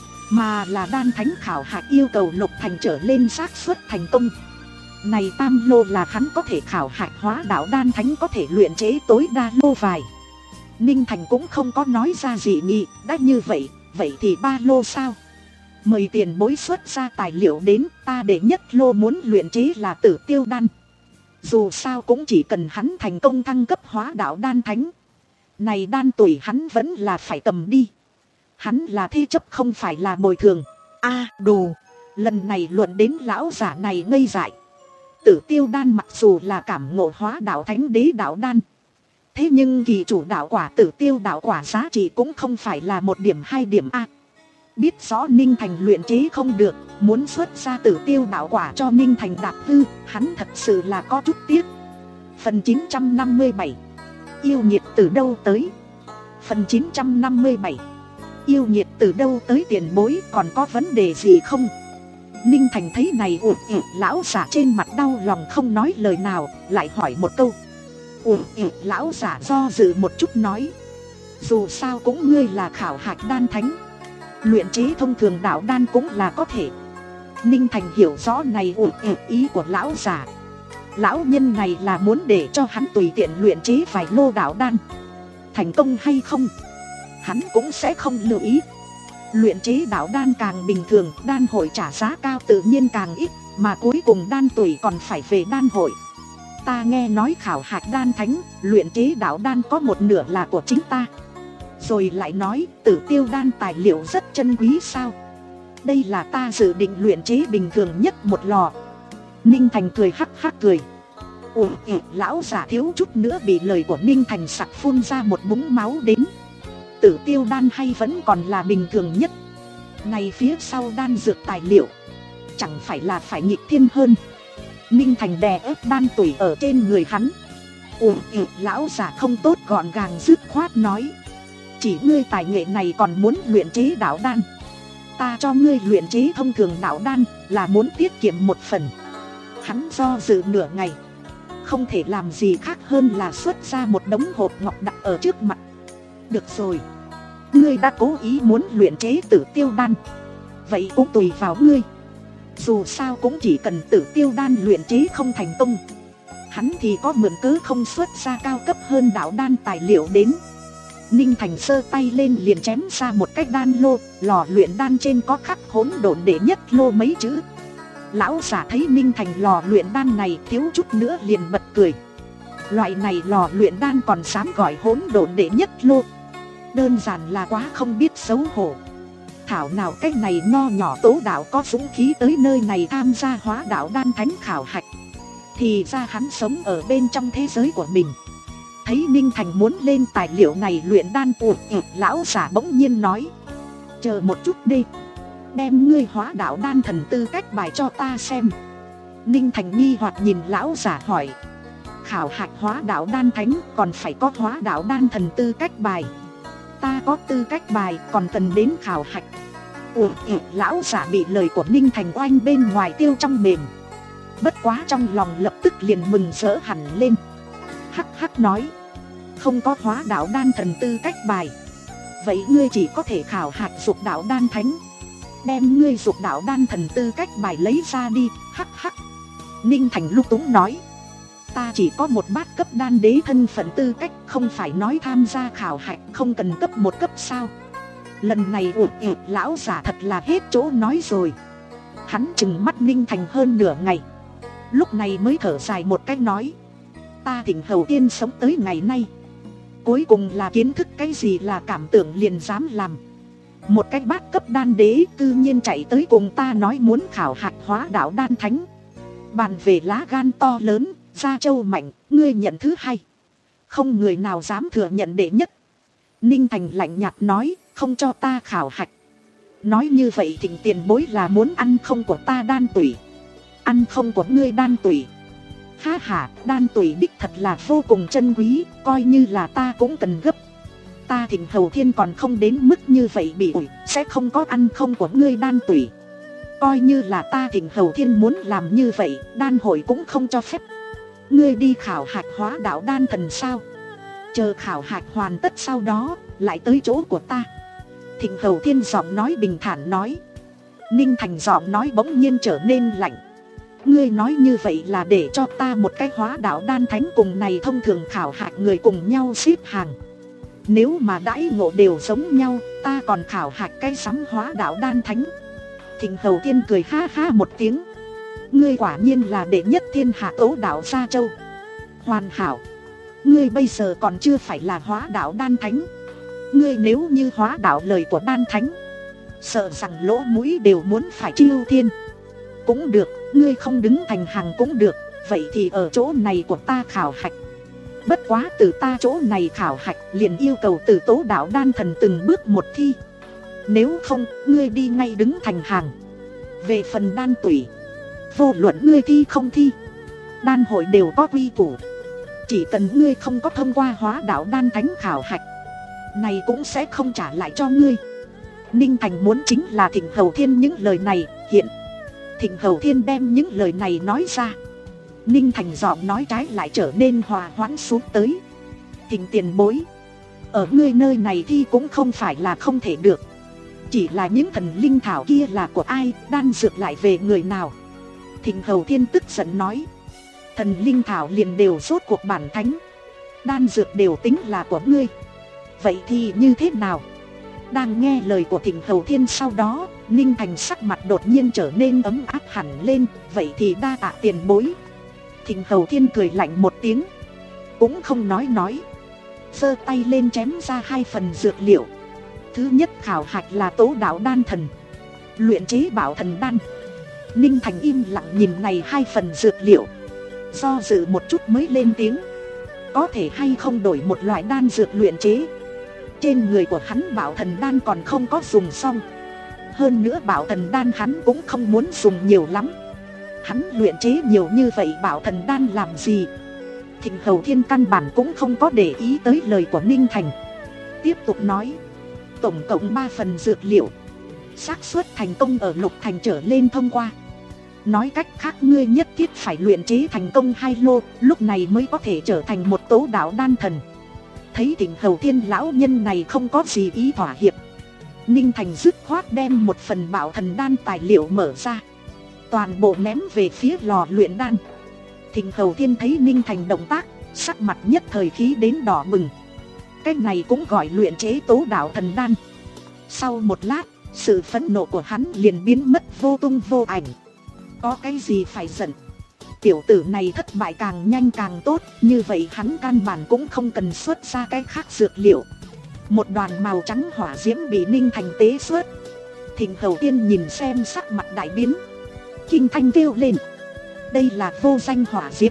mà là đan thánh khảo hạch yêu cầu lục thành trở lên xác suất thành công. Này tam lô là hắn có thể khảo hạch hóa đạo đan thánh có thể luyện chế tối đa lô vài. Ninh Thành cũng không có nói ra gì nghị, đã như vậy, vậy thì ba lô sao? Mời tiền bối xuất ra tài liệu đến, ta để nhất lô muốn luyện chế là tử tiêu đan. Dù sao cũng chỉ cần hắn thành công thăng cấp hóa đạo đan thánh, này đan tuổi hắn vẫn là phải cầm đi. Hắn là thế chấp không phải là bồi thường. A à, đồ, lần này luận đến lão giả này ngây dại. Tử tiêu đan mặc dù là cảm ngộ hóa đạo thánh đế đạo đan, thế nhưng kỳ chủ đạo quả tử tiêu đạo quả giá trị cũng không phải là một điểm hai điểm A. Biết rõ Ninh Thành luyện chế không được, muốn xuất ra tử tiêu đạo quả cho Ninh Thành đạp hư, hắn thật sự là có chút tiếc. Phần chín trăm năm mươi bảy, yêu nhiệt từ đâu tới? Phần chín trăm năm mươi bảy, yêu nhiệt từ đâu tới tiền bối, còn có vấn đề gì không? Ninh Thành thấy này ụt ị, lão giả trên mặt đau lòng không nói lời nào, lại hỏi một câu. Ụt ị, lão giả do dự một chút nói. Dù sao cũng ngươi là khảo hạch đan thánh, luyện chế thông thường đạo đan cũng là có thể. Ninh Thành hiểu rõ này ụt ị ý của lão giả. Lão nhân này là muốn để cho hắn tùy tiện luyện chế vài lô đạo đan. Thành công hay không, hắn cũng sẽ không lưu ý. Luyện chế đạo đan càng bình thường, đan hội trả giá cao tự nhiên càng ít, mà cuối cùng đan tuổi còn phải về đan hội. Ta nghe nói khảo hạch đan thánh, luyện chế đạo đan có một nửa là của chính ta. Rồi lại nói tử tiêu đan tài liệu rất chân quý sao? Đây là ta dự định luyện chế bình thường nhất một lò. Ninh Thành cười hắc hắc cười. Ủa, ỉ, lão giả thiếu chút nữa bị lời của Ninh Thành sặc phun ra một búng máu đến. Tử tiêu đan hay vẫn còn là bình thường nhất, này phía sau đan dược tài liệu chẳng phải là phải nghịch thiên hơn. Ninh Thành đè ép đan tuổi ở trên người hắn. Ủa, ỉ, lão giả không tốt gọn gàng dứt khoát nói. Chỉ ngươi tài nghệ này còn muốn luyện chế đạo đan, ta cho ngươi luyện chế thông thường đạo đan là muốn tiết kiệm một phần. Hắn do dự nửa ngày, không thể làm gì khác hơn là xuất ra một đống hộp ngọc đặt ở trước mặt. Được rồi, ngươi đã cố ý muốn luyện chế tử tiêu đan, vậy cũng tùy vào ngươi. Dù sao cũng chỉ cần tử tiêu đan luyện chế không thành công, hắn thì có mượn cớ không xuất ra cao cấp hơn đạo đan tài liệu đến. Ninh Thành sơ tay lên liền chém ra một cái đan lô, lò luyện đan trên có khắc hỗn độn đệ nhất lô mấy chữ. Lão giả thấy Ninh Thành lò luyện đan này thiếu chút nữa liền bật cười. Loại này lò luyện đan còn dám gọi hỗn độn đệ nhất lô, đơn giản là quá không biết xấu hổ. Thảo nào cái này nho nhỏ tố đạo có dũng khí tới nơi này tham gia hóa đạo đan thánh khảo hạch, thì ra hắn sống ở bên trong thế giới của mình. Thấy Ninh Thành muốn lên tài liệu này luyện đan, ụt ị, lão giả bỗng nhiên nói. Chờ một chút đi, đem ngươi hóa đạo đan thần tư cách bài cho ta xem. Ninh Thành nghi hoặc nhìn lão giả hỏi. Khảo hạch hóa đạo đan thánh còn phải có hóa đạo đan thần tư cách bài. Ta có tư cách bài còn cần đến khảo hạch. Ủa, ị, lão giả bị lời của Ninh Thành oanh bên ngoài tiêu trong mềm. Bất quá trong lòng lập tức liền mừng rỡ hẳn lên. Hắc hắc nói. Không có hóa đạo đan thần tư cách bài, vậy ngươi chỉ có thể khảo hạch dục đạo đan thánh. Đem ngươi dục đạo đan thần tư cách bài lấy ra đi. Hắc hắc. Ninh Thành lúc túng nói. Ta chỉ có một bát cấp đan đế thân phận tư cách, không phải nói tham gia khảo hạch không cần cấp một cấp sao? Lần này ụt ị, lão giả thật là hết chỗ nói rồi. Hắn trừng mắt Ninh Thành hơn nửa ngày, lúc này mới thở dài một cách nói. Ta thỉnh hầu tiên sống tới ngày nay, cuối cùng là kiến thức cái gì là cảm tưởng liền dám làm. Một cái bát cấp đan đế tự nhiên chạy tới cùng ta nói muốn khảo hạch hóa đạo đan thánh. Bàn về lá gan to lớn, gia châu mạnh, ngươi nhận thứ hai, không người nào dám thừa nhận đệ nhất. Ninh Thành lạnh nhạt nói, không cho ta khảo hạch. Nói như vậy Thịnh tiền bối là muốn ăn không của ta đan tủy. Ăn không của ngươi đan tủy. Ha ha, đan tủy đích thật là vô cùng chân quý, coi như là ta cũng cần gấp. Ta Thịnh Hầu Thiên còn không đến mức như vậy bị ủi, sẽ không có ăn không của ngươi đan tủy. Coi như là ta Thịnh Hầu Thiên muốn làm như vậy, đan hội cũng không cho phép. Ngươi đi khảo hạch hóa đạo đan thần sao? Chờ khảo hạch hoàn tất sau đó, lại tới chỗ của ta. Thịnh Hầu Thiên giọng nói bình thản nói. Ninh Thành giọng nói bỗng nhiên trở nên lạnh. Ngươi nói như vậy là để cho ta một cái hóa đạo đan thánh cùng này thông thường khảo hạch người cùng nhau xếp hàng. Nếu mà đãi ngộ đều giống nhau, ta còn khảo hạch cái sắm hóa đạo đan thánh. Thịnh Hầu Thiên cười ha ha một tiếng. Ngươi quả nhiên là đệ nhất thiên hạ tố đạo gia châu. Hoàn hảo. Ngươi bây giờ còn chưa phải là hóa đạo đan thánh. Ngươi nếu như hóa đạo lời của đan thánh, sợ rằng lỗ mũi đều muốn phải chiêu thiên. Cũng được, ngươi không đứng thành hàng cũng được. Vậy thì ở chỗ này của ta khảo hạch. Bất quá từ ta chỗ này khảo hạch liền yêu cầu từ tố đạo đan thần từng bước một thi. Nếu không, ngươi đi ngay đứng thành hàng. Về phần đan tủy, vô luận ngươi thi không thi, đan hội đều có quy củ. Chỉ cần ngươi không có thông qua hóa đạo đan thánh khảo hạch, này cũng sẽ không trả lại cho ngươi. Ninh Thành muốn chính là Thịnh Hầu Thiên những lời này. Hiện Thịnh Hầu Thiên đem những lời này nói ra, Ninh Thành giọng nói trái lại trở nên hòa hoãn xuống tới. Thịnh tiền bối, ở ngươi nơi này thì cũng không phải là không thể được. Chỉ là những thần linh thảo kia là của ai, đan dược lại về người nào? Thịnh Hầu Thiên tức giận nói. Thần linh thảo liền đều rốt cuộc bản thánh, đan dược đều tính là của ngươi. Vậy thì như thế nào? Đang nghe lời của Thịnh Hầu Thiên sau đó, Ninh Thành sắc mặt đột nhiên trở nên ấm áp hẳn lên. Vậy thì đa tạ tiền bối. Thịnh Hầu Thiên cười lạnh một tiếng, cũng không nói nói, giơ tay lên chém ra hai phần dược liệu. Thứ nhất khảo hạch là tố đạo đan thần, luyện chế bảo thần đan. Ninh Thành im lặng nhìn này hai phần dược liệu, do dự một chút mới lên tiếng. Có thể hay không đổi một loại đan dược luyện chế? Trên người của hắn bảo thần đan còn không có dùng xong. Hơn nữa bảo thần đan hắn cũng không muốn dùng nhiều lắm. Hắn luyện chế nhiều như vậy bảo thần đan làm gì? Thịnh Hầu Thiên căn bản cũng không có để ý tới lời của Ninh Thành. Tiếp tục nói. Tổng cộng ba phần dược liệu, xác suất thành công ở lục thành trở lên thông qua. Nói cách khác ngươi nhất thiết phải luyện chế thành công hai lô, lúc này mới có thể trở thành một tố đạo đan thần. Thấy Thịnh Hầu Thiên lão nhân này không có gì ý thỏa hiệp, Ninh Thành dứt khoát đem một phần bảo thần đan tài liệu mở ra, toàn bộ ném về phía lò luyện đan. Thịnh Hầu Thiên thấy Ninh Thành động tác, sắc mặt nhất thời khí đến đỏ bừng. Cái này cũng gọi luyện chế tố đạo thần đan. Sau một lát, sự phẫn nộ của hắn liền biến mất vô tung vô ảnh. Có cái gì phải giận? Tiểu tử này thất bại càng nhanh càng tốt, như vậy hắn căn bản cũng không cần xuất ra cái khác dược liệu. Một đoàn màu trắng hỏa diễm bị Ninh Thành tế xuất. Thịnh Hầu Thiên nhìn xem sắc mặt đại biến, kinh thanh kêu lên. Đây là vô danh hỏa diễm.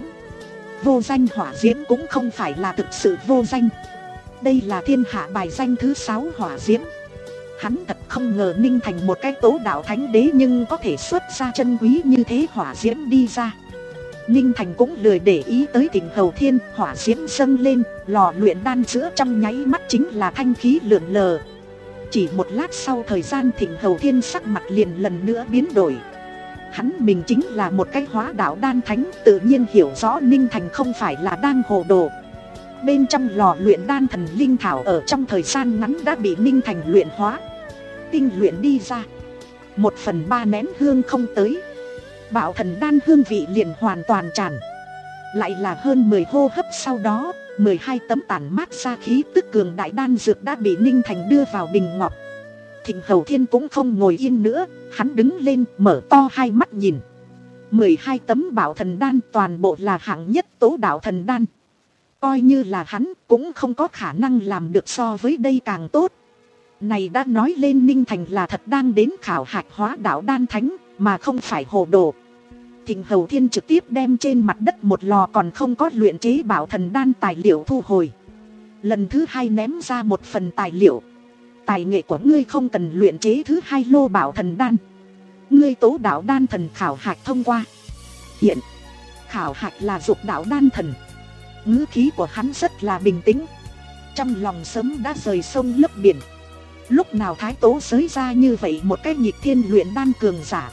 Vô danh hỏa diễm cũng không phải là thực sự vô danh. Đây là thiên hạ bài danh thứ sáu hỏa diễm. Hắn thật không ngờ Ninh Thành một cái tố đạo thánh đế nhưng có thể xuất ra chân quý như thế hỏa diễm đi ra. Ninh Thành cũng lười để ý tới Thịnh Hầu Thiên. Hỏa diễm dâng lên, lò luyện đan giữa trong nháy mắt chính là thanh khí lượn lờ. Chỉ một lát sau thời gian, Thịnh Hầu Thiên sắc mặt liền lần nữa biến đổi. Hắn mình chính là một cái hóa đạo đan thánh, tự nhiên hiểu rõ Ninh Thành không phải là đang hồ đồ. Bên trong lò luyện đan thần linh thảo ở trong thời gian ngắn đã bị Ninh Thành luyện hóa, tinh luyện đi ra. Một phần ba nén hương không tới, bảo thần đan hương vị liền hoàn toàn tràn. Lại là hơn mười hô hấp sau đó, mười hai tấm tản mát ra khí tức cường đại đan dược đã bị Ninh Thành đưa vào bình ngọc. Thịnh Hầu Thiên cũng không ngồi yên nữa, hắn đứng lên mở to hai mắt nhìn. Mười hai tấm bảo thần đan toàn bộ là hạng nhất tố đạo thần đan. Coi như là hắn cũng không có khả năng làm được so với đây càng tốt. Này đã nói lên Ninh Thành là thật đang đến khảo hạch hóa đạo đan thánh, mà không phải hồ đồ. Thịnh Hầu Thiên trực tiếp đem trên mặt đất một lò còn không có luyện chế bảo thần đan tài liệu thu hồi. lần thứ hai ném ra một phần tài liệu. Tài nghệ của ngươi không cần luyện chế thứ hai lô bảo thần đan. Ngươi tố đạo đan thần khảo hạch thông qua. Hiện khảo hạch là dục đạo đan thần. Ngữ khí của hắn rất là bình tĩnh. Trong lòng sớm đã rời sông lấp biển. Lúc nào thái tố giới ra như vậy một cái nhịp thiên luyện đan cường giả.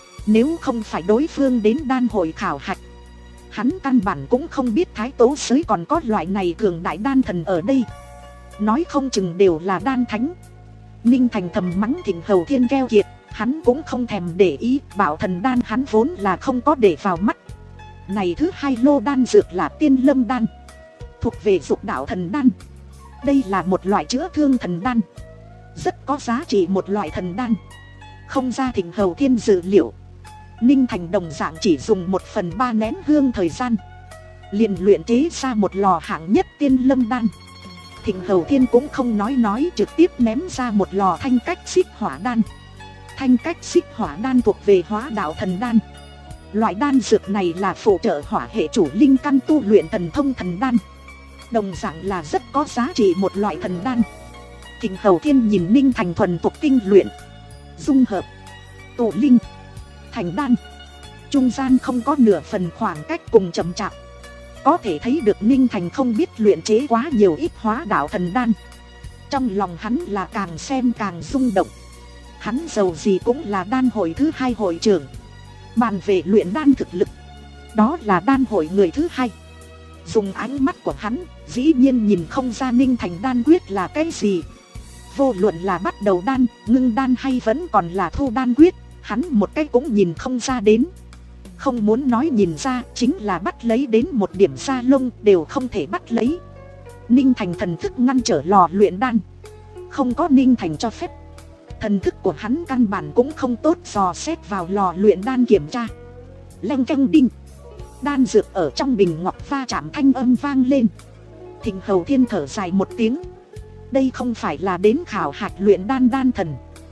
Nếu không phải đối phương đến đan hội khảo hạch, hắn căn bản cũng không biết thái tố giới còn có loại này cường đại đan thần ở đây. Nói không chừng đều là đan thánh. Ninh Thành thầm mắng Thịnh Hầu Thiên keo kiệt. Hắn cũng không thèm để ý. Bảo thần đan hắn vốn là không có để vào mắt. Này thứ hai lô đan dược là tiên lâm đan, thuộc về dục đạo thần đan. Đây là một loại chữa thương thần đan, rất có giá trị một loại thần đan. Không ra Thịnh Hầu Thiên dự liệu, Ninh Thành đồng dạng chỉ dùng một phần ba nén hương thời gian liền luyện chế ra một lò hạng nhất tiên lâm đan. Thịnh Hầu Thiên cũng không nói nói, trực tiếp ném ra một lò thanh cách xích hỏa đan. Thanh cách xích hỏa đan thuộc về hóa đạo thần đan. Loại đan dược này là phụ trợ hỏa hệ chủ linh căn tu luyện thần thông thần đan, đồng dạng là rất có giá trị một loại thần đan. Thịnh Hầu Thiên nhìn Ninh Thành thuần thuộc tinh luyện, dung hợp, tụ linh, thành đan, trung gian không có nửa phần khoảng cách cùng chậm chạp. Có thể thấy được Ninh Thành không biết luyện chế quá nhiều ít hóa đạo thần đan. Trong lòng hắn là càng xem càng rung động. Hắn giàu gì cũng là đan hội thứ hai hội trưởng. Bàn về luyện đan thực lực, đó là đan hội người thứ hai. Dùng ánh mắt của hắn, dĩ nhiên nhìn không ra Ninh Thành đan quyết là cái gì. Vô luận là bắt đầu đan, ngưng đan hay vẫn còn là thu đan quyết, hắn một cái cũng nhìn không ra đến. Không muốn nói nhìn ra, chính là bắt lấy đến một điểm da lông đều không thể bắt lấy. Ninh Thành thần thức ngăn trở lò luyện đan, không có Ninh Thành cho phép. Thần thức của hắn căn bản cũng không tốt dò xét vào lò luyện đan kiểm tra. Leng keng đinh, đan dược ở trong bình ngọc va chạm thanh âm vang lên. Thịnh Hầu Thiên thở dài một tiếng. Đây không phải là đến khảo hạch luyện đan đan thần,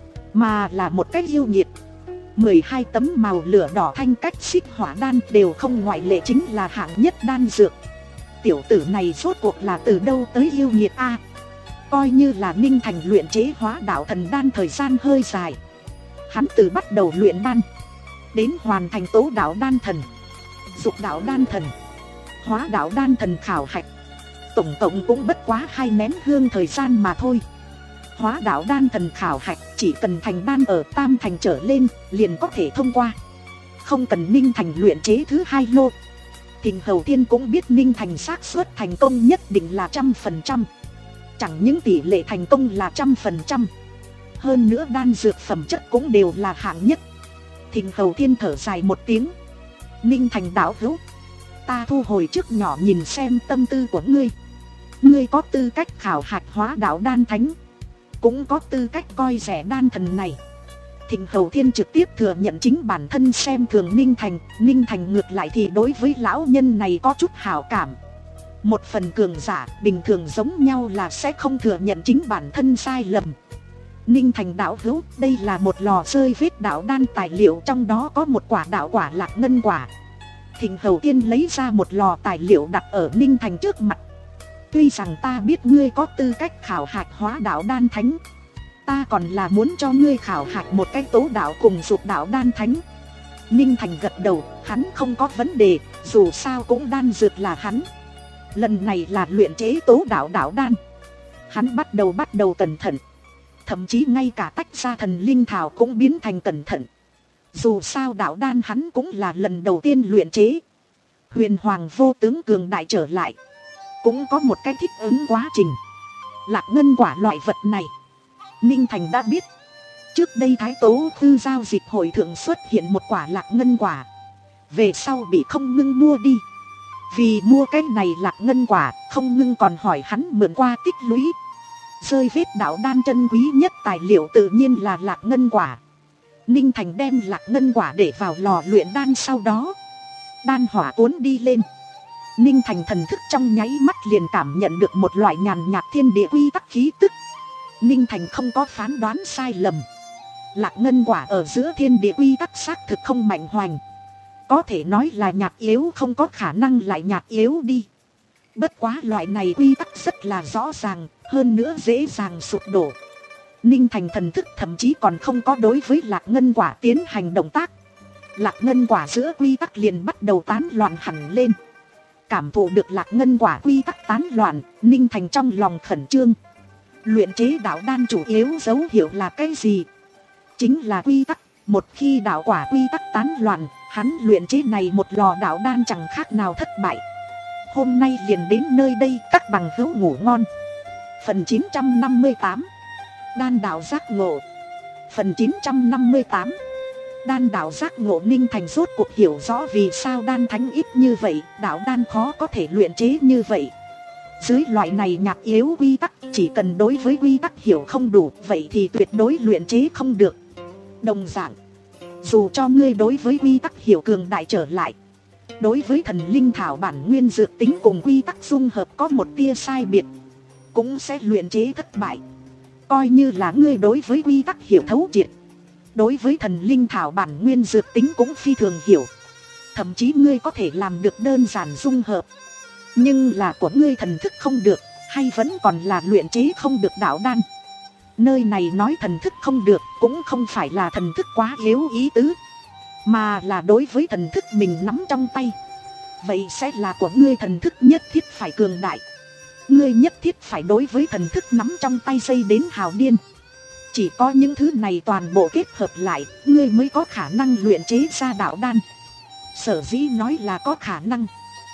mà là một cái yêu nghiệt. Mười hai tấm màu lửa đỏ thanh cách xích hỏa đan đều không ngoại lệ chính là hạng nhất đan dược. Tiểu tử này rốt cuộc là từ đâu tới yêu nghiệt a? Coi như là Ninh Thành luyện chế hóa đạo thần đan thời gian hơi dài. Hắn từ bắt đầu luyện đan đến hoàn thành tố đạo đan thần, dục đạo đan thần, hóa đạo đan thần khảo hạch, tổng cộng cũng bất quá hai nén hương thời gian mà thôi. Hóa đạo đan thần khảo hạch chỉ cần thành đan ở tam thành trở lên liền có thể thông qua, không cần Ninh Thành luyện chế thứ hai lô. Thịnh Hầu Thiên cũng biết Ninh Thành xác suất thành công nhất định là trăm phần trăm. Chẳng những tỷ lệ thành công là trăm phần trăm, hơn nữa đan dược phẩm chất cũng đều là hạng nhất. Thịnh Hầu Thiên thở dài một tiếng. Ninh Thành đạo hữu, ta thu hồi trước nhỏ nhìn xem tâm tư của ngươi. Ngươi có tư cách khảo hạch hóa đạo đan thánh, cũng có tư cách coi rẻ đan thần này. Thịnh Hầu Thiên trực tiếp thừa nhận chính bản thân xem thường Ninh Thành. Ninh Thành ngược lại thì đối với lão nhân này có chút hảo cảm. Một phần cường giả bình thường giống nhau là sẽ không thừa nhận chính bản thân sai lầm. Ninh Thành đạo hữu, đây là một lò rơi vết đạo đan tài liệu, trong đó có một quả đạo quả lạc ngân quả. Thịnh Hầu Thiên lấy ra một lò tài liệu đặt ở Ninh Thành trước mặt. Tuy rằng ta biết ngươi có tư cách khảo hạch hóa đạo đan thánh, ta còn là muốn cho ngươi khảo hạch một cái tố đạo cùng dục đạo đan thánh. Ninh Thành gật đầu, hắn không có vấn đề, dù sao cũng đan dược là hắn. Lần này là luyện chế tố đạo đạo đan. Hắn bắt đầu bắt đầu cẩn thận, thậm chí ngay cả tách ra thần linh thảo cũng biến thành cẩn thận. Dù sao đạo đan hắn cũng là lần đầu tiên luyện chế. Huyền Hoàng vô tướng cường đại trở lại, cũng có một cái thích ứng quá trình. Lạc ngân quả loại vật này, Ninh Thành đã biết. Trước đây Thái Tố Tư giao dịch hội thượng xuất hiện một quả lạc ngân quả, về sau bị Không Ngưng mua đi. Vì mua cái này lạc ngân quả, Không Ngưng còn hỏi hắn mượn qua tích lũy. Rơi vết đạo đan chân quý nhất tài liệu tự nhiên là lạc ngân quả. Ninh Thành đem lạc ngân quả để vào lò luyện đan, sau đó đan hỏa cuốn đi lên. Ninh Thành thần thức trong nháy mắt liền cảm nhận được một loại nhàn nhạt thiên địa quy tắc khí tức. Ninh Thành không có phán đoán sai lầm. Lạc ngân quả ở giữa thiên địa quy tắc xác thực không mạnh hoành, có thể nói là nhạt yếu, không có khả năng lại nhạt yếu đi. Bất quá loại này quy tắc rất là rõ ràng, hơn nữa dễ dàng sụp đổ. Ninh Thành thần thức thậm chí còn không có đối với lạc ngân quả tiến hành động tác. Lạc ngân quả giữa quy tắc liền bắt đầu tán loạn hẳn lên. Cảm thụ được lạc ngân quả quy tắc tán loạn, Ninh Thành trong lòng khẩn trương. Luyện chế đạo đan chủ yếu dấu hiệu là cái gì? Chính là quy tắc. Một khi đạo quả quy tắc tán loạn, hắn luyện chế này một lò đạo đan chẳng khác nào thất bại. Hôm nay liền đến nơi đây, các bằng hữu ngủ ngon. Phần chín trăm năm mươi tám Đan đạo giác ngộ. Phần chín trăm năm mươi tám Đan đạo giác ngộ. Ninh Thành rốt cuộc hiểu rõ vì sao đan thánh ít như vậy, đạo đan khó có thể luyện chế như vậy. Dưới loại này nhạc yếu quy tắc, chỉ cần đối với quy tắc hiểu không đủ, vậy thì tuyệt đối luyện chế không được. Đồng dạng, dù cho ngươi đối với quy tắc hiểu cường đại trở lại, đối với thần linh thảo bản nguyên dược tính cùng quy tắc dung hợp có một tia sai biệt, cũng sẽ luyện chế thất bại. Coi như là ngươi đối với quy tắc hiểu thấu triệt, đối với thần linh thảo bản nguyên dược tính cũng phi thường hiểu, thậm chí ngươi có thể làm được đơn giản dung hợp, nhưng là của ngươi thần thức không được, hay vẫn còn là luyện chế không được đạo đan. Nơi này nói thần thức không được cũng không phải là thần thức quá yếu ý tứ, mà là đối với thần thức mình nắm trong tay, vậy sẽ là của ngươi thần thức nhất thiết phải cường đại. Ngươi nhất thiết phải đối với thần thức nắm trong tay xây đến hào điên. Chỉ có những thứ này toàn bộ kết hợp lại, ngươi mới có khả năng luyện chế ra đạo đan. Sở dĩ nói là có khả năng,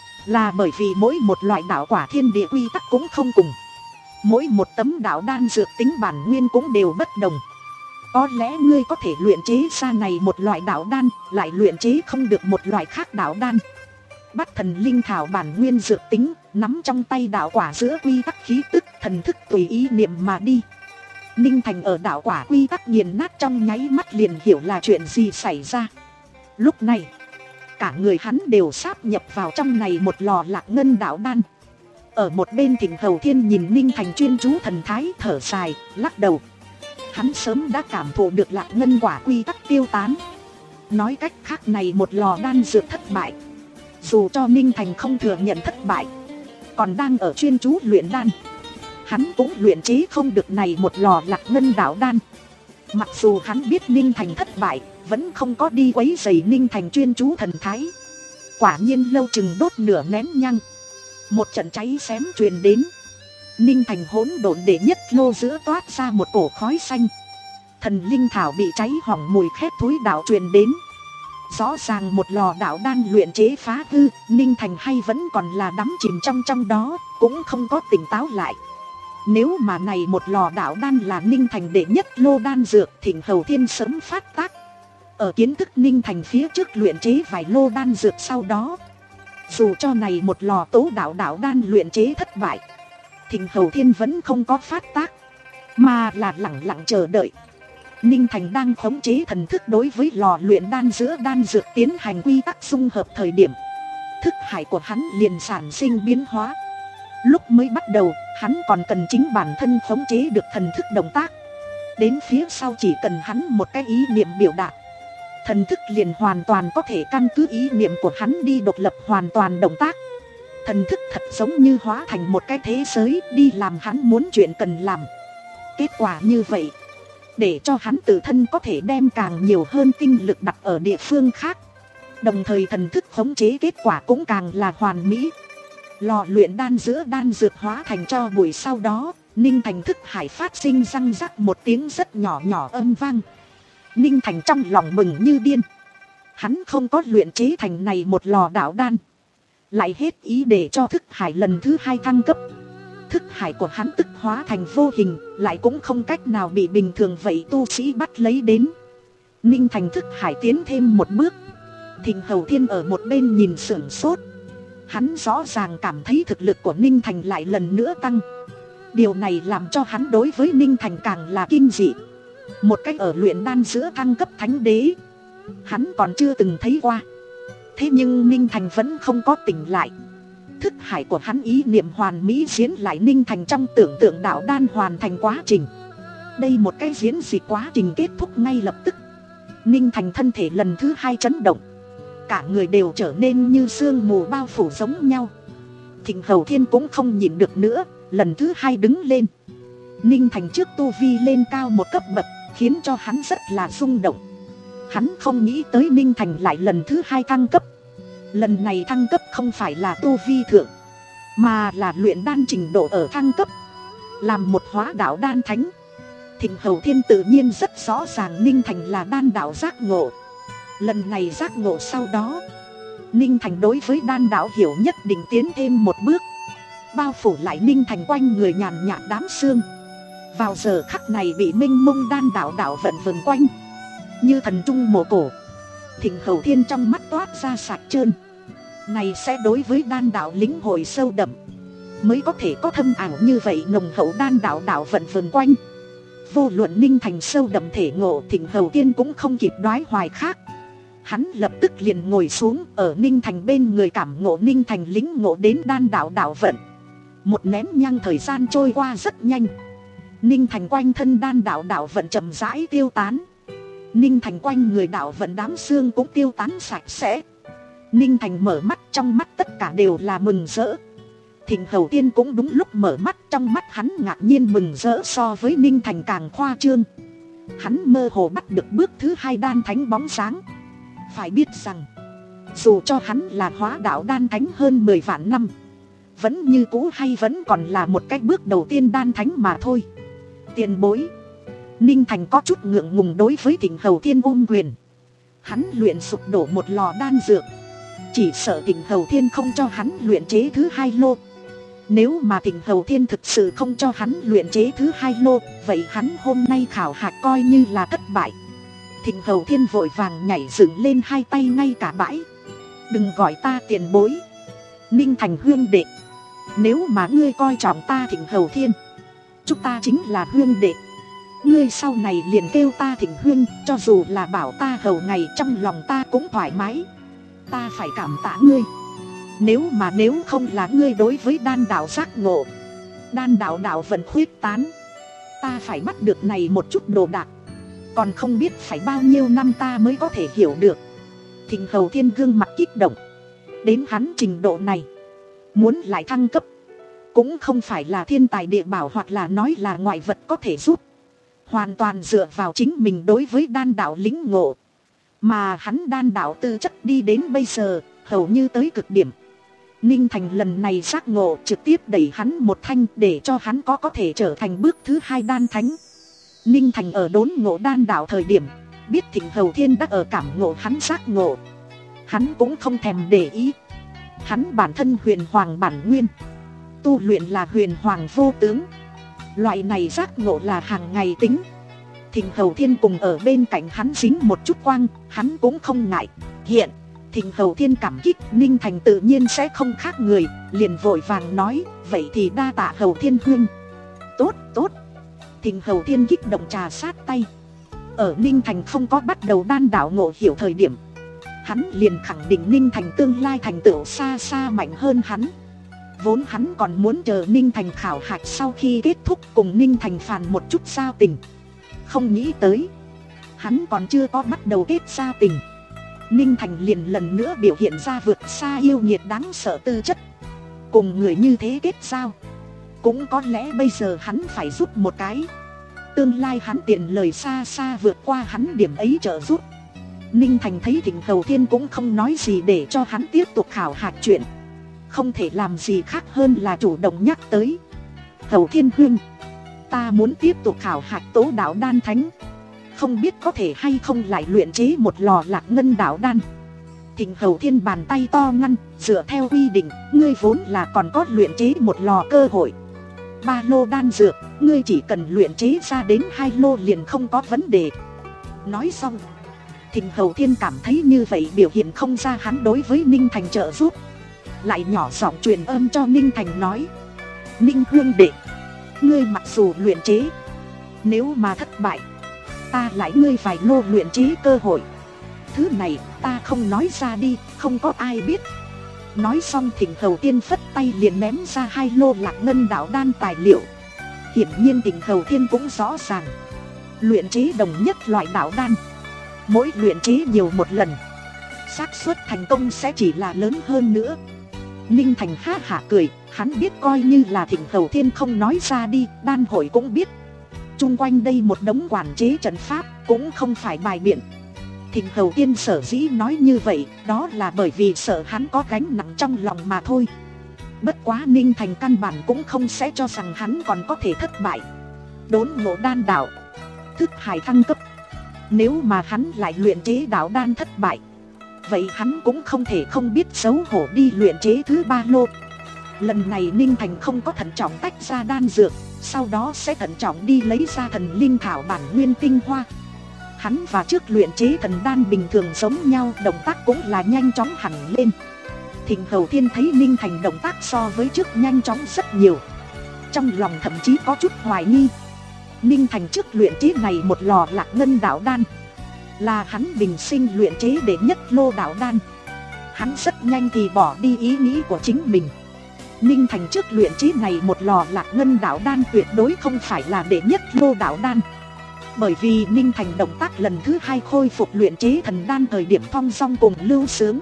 là bởi vì mỗi một loại đạo quả thiên địa quy tắc cũng không cùng. Mỗi một tấm đạo đan dược tính bản nguyên cũng đều bất đồng. Có lẽ ngươi có thể luyện chế ra này một loại đạo đan, lại luyện chế không được một loại khác đạo đan. Bắt thần linh thảo bản nguyên dược tính, nắm trong tay đạo quả giữa quy tắc khí tức, thần thức tùy ý niệm mà đi. Ninh Thành ở đạo quả quy tắc nghiền nát trong nháy mắt liền hiểu là chuyện gì xảy ra. Lúc này, cả người hắn đều sáp nhập vào trong này một lò lạc ngân đạo đan. Ở một bên Thịnh Hầu Thiên nhìn Ninh Thành chuyên chú thần thái, thở dài, lắc đầu. Hắn sớm đã cảm thụ được lạc ngân quả quy tắc tiêu tán. Nói cách khác, này một lò đan dược thất bại. Dù cho Ninh Thành không thừa nhận thất bại, còn đang ở chuyên chú luyện đan, hắn cũng luyện chế không được này một lò lạc ngân đạo đan. Mặc dù hắn biết Ninh Thành thất bại, vẫn không có đi quấy rầy Ninh Thành chuyên chú thần thái. Quả nhiên lâu chừng đốt nửa nén nhang, một trận cháy xém truyền đến. Ninh Thành hỗn độn đệ nhất lô giữa toát ra một cổ khói xanh. Thần linh thảo bị cháy hỏng, mùi khét thối đạo truyền đến. Rõ ràng một lò đạo đan luyện chế phá hư, Ninh Thành hay vẫn còn là đắm chìm trong trong đó, cũng không có tỉnh táo lại. Nếu mà này một lò đạo đan là Ninh Thành đệ nhất lô đan dược, Thịnh Hầu Thiên sớm phát tác. Ở kiến thức Ninh Thành phía trước luyện chế vài lô đan dược sau đó, dù cho này một lò tố đạo đạo đan luyện chế thất bại, Thịnh Hầu Thiên vẫn không có phát tác, mà là lẳng lặng chờ đợi. Ninh Thành đang khống chế thần thức đối với lò luyện đan giữa đan dược tiến hành quy tắc dung hợp thời điểm, thức hải của hắn liền sản sinh biến hóa. Lúc mới bắt đầu, hắn còn cần chính bản thân khống chế được thần thức động tác. Đến phía sau chỉ cần hắn một cái ý niệm biểu đạt, thần thức liền hoàn toàn có thể căn cứ ý niệm của hắn đi độc lập hoàn toàn động tác. Thần thức thật giống như hóa thành một cái thế giới đi làm hắn muốn chuyện cần làm. Kết quả như vậy, để cho hắn tự thân có thể đem càng nhiều hơn tinh lực đặt ở địa phương khác. Đồng thời thần thức khống chế kết quả cũng càng là hoàn mỹ. Lò luyện đan giữa đan dược hóa thành cho bụi sau đó, Ninh Thành thức hải phát sinh răng rắc một tiếng rất nhỏ nhỏ âm vang. Ninh Thành trong lòng mừng như điên. Hắn không có luyện chế thành này một lò đạo đan, lại hết ý để cho thức hải lần thứ hai thăng cấp. Thức hải của hắn tức hóa thành vô hình, lại cũng không cách nào bị bình thường vậy tu sĩ bắt lấy đến. Ninh Thành thức hải tiến thêm một bước. Thịnh Hầu Thiên ở một bên nhìn sửng sốt. Hắn rõ ràng cảm thấy thực lực của Ninh Thành lại lần nữa tăng. Điều này làm cho hắn đối với Ninh Thành càng là kinh dị. Một cách ở luyện đan giữa thăng cấp thánh đế, hắn còn chưa từng thấy qua. Thế nhưng Ninh Thành vẫn không có tỉnh lại. Thức hải của hắn ý niệm hoàn mỹ diễn lại Ninh Thành trong tưởng tượng đạo đan hoàn thành quá trình. Đây một cái diễn dịch quá trình kết thúc ngay lập tức. Ninh Thành thân thể lần thứ hai chấn động. Cả người đều trở nên như sương mù bao phủ giống nhau. Thịnh Hầu Thiên cũng không nhịn được nữa, lần thứ hai đứng lên. Ninh Thành trước tu vi lên cao một cấp bậc, khiến cho hắn rất là rung động. Hắn không nghĩ tới Ninh Thành lại lần thứ hai thăng cấp. Lần này thăng cấp không phải là tu vi thượng, mà là luyện đan trình độ ở thăng cấp, làm một hóa đạo đan thánh. Thịnh Hầu Thiên tự nhiên rất rõ ràng Ninh Thành là đan đạo giác ngộ. Lần này giác ngộ sau đó, Ninh Thành đối với đan đạo hiểu nhất định tiến thêm một bước, bao phủ lại Ninh Thành quanh người nhàn nhạt đám sương. Vào giờ khắc này bị minh mông đan đạo đạo vận vần quanh, như thần trung mộ cổ. Thịnh Hầu Thiên trong mắt toát ra sạch trơn. Này sẽ đối với đan đạo lĩnh hội sâu đậm, mới có thể có thâm ảo như vậy nồng hậu đan đạo đạo vận vần quanh. Vô luận Ninh Thành sâu đậm thể ngộ, Thịnh Hầu Thiên cũng không kịp đoái hoài khác. Hắn lập tức liền ngồi xuống ở Ninh Thành bên người, cảm ngộ Ninh Thành lĩnh ngộ đến đan đạo đạo vận. Một nén nhang thời gian trôi qua rất nhanh. Ninh Thành quanh thân đan đạo đạo vận chậm rãi tiêu tán. Ninh Thành quanh người đạo vận đám xương cũng tiêu tán sạch sẽ. Ninh Thành mở mắt, trong mắt tất cả đều là mừng rỡ. Thịnh Hầu Thiên cũng đúng lúc mở mắt, trong mắt hắn ngạc nhiên mừng rỡ so với Ninh Thành càng khoa trương. Hắn mơ hồ bắt được bước thứ hai đan thánh bóng sáng. Phải biết rằng, dù cho hắn là hóa đạo đan thánh hơn mười vạn năm, vẫn như cũ hay vẫn còn là một cái bước đầu tiên đan thánh mà thôi. Tiền bối. Ninh Thành có chút ngượng ngùng đối với Thịnh Hầu Thiên ôm quyền. Hắn luyện sụp đổ một lò đan dược, chỉ sợ Thịnh Hầu Thiên không cho hắn luyện chế thứ hai lô. Nếu mà Thịnh Hầu Thiên thực sự không cho hắn luyện chế thứ hai lô, vậy hắn hôm nay khảo hạch coi như là thất bại. Thịnh Hầu Thiên vội vàng nhảy dựng lên hai tay ngay cả bãi. Đừng gọi ta tiền bối, Ninh Thành huynh đệ. Nếu mà ngươi coi trọng ta Thịnh Hầu Thiên, chúng ta chính là huynh đệ. Ngươi sau này liền kêu ta Thịnh huynh, cho dù là bảo ta hầu ngày, trong lòng ta cũng thoải mái. Ta phải cảm tạ ngươi. Nếu mà nếu không là ngươi đối với đan đạo giác ngộ, đan đạo đạo vận khuyết tán, ta phải bắt được này một chút đồ đạc, còn không biết phải bao nhiêu năm ta mới có thể hiểu được. Thịnh Hầu Thiên gương mặt kích động. Đến hắn trình độ này, muốn lại thăng cấp cũng không phải là thiên tài địa bảo hoặc là nói là ngoại vật có thể giúp. Hoàn toàn dựa vào chính mình đối với đan đạo lĩnh ngộ. Mà hắn đan đạo tư chất đi đến bây giờ, hầu như tới cực điểm. Ninh Thành lần này giác ngộ trực tiếp đẩy hắn một thanh, để cho hắn có có thể trở thành bước thứ hai đan thánh. Ninh Thành ở đốn ngộ đan đạo thời điểm, biết Thịnh Hầu Thiên đã ở cảm ngộ hắn giác ngộ, hắn cũng không thèm để ý. Hắn bản thân huyền hoàng bản nguyên, tu luyện là huyền hoàng vô tướng. Loại này giác ngộ là hàng ngày tính. Thịnh Hầu Thiên cùng ở bên cạnh hắn dính một chút quang, hắn cũng không ngại. Hiện Thịnh Hầu Thiên cảm kích, Ninh Thành tự nhiên sẽ không khác người, liền vội vàng nói, vậy thì đa tạ Hầu Thiên huynh. Tốt, tốt. Thịnh Hầu Thiên kích động trà sát tay. Ở Ninh Thành không có bắt đầu đan đạo ngộ hiểu thời điểm, hắn liền khẳng định Ninh Thành tương lai thành tựu xa xa mạnh hơn hắn. Vốn hắn còn muốn chờ Ninh Thành khảo hạch sau khi kết thúc cùng Ninh Thành phàn một chút giao tình. Không nghĩ tới, hắn còn chưa có bắt đầu kết giao tình, Ninh Thành liền lần nữa biểu hiện ra vượt xa yêu nghiệt đáng sợ tư chất. Cùng người như thế kết giao, cũng có lẽ bây giờ hắn phải giúp một cái. Tương lai hắn tiền lời xa xa vượt qua hắn điểm ấy trợ giúp. Ninh Thành thấy Thịnh Hầu Thiên cũng không nói gì để cho hắn tiếp tục khảo hạch chuyện, không thể làm gì khác hơn là chủ động nhắc tới. Hầu Thiên huynh, ta muốn tiếp tục khảo hạch tố đạo đan thánh, không biết có thể hay không lại luyện chế một lò lạc ngân đạo đan. Thịnh Hầu Thiên bàn tay to ngăn, dựa theo quy định, ngươi vốn là còn có luyện chế một lò cơ hội. Ba lô đan dược, ngươi chỉ cần luyện chế ra đến hai lô liền không có vấn đề. Nói xong, Thịnh Hầu Thiên cảm thấy như vậy biểu hiện không ra hắn đối với Ninh Thành trợ giúp, lại nhỏ giọng truyền âm cho Ninh Thành nói, Ninh huynh đệ, ngươi mặc dù luyện chế, nếu mà thất bại, ta lại ngươi vài lô luyện chế cơ hội. Thứ này ta không nói ra đi, không có ai biết. Nói xong Thịnh Hầu Thiên phất tay liền ném ra hai lô lạc ngân đạo đan tài liệu. Hiển nhiên Thịnh Hầu Thiên cũng rõ ràng, luyện chế đồng nhất loại đạo đan, mỗi luyện chế nhiều một lần, xác suất thành công sẽ chỉ là lớn hơn nữa. Ninh Thành ha hả cười, hắn biết coi như là Thịnh Hầu Thiên không nói ra đi, đan hội cũng biết. Chung quanh đây một đống quản chế trận pháp, cũng không phải bài biện. Thịnh Hầu Thiên sở dĩ nói như vậy, đó là bởi vì sợ hắn có gánh nặng trong lòng mà thôi. Bất quá Ninh Thành căn bản cũng không sẽ cho rằng hắn còn có thể thất bại. Đốn ngộ đan đạo, thức hải thăng cấp. Nếu mà hắn lại luyện chế đạo đan thất bại, vậy hắn cũng không thể không biết xấu hổ đi luyện chế thứ ba lô. Lần này Ninh Thành không có thận trọng tách ra đan dược, sau đó sẽ thận trọng đi lấy ra thần linh thảo bản nguyên tinh hoa. Hắn và trước luyện chế thần đan bình thường giống nhau, động tác cũng là nhanh chóng hẳn lên. Thịnh Hầu Thiên thấy Ninh Thành động tác so với trước nhanh chóng rất nhiều, trong lòng thậm chí có chút hoài nghi. Ninh Thành trước luyện chế này một lò lạc ngân đạo đan, là hắn bình sinh luyện chế đệ nhất lô đạo đan. Hắn rất nhanh thì bỏ đi ý nghĩ của chính mình. Ninh Thành trước luyện chế này một lò lạc ngân đạo đan tuyệt đối không phải là đệ nhất lô đạo đan. Bởi vì Ninh Thành động tác lần thứ hai khôi phục luyện chế thần đan thời điểm thong dong cùng lưu sướng.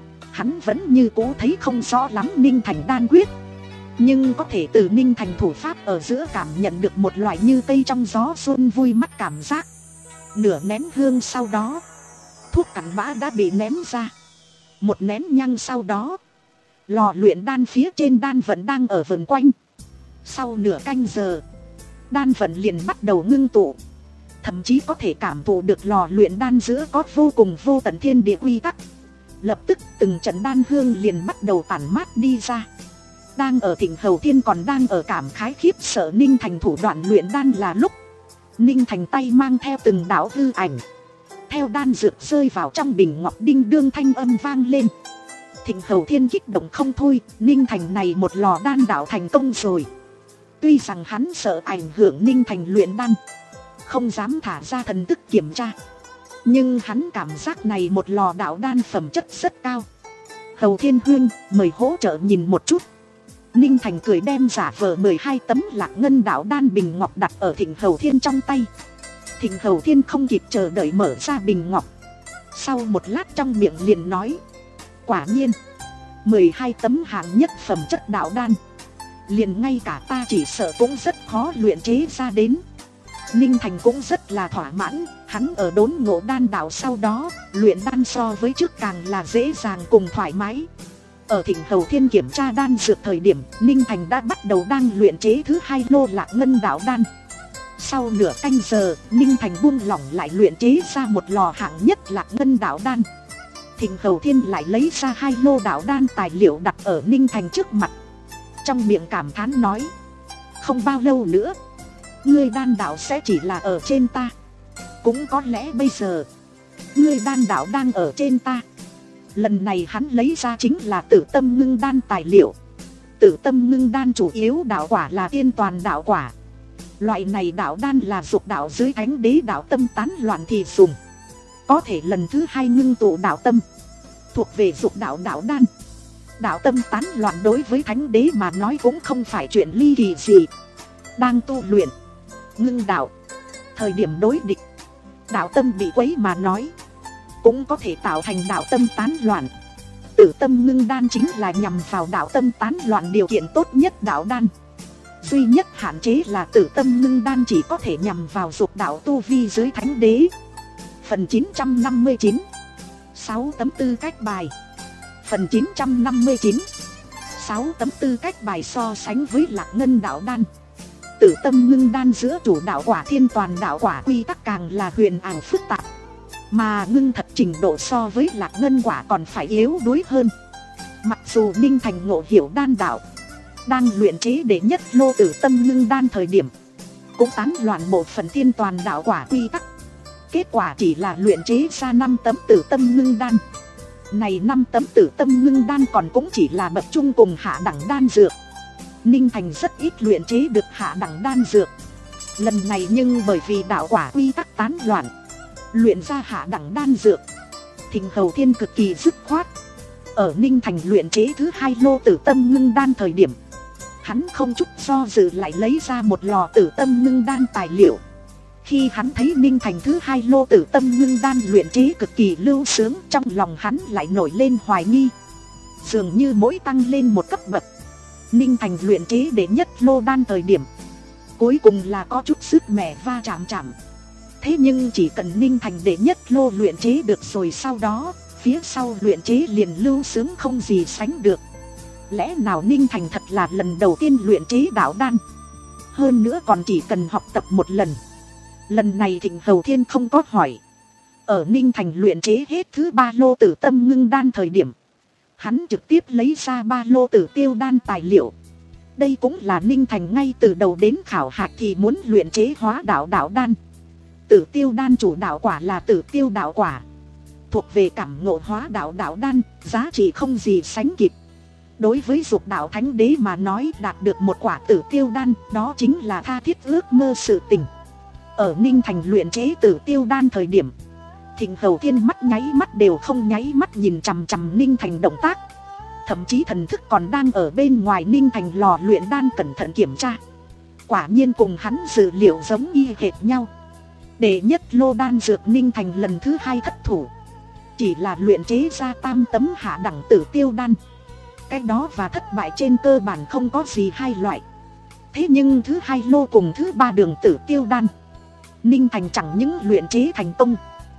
Hắn vẫn như cũ thấy không rõ lắm Ninh Thành đan quyết, nhưng có thể từ Ninh Thành thủ pháp ở giữa cảm nhận được một loại như cây trong gió xuân vui mắt cảm giác. Nửa nén hương sau đó, thuốc cặn bã đã bị ném ra. Một nén nhang sau đó, lò luyện đan phía trên đan vẫn đang ở vần quanh. Sau nửa canh giờ, đan vẫn liền bắt đầu ngưng tụ. Thậm chí có thể cảm thụ được lò luyện đan giữa có vô cùng vô tận thiên địa quy tắc. Lập tức từng trận đan hương liền bắt đầu tản mát đi ra. Đang ở Thịnh Hầu Thiên còn đang ở cảm khái khiếp sợ Ninh Thành thủ đoạn luyện đan là lúc, Ninh Thành tay mang theo từng đạo hư ảnh, theo đan dược rơi vào trong bình ngọc đinh đương thanh âm vang lên. Thịnh Hầu Thiên kích động không thôi, Ninh Thành này một lò đan đạo thành công rồi. Tuy rằng hắn sợ ảnh hưởng Ninh Thành luyện đan, không dám thả ra thần thức kiểm tra, nhưng hắn cảm giác này một lò đạo đan phẩm chất rất cao. Hầu Thiên Huynh, mời hỗ trợ nhìn một chút. Ninh Thành cười đem giả vờ mười hai tấm lạc ngân đạo đan bình ngọc đặt ở Thịnh Hầu Thiên trong tay. Thịnh Hầu Thiên không kịp chờ đợi mở ra bình ngọc, sau một lát trong miệng liền nói: quả nhiên, mười hai tấm hạng nhất phẩm chất đạo đan, liền ngay cả ta chỉ sợ cũng rất khó luyện chế ra đến. Ninh Thành cũng rất là thỏa mãn, hắn ở đốn ngộ đan đạo sau đó, luyện đan so với trước càng là dễ dàng cùng thoải mái. Ở Thịnh Hầu Thiên kiểm tra đan dược thời điểm, Ninh Thành đã bắt đầu đang luyện chế thứ hai lô lạc ngân đạo đan. Sau nửa canh giờ, Ninh Thành buông lỏng lại luyện chế ra một lò hạng nhất lạc ngân đạo đan. Thịnh Hầu Thiên lại lấy ra hai lô đạo đan tài liệu đặt ở Ninh Thành trước mặt. Trong miệng cảm thán nói: không bao lâu nữa, ngươi đan đạo sẽ chỉ là ở trên ta. Cũng có lẽ bây giờ, ngươi đan đạo đang ở trên ta. Lần này hắn lấy ra chính là Tử Tâm Ngưng Đan tài liệu. Tử Tâm Ngưng Đan chủ yếu đạo quả là tiên toàn đạo quả. Loại này đạo đan là dục đạo dưới thánh đế đạo tâm tán loạn thì dùng, có thể lần thứ hai ngưng tụ đạo tâm, thuộc về dục đạo đạo đan. Đạo tâm tán loạn đối với thánh đế mà nói cũng không phải chuyện ly kỳ gì. Đang tu luyện ngưng đạo, thời điểm đối địch, đạo tâm bị quấy mà nói, cũng có thể tạo thành đạo tâm tán loạn. Tử Tâm Ngưng Đan chính là nhằm vào đạo tâm tán loạn điều kiện tốt nhất đạo đan. Duy nhất hạn chế là Tử Tâm Ngưng Đan chỉ có thể nhằm vào dục đạo tu vi dưới thánh đế. Phần chín trăm năm mươi chín, sáu tấm tư cách bài. Phần chín trăm năm mươi chín, sáu tấm tư cách bài so sánh với lạc ngân đạo đan. Tử Tâm Ngưng Đan giữa chủ đạo quả thiên toàn đạo quả quy tắc càng là huyền ảo phức tạp, mà ngưng thật trình độ so với lạc ngân quả còn phải yếu đuối hơn. Mặc dù Ninh Thành ngộ hiểu đan đạo, đang luyện chế đệ nhất lô Tử Tâm Ngưng Đan thời điểm, cũng tán loạn một phần thiên toàn đạo quả quy tắc. Kết quả chỉ là luyện chế ra năm tấm Tử Tâm Ngưng Đan. Này năm tấm Tử Tâm Ngưng Đan còn cũng chỉ là bậc trung cùng hạ đẳng đan dược. Ninh Thành rất ít luyện chế được hạ đẳng đan dược. Lần này nhưng bởi vì đạo quả quy tắc tán loạn, luyện ra hạ đẳng đan dược. Thịnh Hầu Thiên cực kỳ dứt khoát. Ở Ninh Thành luyện chế thứ hai lô Tử Tâm Ngưng Đan thời điểm, hắn không chút do dự lại lấy ra một lò Tử Tâm Ngưng Đan tài liệu. Khi hắn thấy Ninh Thành thứ hai lô Tử Tâm Ngưng Đan luyện chế cực kỳ lưu sướng, trong lòng hắn lại nổi lên hoài nghi. dường như mỗi tăng lên một cấp bậc. Ninh Thành luyện chế đệ nhất lô đan thời điểm cuối cùng là có chút sức mẻ va chạm chạm. Thế nhưng chỉ cần Ninh Thành đệ nhất lô luyện chế được rồi, sau đó phía sau luyện chế liền lưu sướng không gì sánh được. Lẽ nào Ninh Thành thật là lần đầu tiên luyện chế đạo đan? Hơn nữa còn chỉ cần học tập một lần. Lần này Thịnh Hầu Thiên không có hỏi. Ở Ninh Thành luyện chế hết thứ ba lô Tử Tâm Ngưng đan thời điểm, hắn trực tiếp lấy ra ba lô Tử Tiêu đan tài liệu. Đây cũng là Ninh Thành ngay từ đầu đến khảo hạch thì muốn luyện chế hóa đạo đạo đan. Tử Tiêu đan chủ đạo quả là Tử Tiêu đạo quả, thuộc về cảm ngộ hóa đạo đạo đan, giá trị không gì sánh kịp. Đối với Dục đạo thánh đế mà nói, đạt được một quả Tử Tiêu đan đó chính là tha thiết ước mơ sự tình. Ở Ninh Thành luyện chế Tử Tiêu đan thời điểm, Thịnh Hầu Thiên mắt nháy mắt đều không nháy mắt nhìn chằm chằm Ninh Thành động tác. Thậm chí thần thức còn đang ở bên ngoài Ninh Thành lò luyện đan cẩn thận kiểm tra. Quả nhiên cùng hắn dự liệu giống y hệt nhau. Đệ nhất lô đan dược Ninh Thành lần thứ hai thất thủ, chỉ là luyện chế ra tam tấm hạ đẳng Tử Tiêu đan. Cái đó và thất bại trên cơ bản không có gì hai loại. Thế nhưng thứ hai lô cùng thứ ba đường Tử Tiêu đan, Ninh Thành chẳng những luyện chế thành công,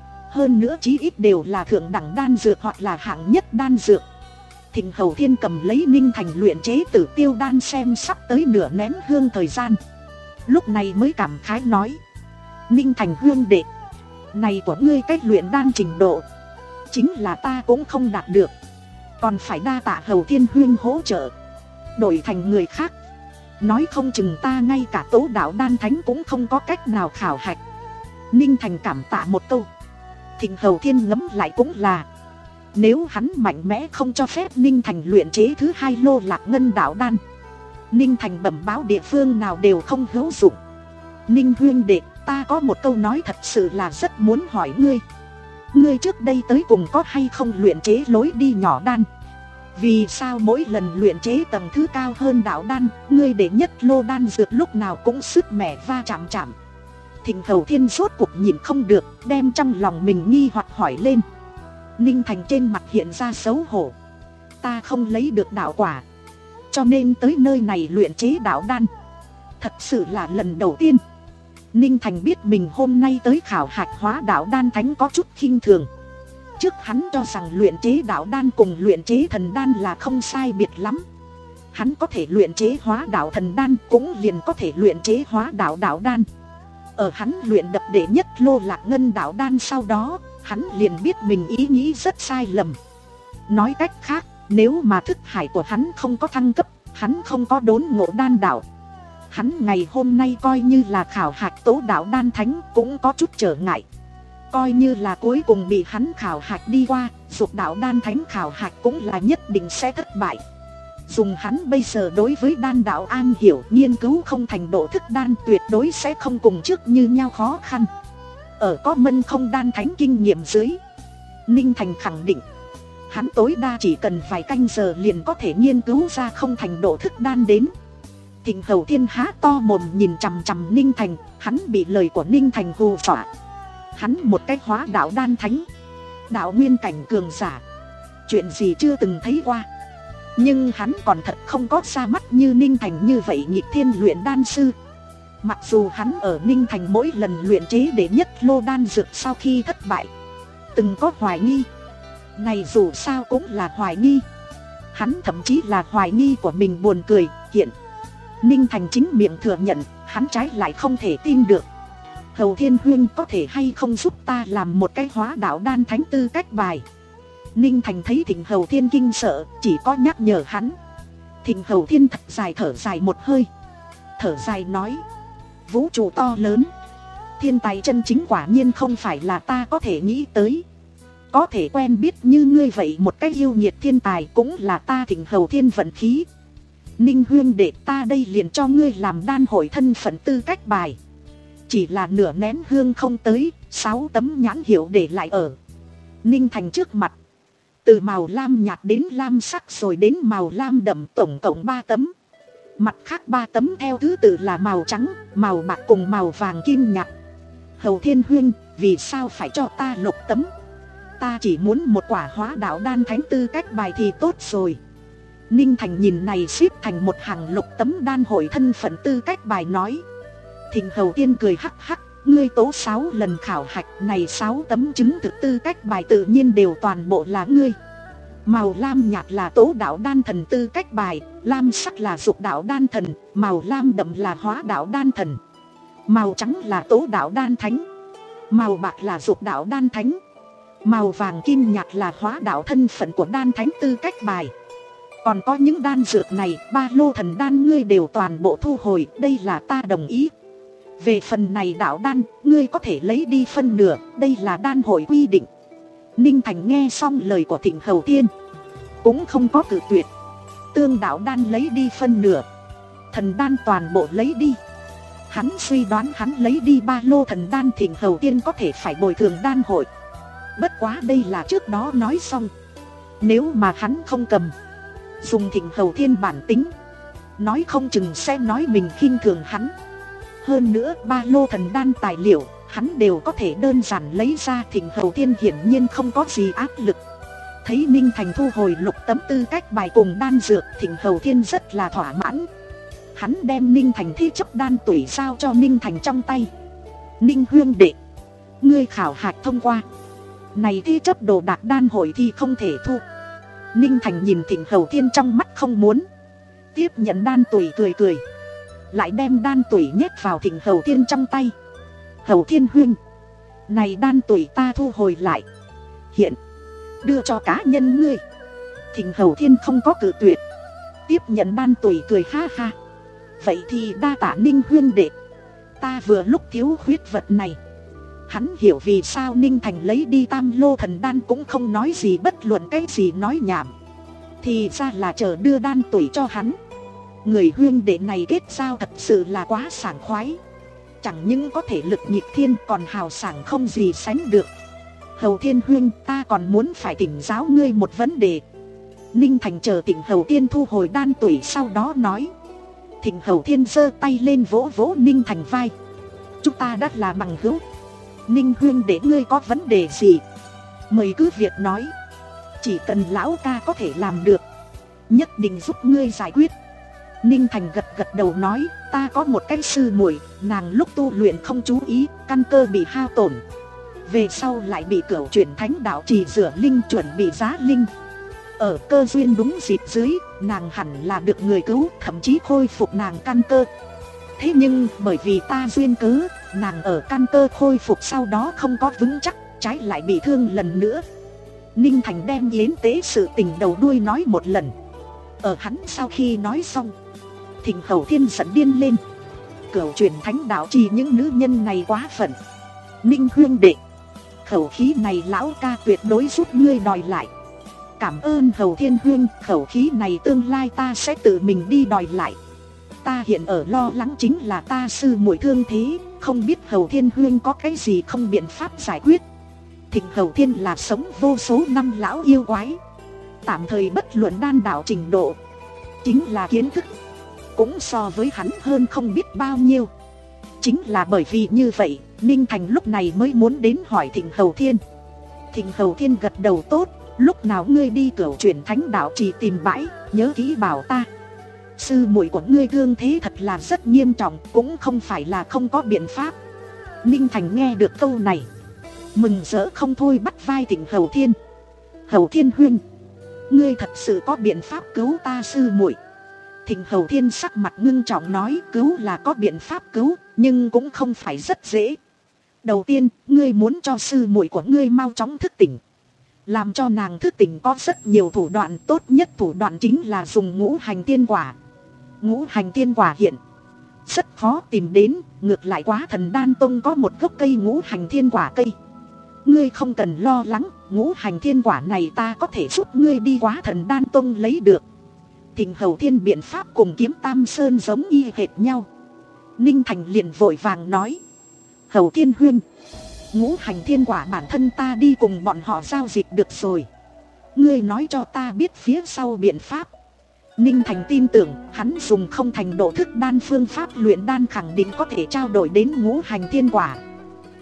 hơn nữa chí ít đều là thượng đẳng đan dược hoặc là hạng nhất đan dược. Thịnh Hầu Thiên cầm lấy Ninh Thành luyện chế Tử Tiêu đan xem sắp tới nửa nén hương thời gian, lúc này mới cảm khái nói: Ninh Thành huynh đệ, này của ngươi cách luyện đan trình độ chính là ta cũng không đạt được, còn phải đa tạ Hầu Thiên huynh hỗ trợ. Đổi thành người khác, nói không chừng ta ngay cả tố đạo đan thánh cũng không có cách nào khảo hạch. Ninh Thành cảm tạ một câu. Thịnh Hầu Thiên ngẫm lại cũng là, nếu hắn mạnh mẽ không cho phép Ninh Thành luyện chế thứ hai lô Lạc Ngân đạo đan, Ninh Thành bẩm báo địa phương nào đều không hữu dụng. Ninh huynh đệ, ta có một câu nói thật sự là rất muốn hỏi ngươi. Ngươi trước đây tới cùng có hay không luyện chế lối đi nhỏ đan? Vì sao mỗi lần luyện chế tầng thứ cao hơn đạo đan, ngươi đệ nhất lô đan dược lúc nào cũng sức mẻ va chạm chạm? Thịnh Hầu Thiên rốt cuộc nhìn không được, đem trong lòng mình nghi hoặc hỏi lên. Ninh Thành trên mặt hiện ra xấu hổ. Ta không lấy được đạo quả, cho nên tới nơi này luyện chế đạo đan, thật sự là lần đầu tiên. Ninh Thành biết mình hôm nay tới khảo hạch hóa đạo đan thánh có chút khinh thường. Trước hắn cho rằng luyện chế đạo đan cùng luyện chế thần đan là không sai biệt lắm. Hắn có thể luyện chế hóa đạo thần đan, cũng liền có thể luyện chế hóa đạo đạo đan. Ở hắn luyện đập đệ nhất lô Lạc Ngân đạo đan sau đó, hắn liền biết mình ý nghĩ rất sai lầm. Nói cách khác, nếu mà thức hải của hắn không có thăng cấp, hắn không có đốn ngộ đan đạo, hắn ngày hôm nay coi như là khảo hạch tố đạo đan thánh cũng có chút trở ngại. Coi như là cuối cùng bị hắn khảo hạch đi qua, Dục đạo đan thánh khảo hạch cũng là nhất định sẽ thất bại. Dùng hắn bây giờ đối với đan đạo an hiểu, nghiên cứu không thành độ thức đan tuyệt đối sẽ không cùng trước như nhau khó khăn. Ở có mân không đan thánh kinh nghiệm dưới, Ninh Thành khẳng định hắn tối đa chỉ cần vài canh giờ liền có thể nghiên cứu ra không thành độ thức đan đến. Thịnh Hầu Thiên há to mồm nhìn chằm chằm Ninh Thành, hắn bị lời của Ninh Thành hù dọa. Hắn một cái hóa đạo đan thánh, đạo nguyên cảnh cường giả, chuyện gì chưa từng thấy qua. Nhưng hắn còn thật không có ra mắt như Ninh Thành như vậy nghịch thiên luyện đan sư. Mặc dù hắn ở Ninh Thành mỗi lần luyện chế đệ nhất lô đan dược sau khi thất bại, từng có hoài nghi. Này dù sao cũng là hoài nghi. Hắn thậm chí là hoài nghi của mình buồn cười. Hiện Ninh Thành chính miệng thừa nhận, hắn trái lại không thể tin được. Hầu Thiên huynh có thể hay không giúp ta làm một cái hóa đạo đan thánh tư cách bài? Ninh Thành thấy Thịnh Hầu Thiên kinh sợ, chỉ có nhắc nhở hắn. Thịnh Hầu Thiên thật dài thở dài một hơi, thở dài nói: vũ trụ to lớn, thiên tài chân chính quả nhiên không phải là ta có thể nghĩ tới. Có thể quen biết như ngươi vậy một cái yêu nhiệt thiên tài cũng là ta Thịnh Hầu Thiên vận khí. Ninh huynh đệ, ta đây liền cho ngươi làm đan hội thân phận tư cách bài. Chỉ là nửa nén hương không tới, sáu tấm nhãn hiệu để lại ở Ninh Thành trước mặt. Từ màu lam nhạt đến lam sắc rồi đến màu lam đậm, tổng cộng ba tấm. Mặt khác ba tấm theo thứ tự là màu trắng, màu bạc cùng màu vàng kim nhạt. Hầu Thiên huynh, vì sao phải cho ta lục tấm? Ta chỉ muốn một quả hóa đạo đan thánh tư cách bài thì tốt rồi. Ninh Thành nhìn này xếp thành một hàng lục tấm đan hội thân phận tư cách bài nói. Thịnh Hầu Tiên cười hắc hắc, ngươi tố sáu lần khảo hạch này, sáu tấm chứng thực tư cách bài tự nhiên đều toàn bộ là ngươi. Màu lam nhạt là tố đạo đan thần tư cách bài, lam sắc là dục đạo đan thần, màu lam đậm là hóa đạo đan thần, màu trắng là tố đạo đan thánh, màu bạc là dục đạo đan thánh, màu vàng kim nhạt là hóa đạo thân phận của đan thánh tư cách bài. Còn có những đan dược này, ba lô thần đan ngươi đều toàn bộ thu hồi, đây là ta đồng ý. Về phần này đạo đan, ngươi có thể lấy đi phân nửa, đây là đan hội quy định. Ninh Thành nghe xong lời của Thịnh Hầu Tiên, cũng không có cự tuyệt. Tương đạo đan lấy đi phân nửa, thần đan toàn bộ lấy đi. Hắn suy đoán hắn lấy đi ba lô thần đan, Thịnh Hầu Tiên có thể phải bồi thường đan hội. Bất quá đây là trước đó nói xong, nếu mà hắn không cầm, dùng Thịnh Hầu Thiên bản tính, nói không chừng sẽ nói mình khinh thường hắn. Hơn nữa ba lô thần đan tài liệu hắn đều có thể đơn giản lấy ra. Thịnh Hầu Thiên hiển nhiên không có gì áp lực. Thấy Ninh Thành thu hồi lục tấm tư cách bài cùng đan dược, Thịnh Hầu Thiên rất là thỏa mãn. Hắn đem Ninh Thành thi chấp đan tủy giao cho Ninh Thành trong tay. Ninh huynh đệ, ngươi khảo hạch thông qua, này thi chấp đồ đạc đan hội thì không thể thu. Ninh Thành nhìn Thịnh Hầu Thiên trong mắt không muốn, tiếp nhận đan tủy cười cười, lại đem đan tủy nhét vào Thịnh Hầu Thiên trong tay. Hầu Thiên huynh, này đan tủy ta thu hồi lại, hiện đưa cho cá nhân ngươi. Thịnh Hầu Thiên không có cự tuyệt, tiếp nhận đan tủy cười ha ha. Vậy thì đa tạ Ninh huynh đệ, ta vừa lúc thiếu khuyết vật này. Hắn hiểu vì sao Ninh Thành lấy đi tam lô thần đan cũng không nói gì, bất luận cái gì nói nhảm, thì ra là chờ đưa đan tủy cho hắn. Người huynh đệ này kết giao thật sự là quá sảng khoái, chẳng những có thể lực nhịp thiên, còn hào sảng không gì sánh được. Hầu Thiên huynh, ta còn muốn phải thỉnh giáo ngươi một vấn đề. Ninh Thành chờ Thịnh Hầu Thiên thu hồi đan tủy sau đó nói. Thịnh Hầu Thiên giơ tay lên vỗ vỗ Ninh Thành vai. Chúng ta đã là bằng hữu, Ninh huynh để ngươi có vấn đề gì, mời cứ việc nói. Chỉ cần lão ca có thể làm được, nhất định giúp ngươi giải quyết. Ninh Thành gật gật đầu nói, ta có một cái sư muội, nàng lúc tu luyện không chú ý, căn cơ bị hao tổn, về sau lại bị cửu chuyển thánh đạo trì rửa linh chuẩn bị giá linh. Ở cơ duyên đúng dịp dưới, nàng hẳn là được người cứu, thậm chí khôi phục nàng căn cơ. Thế nhưng bởi vì ta duyên cớ, nàng ở căn cơ khôi phục sau đó không có vững chắc, trái lại bị thương lần nữa. Ninh Thành đem yến tế sự tình đầu đuôi nói một lần. Ở hắn sau khi nói xong, Thịnh Hầu Thiên giận điên lên. Cửu truyền thánh đạo trì những nữ nhân này quá phận. Ninh huynh đệ, khẩu khí này lão ca tuyệt đối giúp ngươi đòi lại. Cảm ơn Hầu Thiên huynh, khẩu khí này tương lai ta sẽ tự mình đi đòi lại. Ta hiện ở lo lắng chính là ta sư muội thương thế, không biết Hầu Thiên huynh có cái gì không biện pháp giải quyết. Thịnh Hầu Thiên là sống vô số năm lão yêu quái, tạm thời bất luận đan đạo trình độ, chính là kiến thức cũng so với hắn hơn không biết bao nhiêu. Chính là bởi vì như vậy, Ninh Thành lúc này mới muốn đến hỏi Thịnh Hầu Thiên. Thịnh Hầu Thiên gật đầu tốt, lúc nào ngươi đi cửu chuyển thánh đạo chỉ tìm bãi, nhớ kỹ bảo ta. Sư muội của ngươi thương thế thật là rất nghiêm trọng, cũng không phải là không có biện pháp. Ninh Thành nghe được câu này, mừng rỡ không thôi bắt vai Thịnh Hầu Thiên. Hầu Thiên huynh, ngươi thật sự có biện pháp cứu ta sư muội? Thịnh Hầu Thiên sắc mặt ngưng trọng nói, cứu là có biện pháp cứu, nhưng cũng không phải rất dễ. Đầu tiên, ngươi muốn cho sư muội của ngươi mau chóng thức tỉnh. Làm cho nàng thức tỉnh có rất nhiều thủ đoạn, tốt nhất thủ đoạn chính là dùng ngũ hành tiên quả. Ngũ hành tiên quả hiện rất khó tìm đến, ngược lại Quá Thần Đan Tông có một gốc cây ngũ hành thiên quả cây. Ngươi không cần lo lắng, ngũ hành thiên quả này ta có thể giúp ngươi đi Quá Thần Đan Tông lấy được. Thịnh Hầu Thiên biện pháp cùng Kiếm Tam Sơn giống y hệt nhau. Ninh Thành liền vội vàng nói, Hầu Thiên huynh, ngũ hành thiên quả bản thân ta đi cùng bọn họ giao dịch được rồi, ngươi nói cho ta biết phía sau biện pháp. Ninh Thành tin tưởng hắn dùng không thành độ thức đan phương pháp luyện đan khẳng định có thể trao đổi đến ngũ hành thiên quả.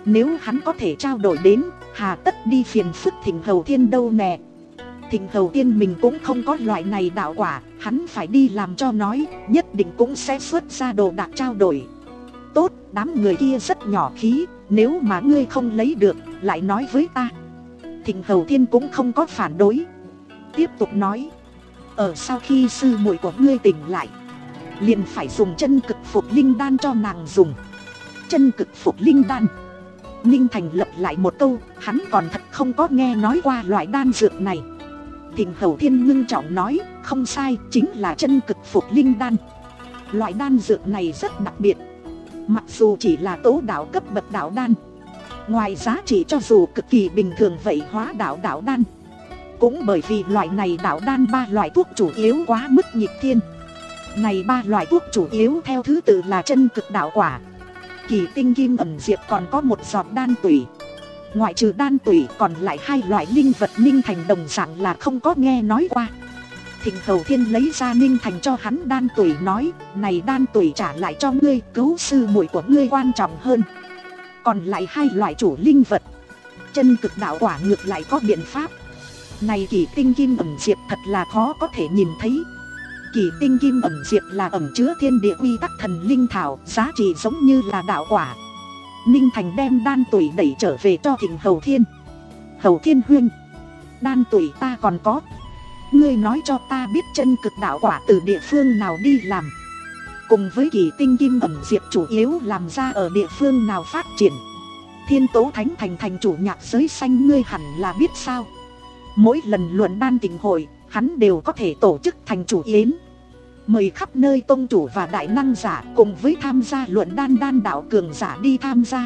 Nếu hắn có thể trao đổi đến, hà tất đi phiền phức Thịnh Hầu Thiên đâu nè. Thịnh Hầu Thiên mình cũng không có loại này đạo quả, hắn phải đi làm cho nói, nhất định cũng sẽ xuất ra đồ đạc trao đổi. Tốt, đám người kia rất nhỏ khí, nếu mà ngươi không lấy được, lại nói với ta. Thịnh Hầu Thiên cũng không có phản đối, tiếp tục nói, ở sau khi sư muội của ngươi tỉnh lại, liền phải dùng chân cực phục linh đan cho nàng dùng. Chân cực phục linh đan. Ninh Thành lặp lại một câu, hắn còn thật không có nghe nói qua loại đan dược này. Thịnh Hầu Thiên ngưng trọng nói, không sai, chính là chân cực phục linh đan. Loại đan dược này rất đặc biệt, mặc dù chỉ là tố đạo cấp bậc đạo đan, ngoài giá trị cho dù cực kỳ bình thường vậy hóa đạo đạo đan, cũng bởi vì loại này đạo đan ba loại thuốc chủ yếu quá mức nghịch thiên. Này ba loại thuốc chủ yếu theo thứ tự là chân cực đạo quả, kỳ tinh kim ẩn diệp, còn có một giọt đan tủy. Ngoại trừ đan tủy, còn lại hai loại linh vật Ninh Thành đồng dạng là không có nghe nói qua. Thịnh Hầu Thiên lấy ra Ninh Thành cho hắn đan tủy, nói, này đan tủy trả lại cho ngươi, cứu sư muội của ngươi quan trọng hơn. Còn lại hai loại chủ linh vật, chân cực đạo quả ngược lại có biện pháp. Này kỳ tinh kim ẩn diệp thật là khó có thể nhìn thấy. Kỳ tinh kim ẩn diệp là ẩn chứa thiên địa quy tắc thần linh thảo, giá trị giống như là đạo quả. Ninh Thành đem đan tủy đẩy trở về cho Thịnh Hầu Thiên. Hầu Thiên huynh, đan tủy ta còn có, ngươi nói cho ta biết chân cực đạo quả từ địa phương nào đi làm, cùng với kỳ tinh kim ẩn diệp chủ yếu làm ra ở địa phương nào phát triển. Thiên Tố Thánh Thành thành chủ nhạc giới xanh ngươi hẳn là biết sao. Mỗi lần luận đan tình hội, hắn đều có thể tổ chức thành chủ yến, mời khắp nơi tông chủ và đại năng giả cùng với tham gia luận đan đan đạo cường giả đi tham gia.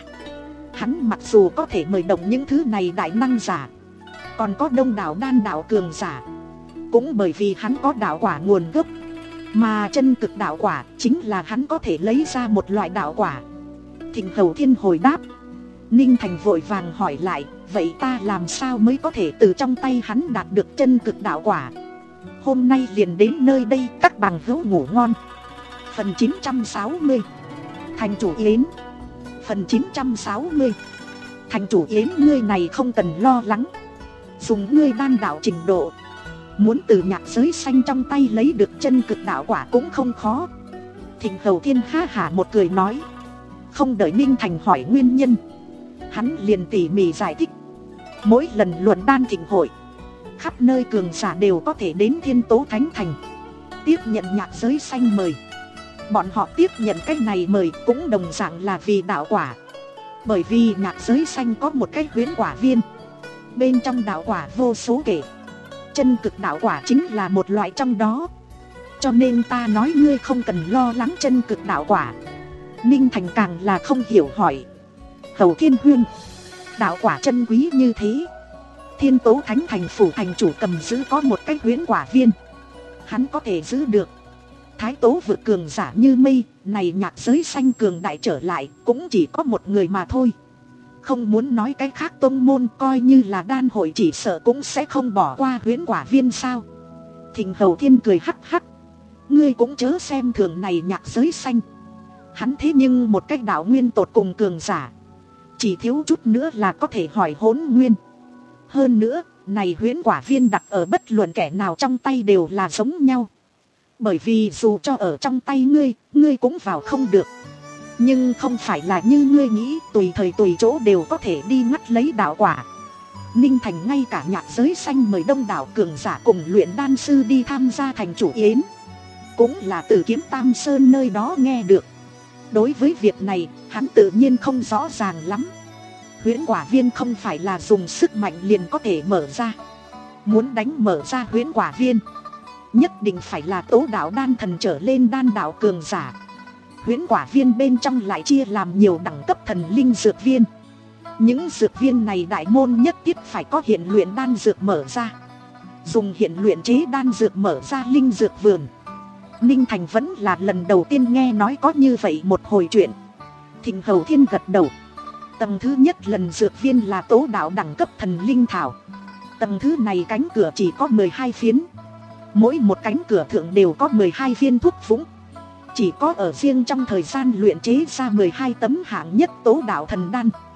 Hắn mặc dù có thể mời đồng những thứ này đại năng giả, còn có đông đảo đan đạo cường giả, cũng bởi vì hắn có đạo quả nguồn gốc, mà chân cực đạo quả chính là hắn có thể lấy ra một loại đạo quả. Thịnh Hầu Thiên hồi đáp. Ninh Thành vội vàng hỏi lại, vậy ta làm sao mới có thể từ trong tay hắn đạt được chân cực đạo quả? Hôm nay liền đến nơi đây, các bằng hữu ngủ ngon. Phần chín trăm sáu mươi. Thành chủ yến. Phần chín trăm sáu mươi. Thành chủ yến, ngươi này không cần lo lắng, dùng ngươi đan đạo trình độ, muốn từ nhạc giới xanh trong tay lấy được chân cực đạo quả cũng không khó. Thịnh Hầu Thiên ha hả một cười nói. Không đợi Ninh Thành hỏi nguyên nhân, hắn liền tỉ mỉ giải thích. Mỗi lần luận đan thịnh hội, khắp nơi cường giả đều có thể đến Thiên Tố Thánh Thành tiếp nhận nhạc giới xanh mời. Bọn họ tiếp nhận cái này mời cũng đồng dạng là vì đạo quả, bởi vì nhạc giới xanh có một cái huyễn quả viên, bên trong đạo quả vô số kể, chân cực đạo quả chính là một loại trong đó. Cho nên ta nói ngươi không cần lo lắng chân cực đạo quả. Ninh Thành càng là không hiểu hỏi, Hầu Thiên huynh, đạo quả chân quý như thế, Thiên Tố Thánh Thành phủ thành chủ cầm giữ có một cái huyễn quả viên, hắn có thể giữ được. Thái Tố vực cường giả như mây, này nhạc giới xanh cường đại trở lại cũng chỉ có một người mà thôi. Không muốn nói cái khác tông môn coi như là đan hội chỉ sợ cũng sẽ không bỏ qua huyễn quả viên sao. Thịnh Hầu Thiên cười hắc hắc, ngươi cũng chớ xem thường này nhạc giới xanh, hắn thế nhưng một cách đạo nguyên tột cùng cường giả, chỉ thiếu chút nữa là có thể hỏi hỗn nguyên. Hơn nữa, này huyễn quả viên đặt ở bất luận kẻ nào trong tay đều là giống nhau, bởi vì dù cho ở trong tay ngươi, ngươi cũng vào không được. Nhưng không phải là như ngươi nghĩ tùy thời tùy chỗ đều có thể đi ngắt lấy đạo quả. Ninh Thành ngay cả nhạc giới xanh mời đông đảo cường giả cùng luyện đan sư đi tham gia thành chủ yến, cũng là từ Kiếm Tam Sơn nơi đó nghe được. Đối với việc này, hắn tự nhiên không rõ ràng lắm. Huyễn quả viên không phải là dùng sức mạnh liền có thể mở ra. Muốn đánh mở ra huyễn quả viên, nhất định phải là tố đạo đan thần trở lên đan đạo cường giả. Huyễn quả viên bên trong lại chia làm nhiều đẳng cấp thần linh dược viên. Những dược viên này đại môn nhất thiết phải có hiện luyện đan dược mở ra, dùng hiện luyện chế đan dược mở ra linh dược vườn. Ninh Thành vẫn là lần đầu tiên nghe nói có như vậy một hồi chuyện. Thịnh Hầu Thiên gật đầu. Tầng thứ nhất lần dược viên là tố đạo đẳng cấp thần linh thảo. Tầng thứ này cánh cửa chỉ có mười hai phiến, mỗi một cánh cửa thượng đều có mười hai viên thuốc vũng. Chỉ có ở riêng trong thời gian luyện chế ra mười hai tấm hạng nhất tố đạo thần đan,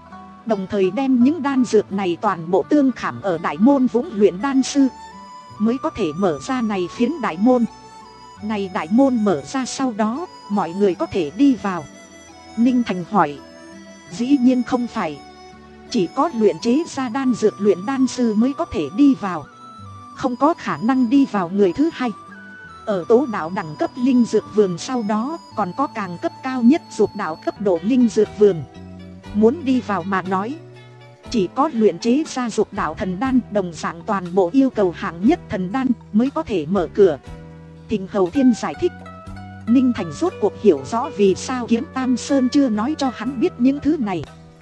đồng thời đem những đan dược này toàn bộ tương khảm ở đại môn Vũng Luyện Đan Sư, mới có thể mở ra này phiến đại môn. Này đại môn mở ra sau đó, mọi người có thể đi vào. Ninh Thành hỏi. Dĩ nhiên không phải. Chỉ có luyện chế ra đan dược luyện đan sư mới có thể đi vào, không có khả năng đi vào người thứ hai. Ở tố đạo đẳng cấp linh dược vườn sau đó còn có càng cấp cao nhất dục đạo cấp độ linh dược vườn. Muốn đi vào mà nói, chỉ có luyện chế ra dục đạo thần đan đồng dạng toàn bộ yêu cầu hạng nhất thần đan mới có thể mở cửa. Thịnh Hầu Thiên giải thích. Ninh Thành rốt cuộc hiểu rõ vì sao Kiếm Tam Sơn chưa nói cho hắn biết những thứ này.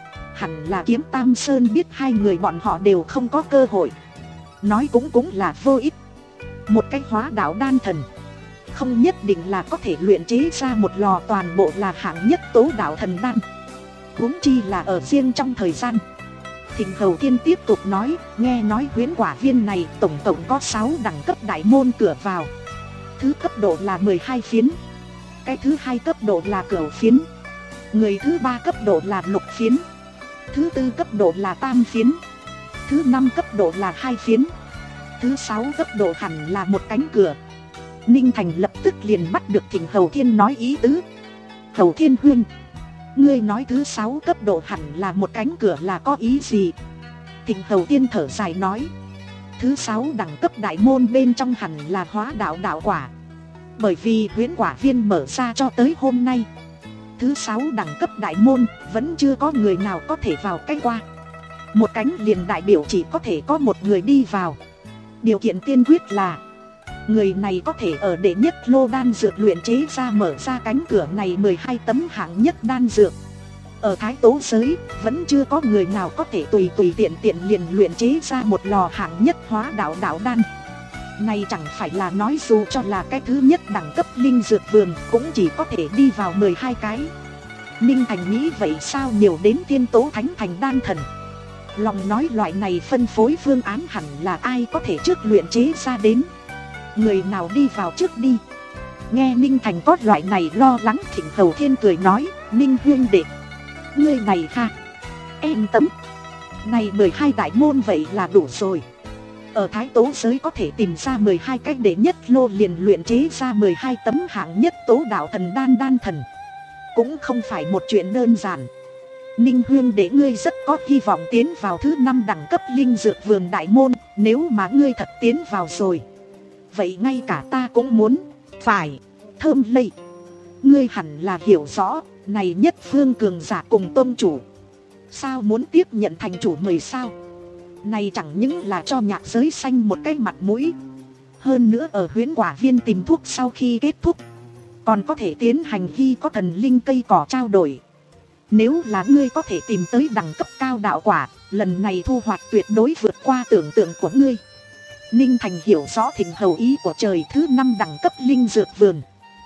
Hẳn là Kiếm Tam Sơn biết hai người bọn họ đều không có cơ hội, nói cũng cũng là vô ích. Một cái hóa đạo đan thần không nhất định là có thể luyện chế ra một lò toàn bộ là hạng nhất tố đạo thần đan, huống chi là ở riêng trong thời gian. Thịnh Hầu Thiên tiếp tục nói, nghe nói huyễn quả viên này tổng tổng có sáu đẳng cấp đại môn cửa vào. Thứ cấp độ là mười hai phiến, cái thứ hai cấp độ là cửu phiến, người thứ ba cấp độ là lục phiến, thứ tư cấp độ là tam phiến, thứ năm cấp độ là hai phiến, thứ sáu cấp độ hẳn là một cánh cửa. Ninh Thành lập tức liền bắt được Thịnh Hầu Thiên nói ý tứ. Hầu Thiên huynh, ngươi nói thứ sáu cấp độ hẳn là một cánh cửa là có ý gì? Thịnh Hầu Thiên thở dài nói, thứ sáu đẳng cấp đại môn bên trong hẳn là hóa đạo đạo quả. Bởi vì huyễn quả viên mở ra cho tới hôm nay, thứ sáu đẳng cấp đại môn vẫn chưa có người nào có thể vào cách qua. Một cánh liền đại biểu chỉ có thể có một người đi vào. Điều kiện tiên quyết là người này có thể ở đệ nhất lô đan dược luyện chế ra mở ra cánh cửa này mười hai tấm hạng nhất đan dược. Ở Thái Tố giới vẫn chưa có người nào có thể tùy tùy tiện tiện liền luyện chế ra một lò hạng nhất hóa đạo đạo đan. Này chẳng phải là nói dù cho là cái thứ nhất đẳng cấp linh dược vườn cũng chỉ có thể đi vào mười hai cái. Ninh Thành nghĩ vậy sao nhiều đến Thiên Tố Thánh Thành đan thần. Lòng nói loại này phân phối phương án hẳn là ai có thể trước luyện chế ra đến, người nào đi vào trước đi. Nghe Ninh Thành có loại này lo lắng, Thịnh Hầu Thiên cười nói, Ninh huynh đệ, ngươi này ha, em tấm, này mười hai đại môn vậy là đủ rồi. Ở Thái Tố giới có thể tìm ra mười hai cách để nhất lô liền luyện chế ra mười hai tấm hạng nhất tố đạo thần đan đan thần, cũng không phải một chuyện đơn giản. Ninh huyên để ngươi rất có hy vọng tiến vào thứ năm đẳng cấp linh dược vườn đại môn. Nếu mà ngươi thật tiến vào rồi, vậy ngay cả ta cũng muốn. Phải, Thơm Lây, ngươi hẳn là hiểu rõ, này nhất phương cường giả cùng tôn chủ, sao muốn tiếp nhận thành chủ mời sao? Này chẳng những là cho nhạc giới xanh một cái mặt mũi, hơn nữa ở huyễn quả viên tìm thuốc sau khi kết thúc còn có thể tiến hành khi có thần linh cây cỏ trao đổi. Nếu là ngươi có thể tìm tới đẳng cấp cao đạo quả, lần này thu hoạch tuyệt đối vượt qua tưởng tượng của ngươi. Ninh Thành hiểu rõ Thịnh Hầu ý của trời, thứ năm đẳng cấp linh dược vườn,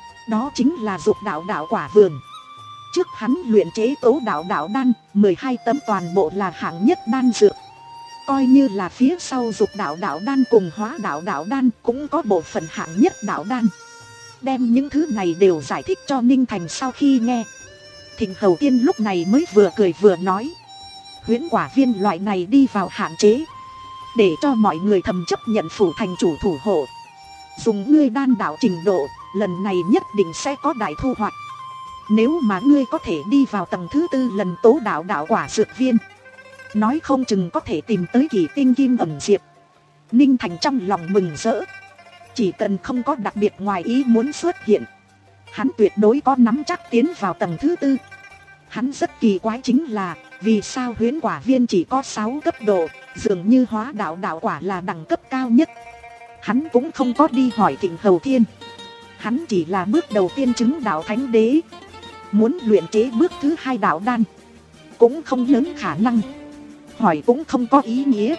đó chính là dục đạo đạo quả vườn. Trước hắn luyện chế tố đạo đạo đan mười hai tấm toàn bộ là hạng nhất đan dược, coi như là phía sau dục đạo đạo đan cùng hóa đạo đạo đan cũng có bộ phận hạng nhất đạo đan. Đem những thứ này đều giải thích cho Ninh Thành sau khi nghe, Thịnh Hầu Tiên lúc này mới vừa cười vừa nói, huyễn quả viên loại này đi vào hạn chế, để cho mọi người thầm chấp nhận phủ thành chủ thủ hộ. Dùng ngươi đan đạo trình độ, lần này nhất định sẽ có đại thu hoạch. Nếu mà ngươi có thể đi vào tầng thứ tư lần tố đạo đạo quả dược viên, nói không chừng có thể tìm tới kỳ tinh kim ẩn diệp. Ninh Thành trong lòng mừng rỡ, chỉ cần không có đặc biệt ngoài ý muốn xuất hiện, hắn tuyệt đối có nắm chắc tiến vào tầng thứ tư. Hắn rất kỳ quái chính là vì sao huyễn quả viên chỉ có sáu cấp độ, dường như hóa đạo đạo quả là đẳng cấp cao nhất. Hắn cũng không có đi hỏi Thịnh Hầu Thiên, hắn chỉ là bước đầu tiên chứng đạo thánh đế, muốn luyện chế bước thứ hai đạo đan cũng không lớn khả năng, hỏi cũng không có ý nghĩa.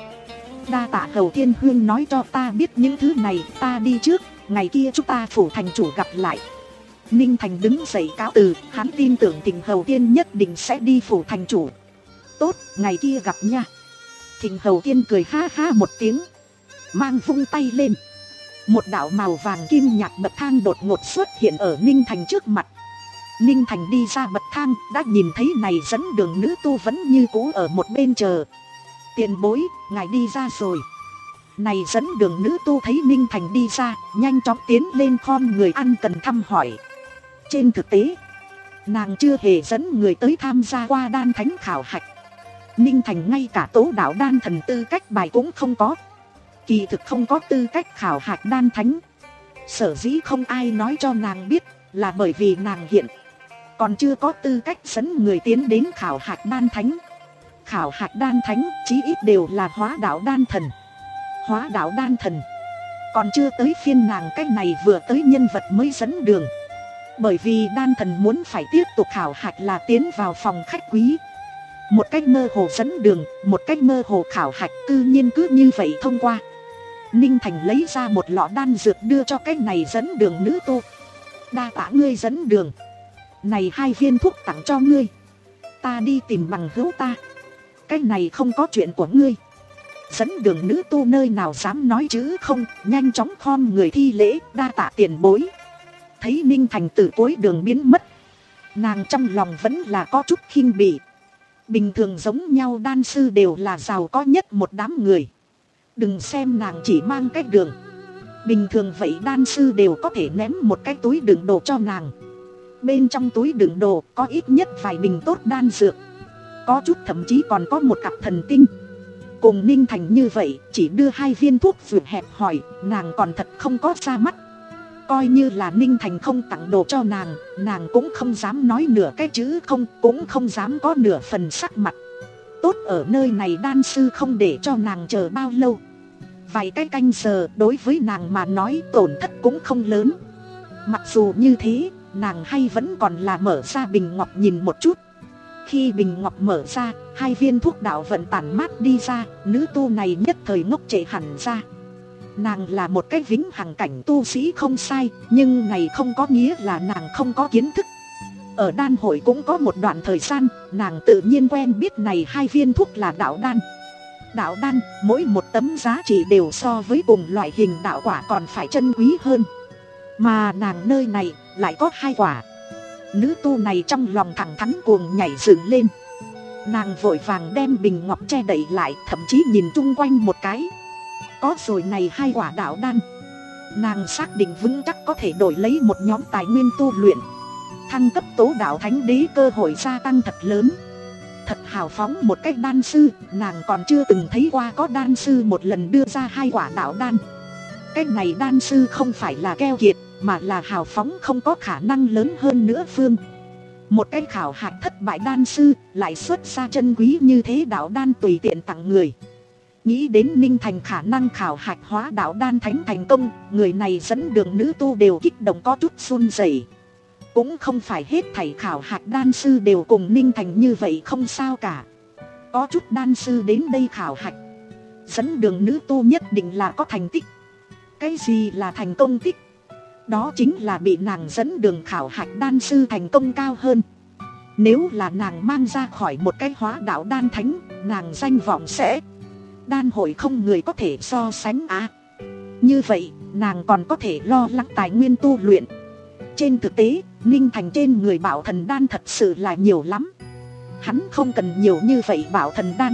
Đa tạ Hầu Thiên huynh nói cho ta biết những thứ này, ta đi trước, ngày kia chúng ta phủ thành chủ gặp lại. Ninh Thành đứng dậy cáo từ, hắn tin tưởng Thịnh Hầu Thiên nhất định sẽ đi phủ thành chủ. Tốt, ngày kia gặp nha. Thịnh Hầu Thiên cười ha ha một tiếng, mang vung tay lên, một đạo màu vàng kim nhạt bậc thang đột ngột xuất hiện ở Ninh Thành trước mặt. Ninh Thành đi ra bậc thang, đã nhìn thấy này dẫn đường nữ tu vẫn như cũ ở một bên chờ. Tiền bối, ngài đi ra rồi. Này dẫn đường nữ tu thấy Ninh Thành đi ra, nhanh chóng tiến lên khom người ăn cần thăm hỏi. Trên thực tế, nàng chưa hề dẫn người tới tham gia qua đan thánh khảo hạch. Ninh Thành ngay cả tố đạo đan thần tư cách bài cũng không có. Kỳ thực không có tư cách khảo hạch đan thánh. Sở dĩ không ai nói cho nàng biết, là bởi vì nàng hiện còn chưa có tư cách dẫn người tiến đến khảo hạch đan thánh. Khảo hạch đan thánh chí ít đều là hóa đạo đan thần. Hóa đạo đan thần còn chưa tới phiên nàng, cách này vừa tới nhân vật mới dẫn đường. Bởi vì đan thần muốn phải tiếp tục khảo hạch là tiến vào phòng khách quý. Một cách mơ hồ dẫn đường, một cách mơ hồ khảo hạch, tự nhiên cứ như vậy thông qua. Ninh Thành lấy ra một lọ đan dược đưa cho cái này dẫn đường nữ tu. Đa tạ ngươi dẫn đường. Này hai viên thuốc tặng cho ngươi. Ta đi tìm bằng hữu ta. Cái này không có chuyện của ngươi. Dẫn đường nữ tu nơi nào dám nói chữ không, nhanh chóng khom người thi lễ, đa tạ tiền bối. Thấy Ninh Thành từ cuối đường biến mất, nàng trong lòng vẫn là có chút khinh bỉ. Bình thường giống nhau đan sư đều là giàu có nhất một đám người. Đừng xem nàng chỉ mang cái đường. Bình thường vậy đan sư đều có thể ném một cái túi đựng đồ cho nàng. Bên trong túi đựng đồ có ít nhất vài bình tốt đan dược. Có chút thậm chí còn có một cặp thần tinh. Cùng Ninh Thành như vậy, chỉ đưa hai viên thuốc vừa hẹp hòi, nàng còn thật không có ra mắt. Coi như là Ninh Thành không tặng đồ cho nàng, nàng cũng không dám nói nửa cái chữ không, cũng không dám có nửa phần sắc mặt. Tốt ở nơi này đan sư không để cho nàng chờ bao lâu. Vài cái canh giờ đối với nàng mà nói tổn thất cũng không lớn. Mặc dù như thế, nàng hay vẫn còn là mở ra bình ngọc nhìn một chút. Khi bình ngọc mở ra, hai viên thuốc đạo vận tản mát đi ra, nữ tu này nhất thời ngốc trệ hẳn ra. Nàng là một cái vĩnh hằng cảnh tu sĩ không sai, nhưng này không có nghĩa là nàng không có kiến thức. Ở đan hội cũng có một đoạn thời gian, nàng tự nhiên quen biết này hai viên thuốc là đạo đan. Đạo đan, mỗi một tấm giá trị đều so với cùng loại hình đạo quả còn phải chân quý hơn. Mà nàng nơi này lại có hai quả. Nữ tu này trong lòng thẳng thắn cuồng nhảy dựng lên. Nàng vội vàng đem bình ngọc che đậy lại, thậm chí nhìn chung quanh một cái. Có rồi này hai quả đạo đan, nàng xác định vững chắc có thể đổi lấy một nhóm tài nguyên tu luyện. Thăng cấp tố đạo thánh đế cơ hội gia tăng thật lớn. Thật hào phóng một cách đan sư, nàng còn chưa từng thấy qua có đan sư một lần đưa ra hai quả đạo đan. Cái này đan sư không phải là keo kiệt, mà là hào phóng không có khả năng lớn hơn nữa phương. Một cái khảo hạch thất bại đan sư lại xuất ra chân quý như thế đạo đan tùy tiện tặng người. Nghĩ đến Ninh Thành khả năng khảo hạch hóa đạo đan thánh thành công, người này dẫn đường nữ tu đều kích động có chút run rẩy. Cũng không phải hết thảy khảo hạch đan sư đều cùng Ninh Thành như vậy không sao cả. Có chút đan sư đến đây khảo hạch, dẫn đường nữ tu nhất định là có thành tích. Cái gì là thành công tích? Đó chính là bị nàng dẫn đường khảo hạch đan sư thành công cao hơn. Nếu là nàng mang ra khỏi một cái hóa đạo đan thánh, nàng danh vọng sẽ đan hội không người có thể so sánh á. Như vậy, nàng còn có thể lo lắng tài nguyên tu luyện. Trên thực tế, Ninh Thành trên người bảo thần đan thật sự là nhiều lắm. Hắn không cần nhiều như vậy bảo thần đan.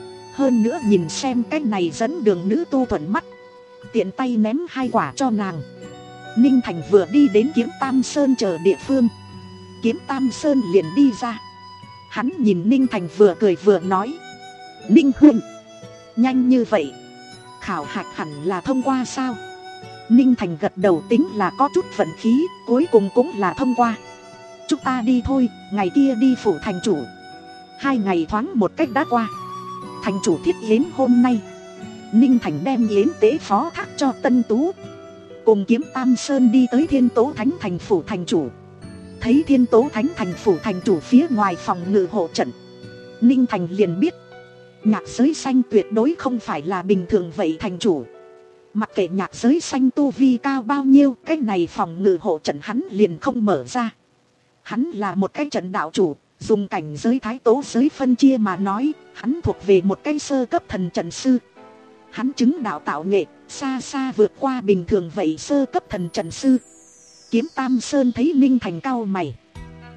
Hơn nữa nhìn xem cái này dẫn đường nữ tu thuận mắt, tiện tay ném hai quả cho nàng. Ninh Thành vừa đi đến Kiếm Tam Sơn chờ địa phương, Kiếm Tam Sơn liền đi ra. Hắn nhìn Ninh Thành vừa cười vừa nói: Ninh huynh, nhanh như vậy, khảo hạch hẳn là thông qua sao? Ninh Thành gật đầu, tính là có chút vận khí, cuối cùng cũng là thông qua. Chúng ta đi thôi, ngày kia đi phủ thành chủ. Hai ngày thoáng một cách đã qua. Thành chủ thiết yến hôm nay, Ninh Thành đem yến tế phó thác cho Tân Tú, cùng Kiếm Tam Sơn đi tới Thiên Tố Thánh Thành phủ thành chủ. Thấy Thiên Tố Thánh Thành phủ thành chủ phía ngoài phòng ngự hộ trận, Ninh Thành liền biết Nhạc Giới Xanh tuyệt đối không phải là bình thường vậy thành chủ. Mặc kệ Nhạc Giới Xanh tu vi cao bao nhiêu, cái này phòng ngự hộ trận hắn liền không mở ra. Hắn là một cái trận đạo chủ, dùng cảnh giới thái tố giới phân chia mà nói, hắn thuộc về một cái sơ cấp thần trận sư. Hắn chứng đạo tạo nghệ, xa xa vượt qua bình thường vậy sơ cấp thần trận sư. Kiếm Tam Sơn thấy Ninh Thành cau mày,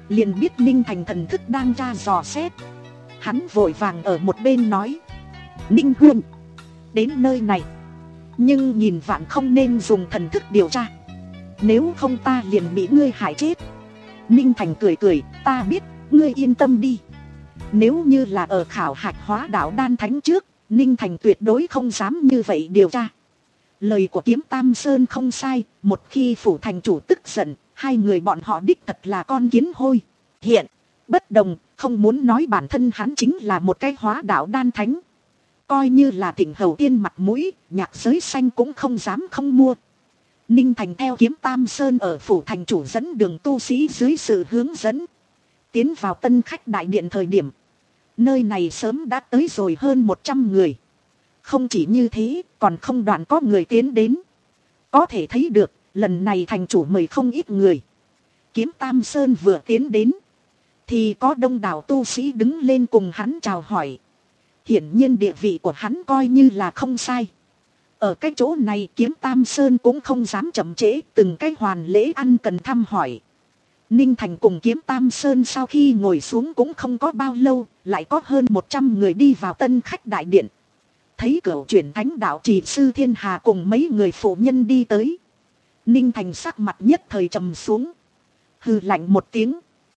liền biết Ninh Thành thần thức đang tra dò xét. Hắn vội vàng ở một bên nói: Ninh Huynh, đến nơi này, nhưng nhìn vạn không nên dùng thần thức điều tra, nếu không ta liền bị ngươi hại chết. Ninh Thành cười cười: ta biết, ngươi yên tâm đi. Nếu như là ở khảo hạch hóa đạo đan thánh trước, Ninh Thành tuyệt đối không dám như vậy điều tra. Lời của Kiếm Tam Sơn không sai, một khi phủ thành chủ tức giận, hai người bọn họ đích thật là con kiến hôi. Hiện, bất đồng, không muốn nói bản thân hắn chính là một cái hóa đạo đan thánh. Coi như là Thịnh Hầu Tiên mặt mũi, nhạc giới xanh cũng không dám không mua. Ninh Thành theo Kiếm Tam Sơn ở phủ thành chủ dẫn đường tu sĩ dưới sự hướng dẫn, tiến vào tân khách đại điện thời điểm, nơi này sớm đã tới rồi hơn một trăm người. Không chỉ như thế, còn không đoạn có người tiến đến. Có thể thấy được, lần này thành chủ mời không ít người. Kiếm Tam Sơn vừa tiến đến, thì có đông đảo tu sĩ đứng lên cùng hắn chào hỏi. Hiển nhiên địa vị của hắn coi như là không sai. Ở cái chỗ này Kiếm Tam Sơn cũng không dám chậm trễ, từng cái hoàn lễ ăn cần thăm hỏi. Ninh Thành cùng Kiếm Tam Sơn sau khi ngồi xuống cũng không có bao lâu, lại có hơn một trăm người đi vào tân khách đại điện. Thấy Cửu Chuyển Thánh Đạo Trì Sư Thiên Hà cùng mấy người phụ nhân đi tới, Ninh Thành sắc mặt nhất thời trầm xuống, hừ lạnh một tiếng.